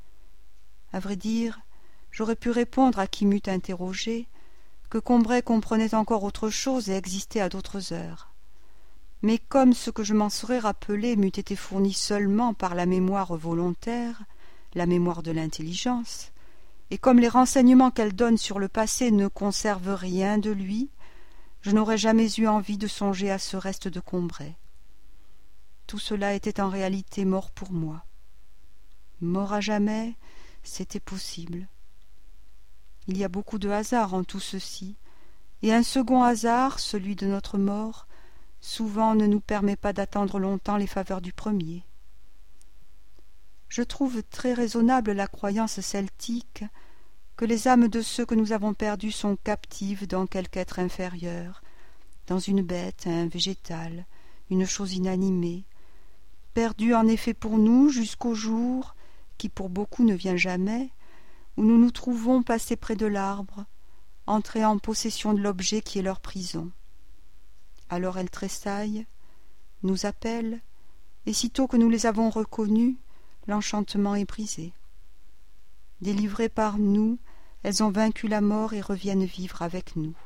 À vrai dire, j'aurais pu répondre à qui m'eût interrogé que Combray comprenait encore autre chose et existait à d'autres heures. Mais comme ce que je m'en serais rappelé m'eût été fourni seulement par la mémoire volontaire, la mémoire de l'intelligence, et comme les renseignements qu'elle donne sur le passé ne conservent rien de lui, je n'aurais jamais eu envie de songer à ce reste de Combray. Tout cela était en réalité mort pour moi. Mort à jamais, c'était possible. Il y a beaucoup de hasard en tout ceci, et un second hasard, celui de notre mort, souvent ne nous permet pas d'attendre longtemps les faveurs du premier. Je trouve très raisonnable la croyance celtique que les âmes de ceux que nous avons perdus sont captives dans quelque être inférieur, dans une bête, un végétal, une chose inanimée, perdues en effet pour nous jusqu'au jour, qui pour beaucoup ne vient jamais, où nous nous trouvons passés près de l'arbre, entrés en possession de l'objet qui est leur prison. Alors elles tressaillent, nous appellent, et sitôt que nous les avons reconnues, l'enchantement est brisé. Délivrées par nous, elles ont vaincu la mort et reviennent vivre avec nous.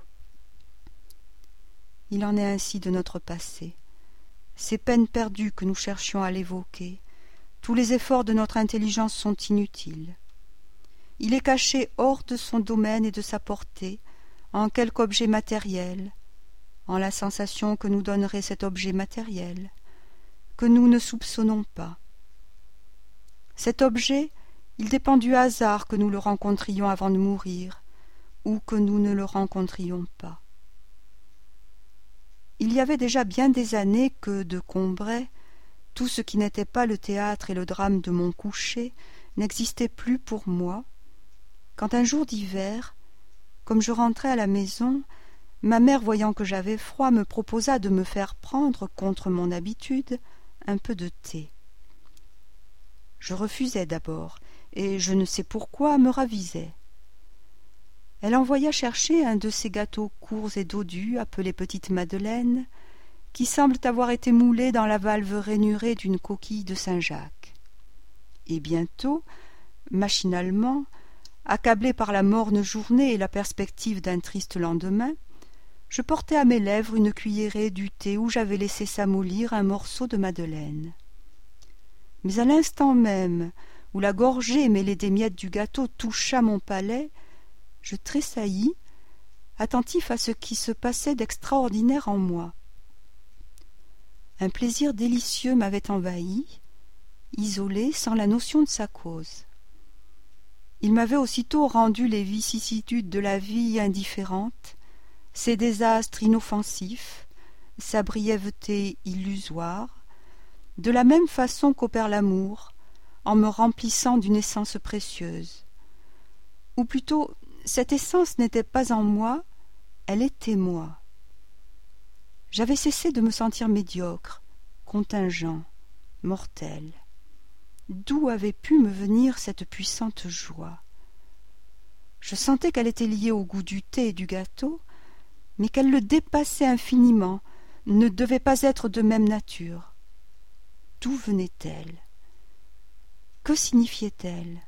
Il en est ainsi de notre passé. Ces peines perdues que nous cherchions à l'évoquer, tous les efforts de notre intelligence sont inutiles. Il est caché hors de son domaine et de sa portée, en quelque objet matériel, en la sensation que nous donnerait cet objet matériel, que nous ne soupçonnons pas. Cet objet, il dépend du hasard que nous le rencontrions avant de mourir, ou que nous ne le rencontrions pas. Il y avait déjà bien des années que, de Combray, tout ce qui n'était pas le théâtre et le drame de mon coucher n'existait plus pour moi, quand un jour d'hiver, comme je rentrais à la maison, ma mère, voyant que j'avais froid, me proposa de me faire prendre, contre mon habitude, un peu de thé. Je refusai d'abord, et je ne sais pourquoi me ravisai. Elle envoya chercher un de ces gâteaux courts et dodus, appelés petites madeleines, qui semblent avoir été moulés dans la valve rainurée d'une coquille de Saint-Jacques. Et bientôt, machinalement, accablé par la morne journée et la perspective d'un triste lendemain, je portai à mes lèvres une cuillerée du thé où j'avais laissé s'amollir un morceau de madeleine. Mais à l'instant même où la gorgée mêlée des miettes du gâteau toucha mon palais, je tressaillis, attentif à ce qui se passait d'extraordinaire en moi. Un plaisir délicieux m'avait envahi, isolé, sans la notion de sa cause. Il m'avait aussitôt rendu les vicissitudes de la vie indifférentes, ses désastres inoffensifs, sa brièveté illusoire, de la même façon qu'opère l'amour, en me remplissant d'une essence précieuse. Ou plutôt, cette essence n'était pas en moi, elle était moi. J'avais cessé de me sentir médiocre, contingent, mortel. D'où avait pu me venir cette puissante joie? Je sentais qu'elle était liée au goût du thé et du gâteau, mais qu'elle le dépassait infiniment, ne devait pas être de même nature. D'où venait-elle? Que signifiait-elle?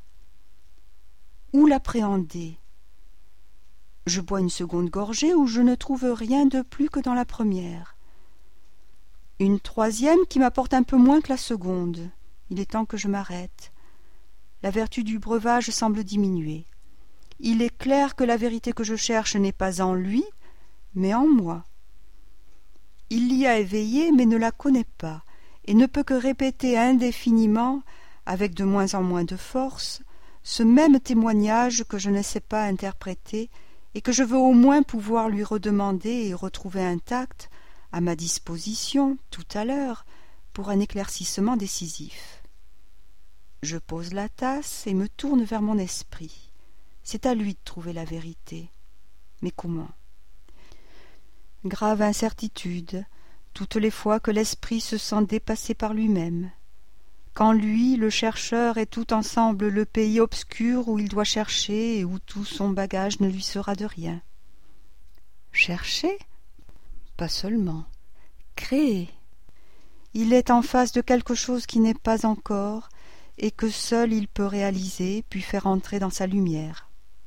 Où l'appréhender? Je bois une seconde gorgée où je ne trouve rien de plus que dans la première. Une troisième qui m'apporte un peu moins que la seconde. Il est temps que je m'arrête. La vertu du breuvage semble diminuer. Il est clair que la vérité que je cherche n'est pas en lui, mais en moi. Il l'y a éveillée, mais ne la connaît pas, et ne peut que répéter indéfiniment, avec de moins en moins de force, ce même témoignage que je ne sais pas interpréter et que je veux au moins pouvoir lui redemander et retrouver intact, à ma disposition, tout à l'heure, pour un éclaircissement décisif. Je pose la tasse et me tourne vers mon esprit. C'est à lui de trouver la vérité. Mais comment? Grave incertitude, toutes les fois que l'esprit se sent dépassé par lui-même. Quand lui, le chercheur, est tout ensemble le pays obscur où il doit chercher et où tout son bagage ne lui sera de rien. Chercher? Pas seulement. Créer. Il est en face de quelque chose qui n'est pas encore et que seul il peut réaliser puis faire entrer dans sa lumière.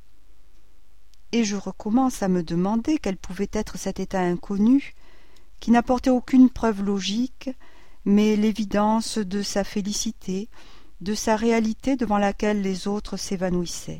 Et je recommence à me demander quel pouvait être cet état inconnu qui n'apportait aucune preuve logique, mais l'évidence de sa félicité, de sa réalité devant laquelle les autres s'évanouissaient.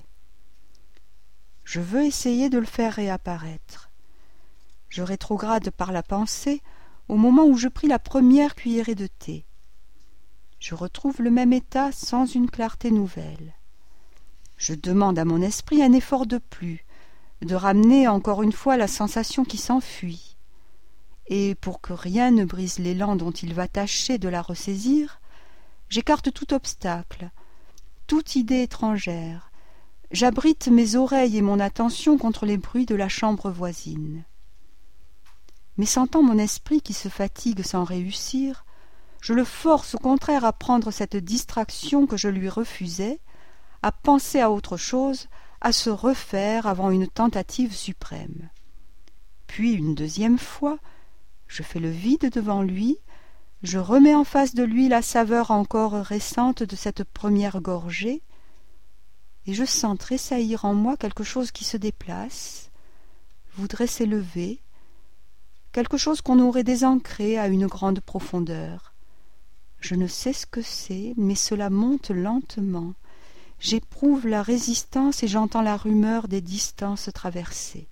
Je veux essayer de le faire réapparaître. Je rétrograde par la pensée au moment où je pris la première cuillerée de thé. Je retrouve le même état sans une clarté nouvelle. Je demande à mon esprit un effort de plus, de ramener encore une fois la sensation qui s'enfuit. Et pour que rien ne brise l'élan dont il va tâcher de la ressaisir, j'écarte tout obstacle, toute idée étrangère, j'abrite mes oreilles et mon attention contre les bruits de la chambre voisine. Mais sentant mon esprit qui se fatigue sans réussir, je le force au contraire à prendre cette distraction que je lui refusais, à penser à autre chose, à se refaire avant une tentative suprême. Puis une deuxième fois, je fais le vide devant lui, je remets en face de lui la saveur encore récente de cette première gorgée, et je sens tressaillir en moi quelque chose qui se déplace, voudrait s'élever, quelque chose qu'on aurait désancré à une grande profondeur. Je ne sais ce que c'est, mais cela monte lentement. J'éprouve la résistance et j'entends la rumeur des distances traversées.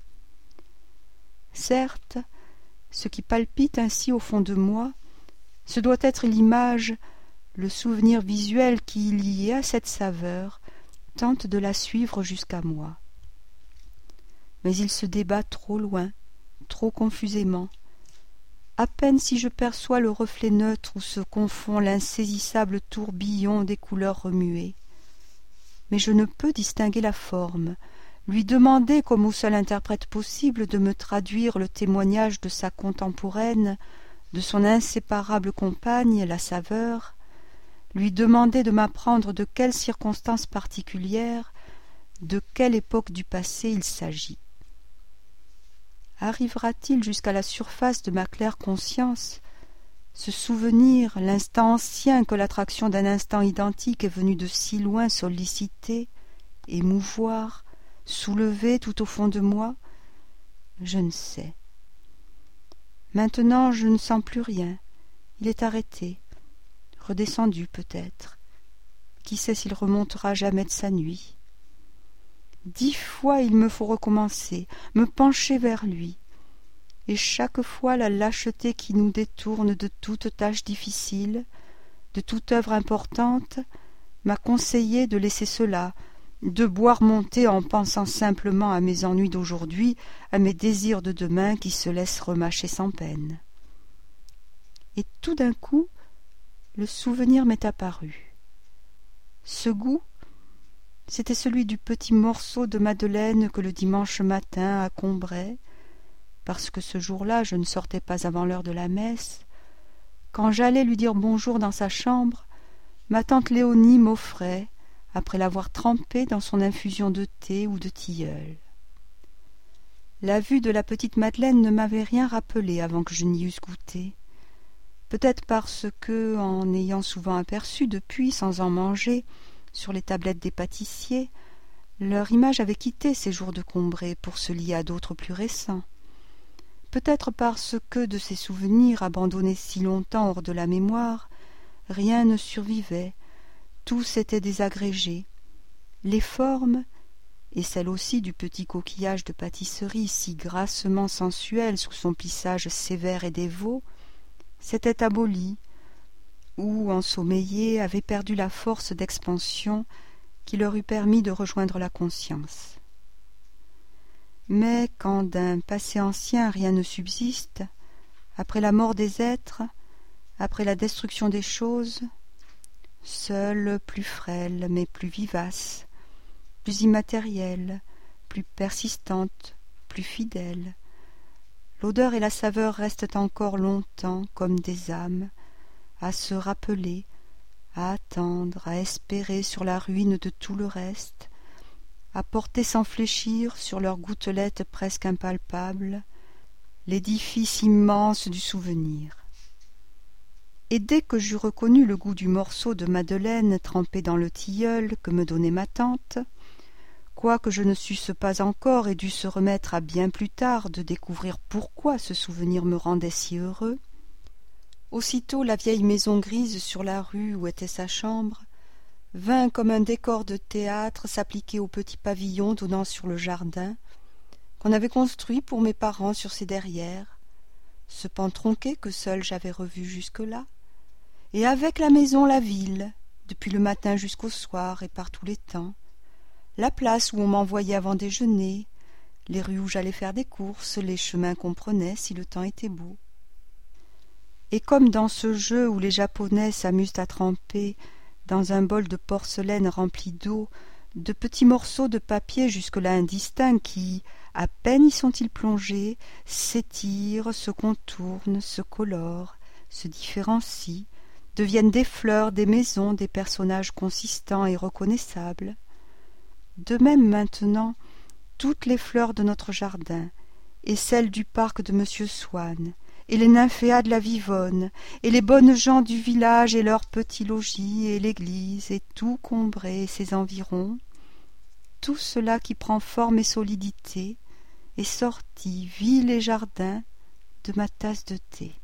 Certes, ce qui palpite ainsi au fond de moi, ce doit être l'image, le souvenir visuel qui, lié à cette saveur, tente de la suivre jusqu'à moi. Mais il se débat trop loin, trop confusément. À peine si je perçois le reflet neutre où se confond l'insaisissable tourbillon des couleurs remuées. Mais je ne peux distinguer la forme, lui demander comme au seul interprète possible de me traduire le témoignage de sa contemporaine, de son inséparable compagne, la saveur, lui demander de m'apprendre de quelles circonstances particulières, de quelle époque du passé il s'agit. Arrivera-t-il jusqu'à la surface de ma claire conscience, ce souvenir, l'instant ancien que l'attraction d'un instant identique est venue de si loin solliciter, émouvoir, soulever tout au fond de moi? Je ne sais. Maintenant je ne sens plus rien, il est arrêté, redescendu peut-être. Qui sait s'il remontera jamais de sa nuit? 10 fois il me faut recommencer, me pencher vers lui, et chaque fois la lâcheté qui nous détourne de toute tâche difficile, de toute œuvre importante, m'a conseillé de laisser cela, de boire mon thé en pensant simplement à mes ennuis d'aujourd'hui, à mes désirs de demain qui se laissent remâcher sans peine. Et tout d'un coup, le souvenir m'est apparu. Ce goût, c'était celui du petit morceau de madeleine que le dimanche matin à Combray, parce que ce jour-là je ne sortais pas avant l'heure de la messe, quand j'allais lui dire bonjour dans sa chambre, ma tante Léonie m'offrait, après l'avoir trempée dans son infusion de thé ou de tilleul. La vue de la petite Madeleine ne m'avait rien rappelé avant que je n'y eusse goûté. Peut-être parce que, en ayant souvent aperçu depuis, sans en manger, sur les tablettes des pâtissiers, leur image avait quitté ces jours de Combray pour se lier à d'autres plus récents. Peut-être parce que, de ces souvenirs abandonnés si longtemps hors de la mémoire, rien ne survivait, tout s'était désagrégé. Les formes, et celle aussi du petit coquillage de pâtisserie si grassement sensuel sous son plissage sévère et dévot, s'étaient abolies, ou, ensommeillées, avaient perdu la force d'expansion qui leur eût permis de rejoindre la conscience. Mais quand d'un passé ancien rien ne subsiste, après la mort des êtres, après la destruction des choses, seule, plus frêle, mais plus vivace, plus immatérielle, plus persistante, plus fidèle, l'odeur et la saveur restent encore longtemps comme des âmes, à se rappeler, à attendre, à espérer sur la ruine de tout le reste, à porter sans fléchir sur leurs gouttelettes presque impalpables l'édifice immense du souvenir. Et dès que j'eus reconnu le goût du morceau de madeleine trempé dans le tilleul que me donnait ma tante, quoique je ne susse pas encore et dusse remettre à bien plus tard de découvrir pourquoi ce souvenir me rendait si heureux, aussitôt la vieille maison grise sur la rue où était sa chambre vint comme un décor de théâtre s'appliquer au petit pavillon donnant sur le jardin qu'on avait construit pour mes parents sur ses derrières, ce pan tronqué que seul j'avais revu jusque-là, et avec la maison la ville, depuis le matin jusqu'au soir et par tous les temps, la place où on m'envoyait avant déjeuner, les rues où j'allais faire des courses, les chemins qu'on prenait si le temps était beau. Et comme dans ce jeu où les Japonais s'amusent à tremper dans un bol de porcelaine rempli d'eau de petits morceaux de papier jusque-là indistincts qui, à peine y sont-ils plongés, s'étirent, se contournent, se colorent, se différencient, deviennent des fleurs, des maisons, des personnages consistants et reconnaissables. De même maintenant, toutes les fleurs de notre jardin, et celles du parc de M. Swann, et les nymphéas de la Vivonne, et les bonnes gens du village et leurs petits logis, et l'église, et tout Combray et ses environs, tout cela qui prend forme et solidité, est sorti, ville et jardin, de ma tasse de thé.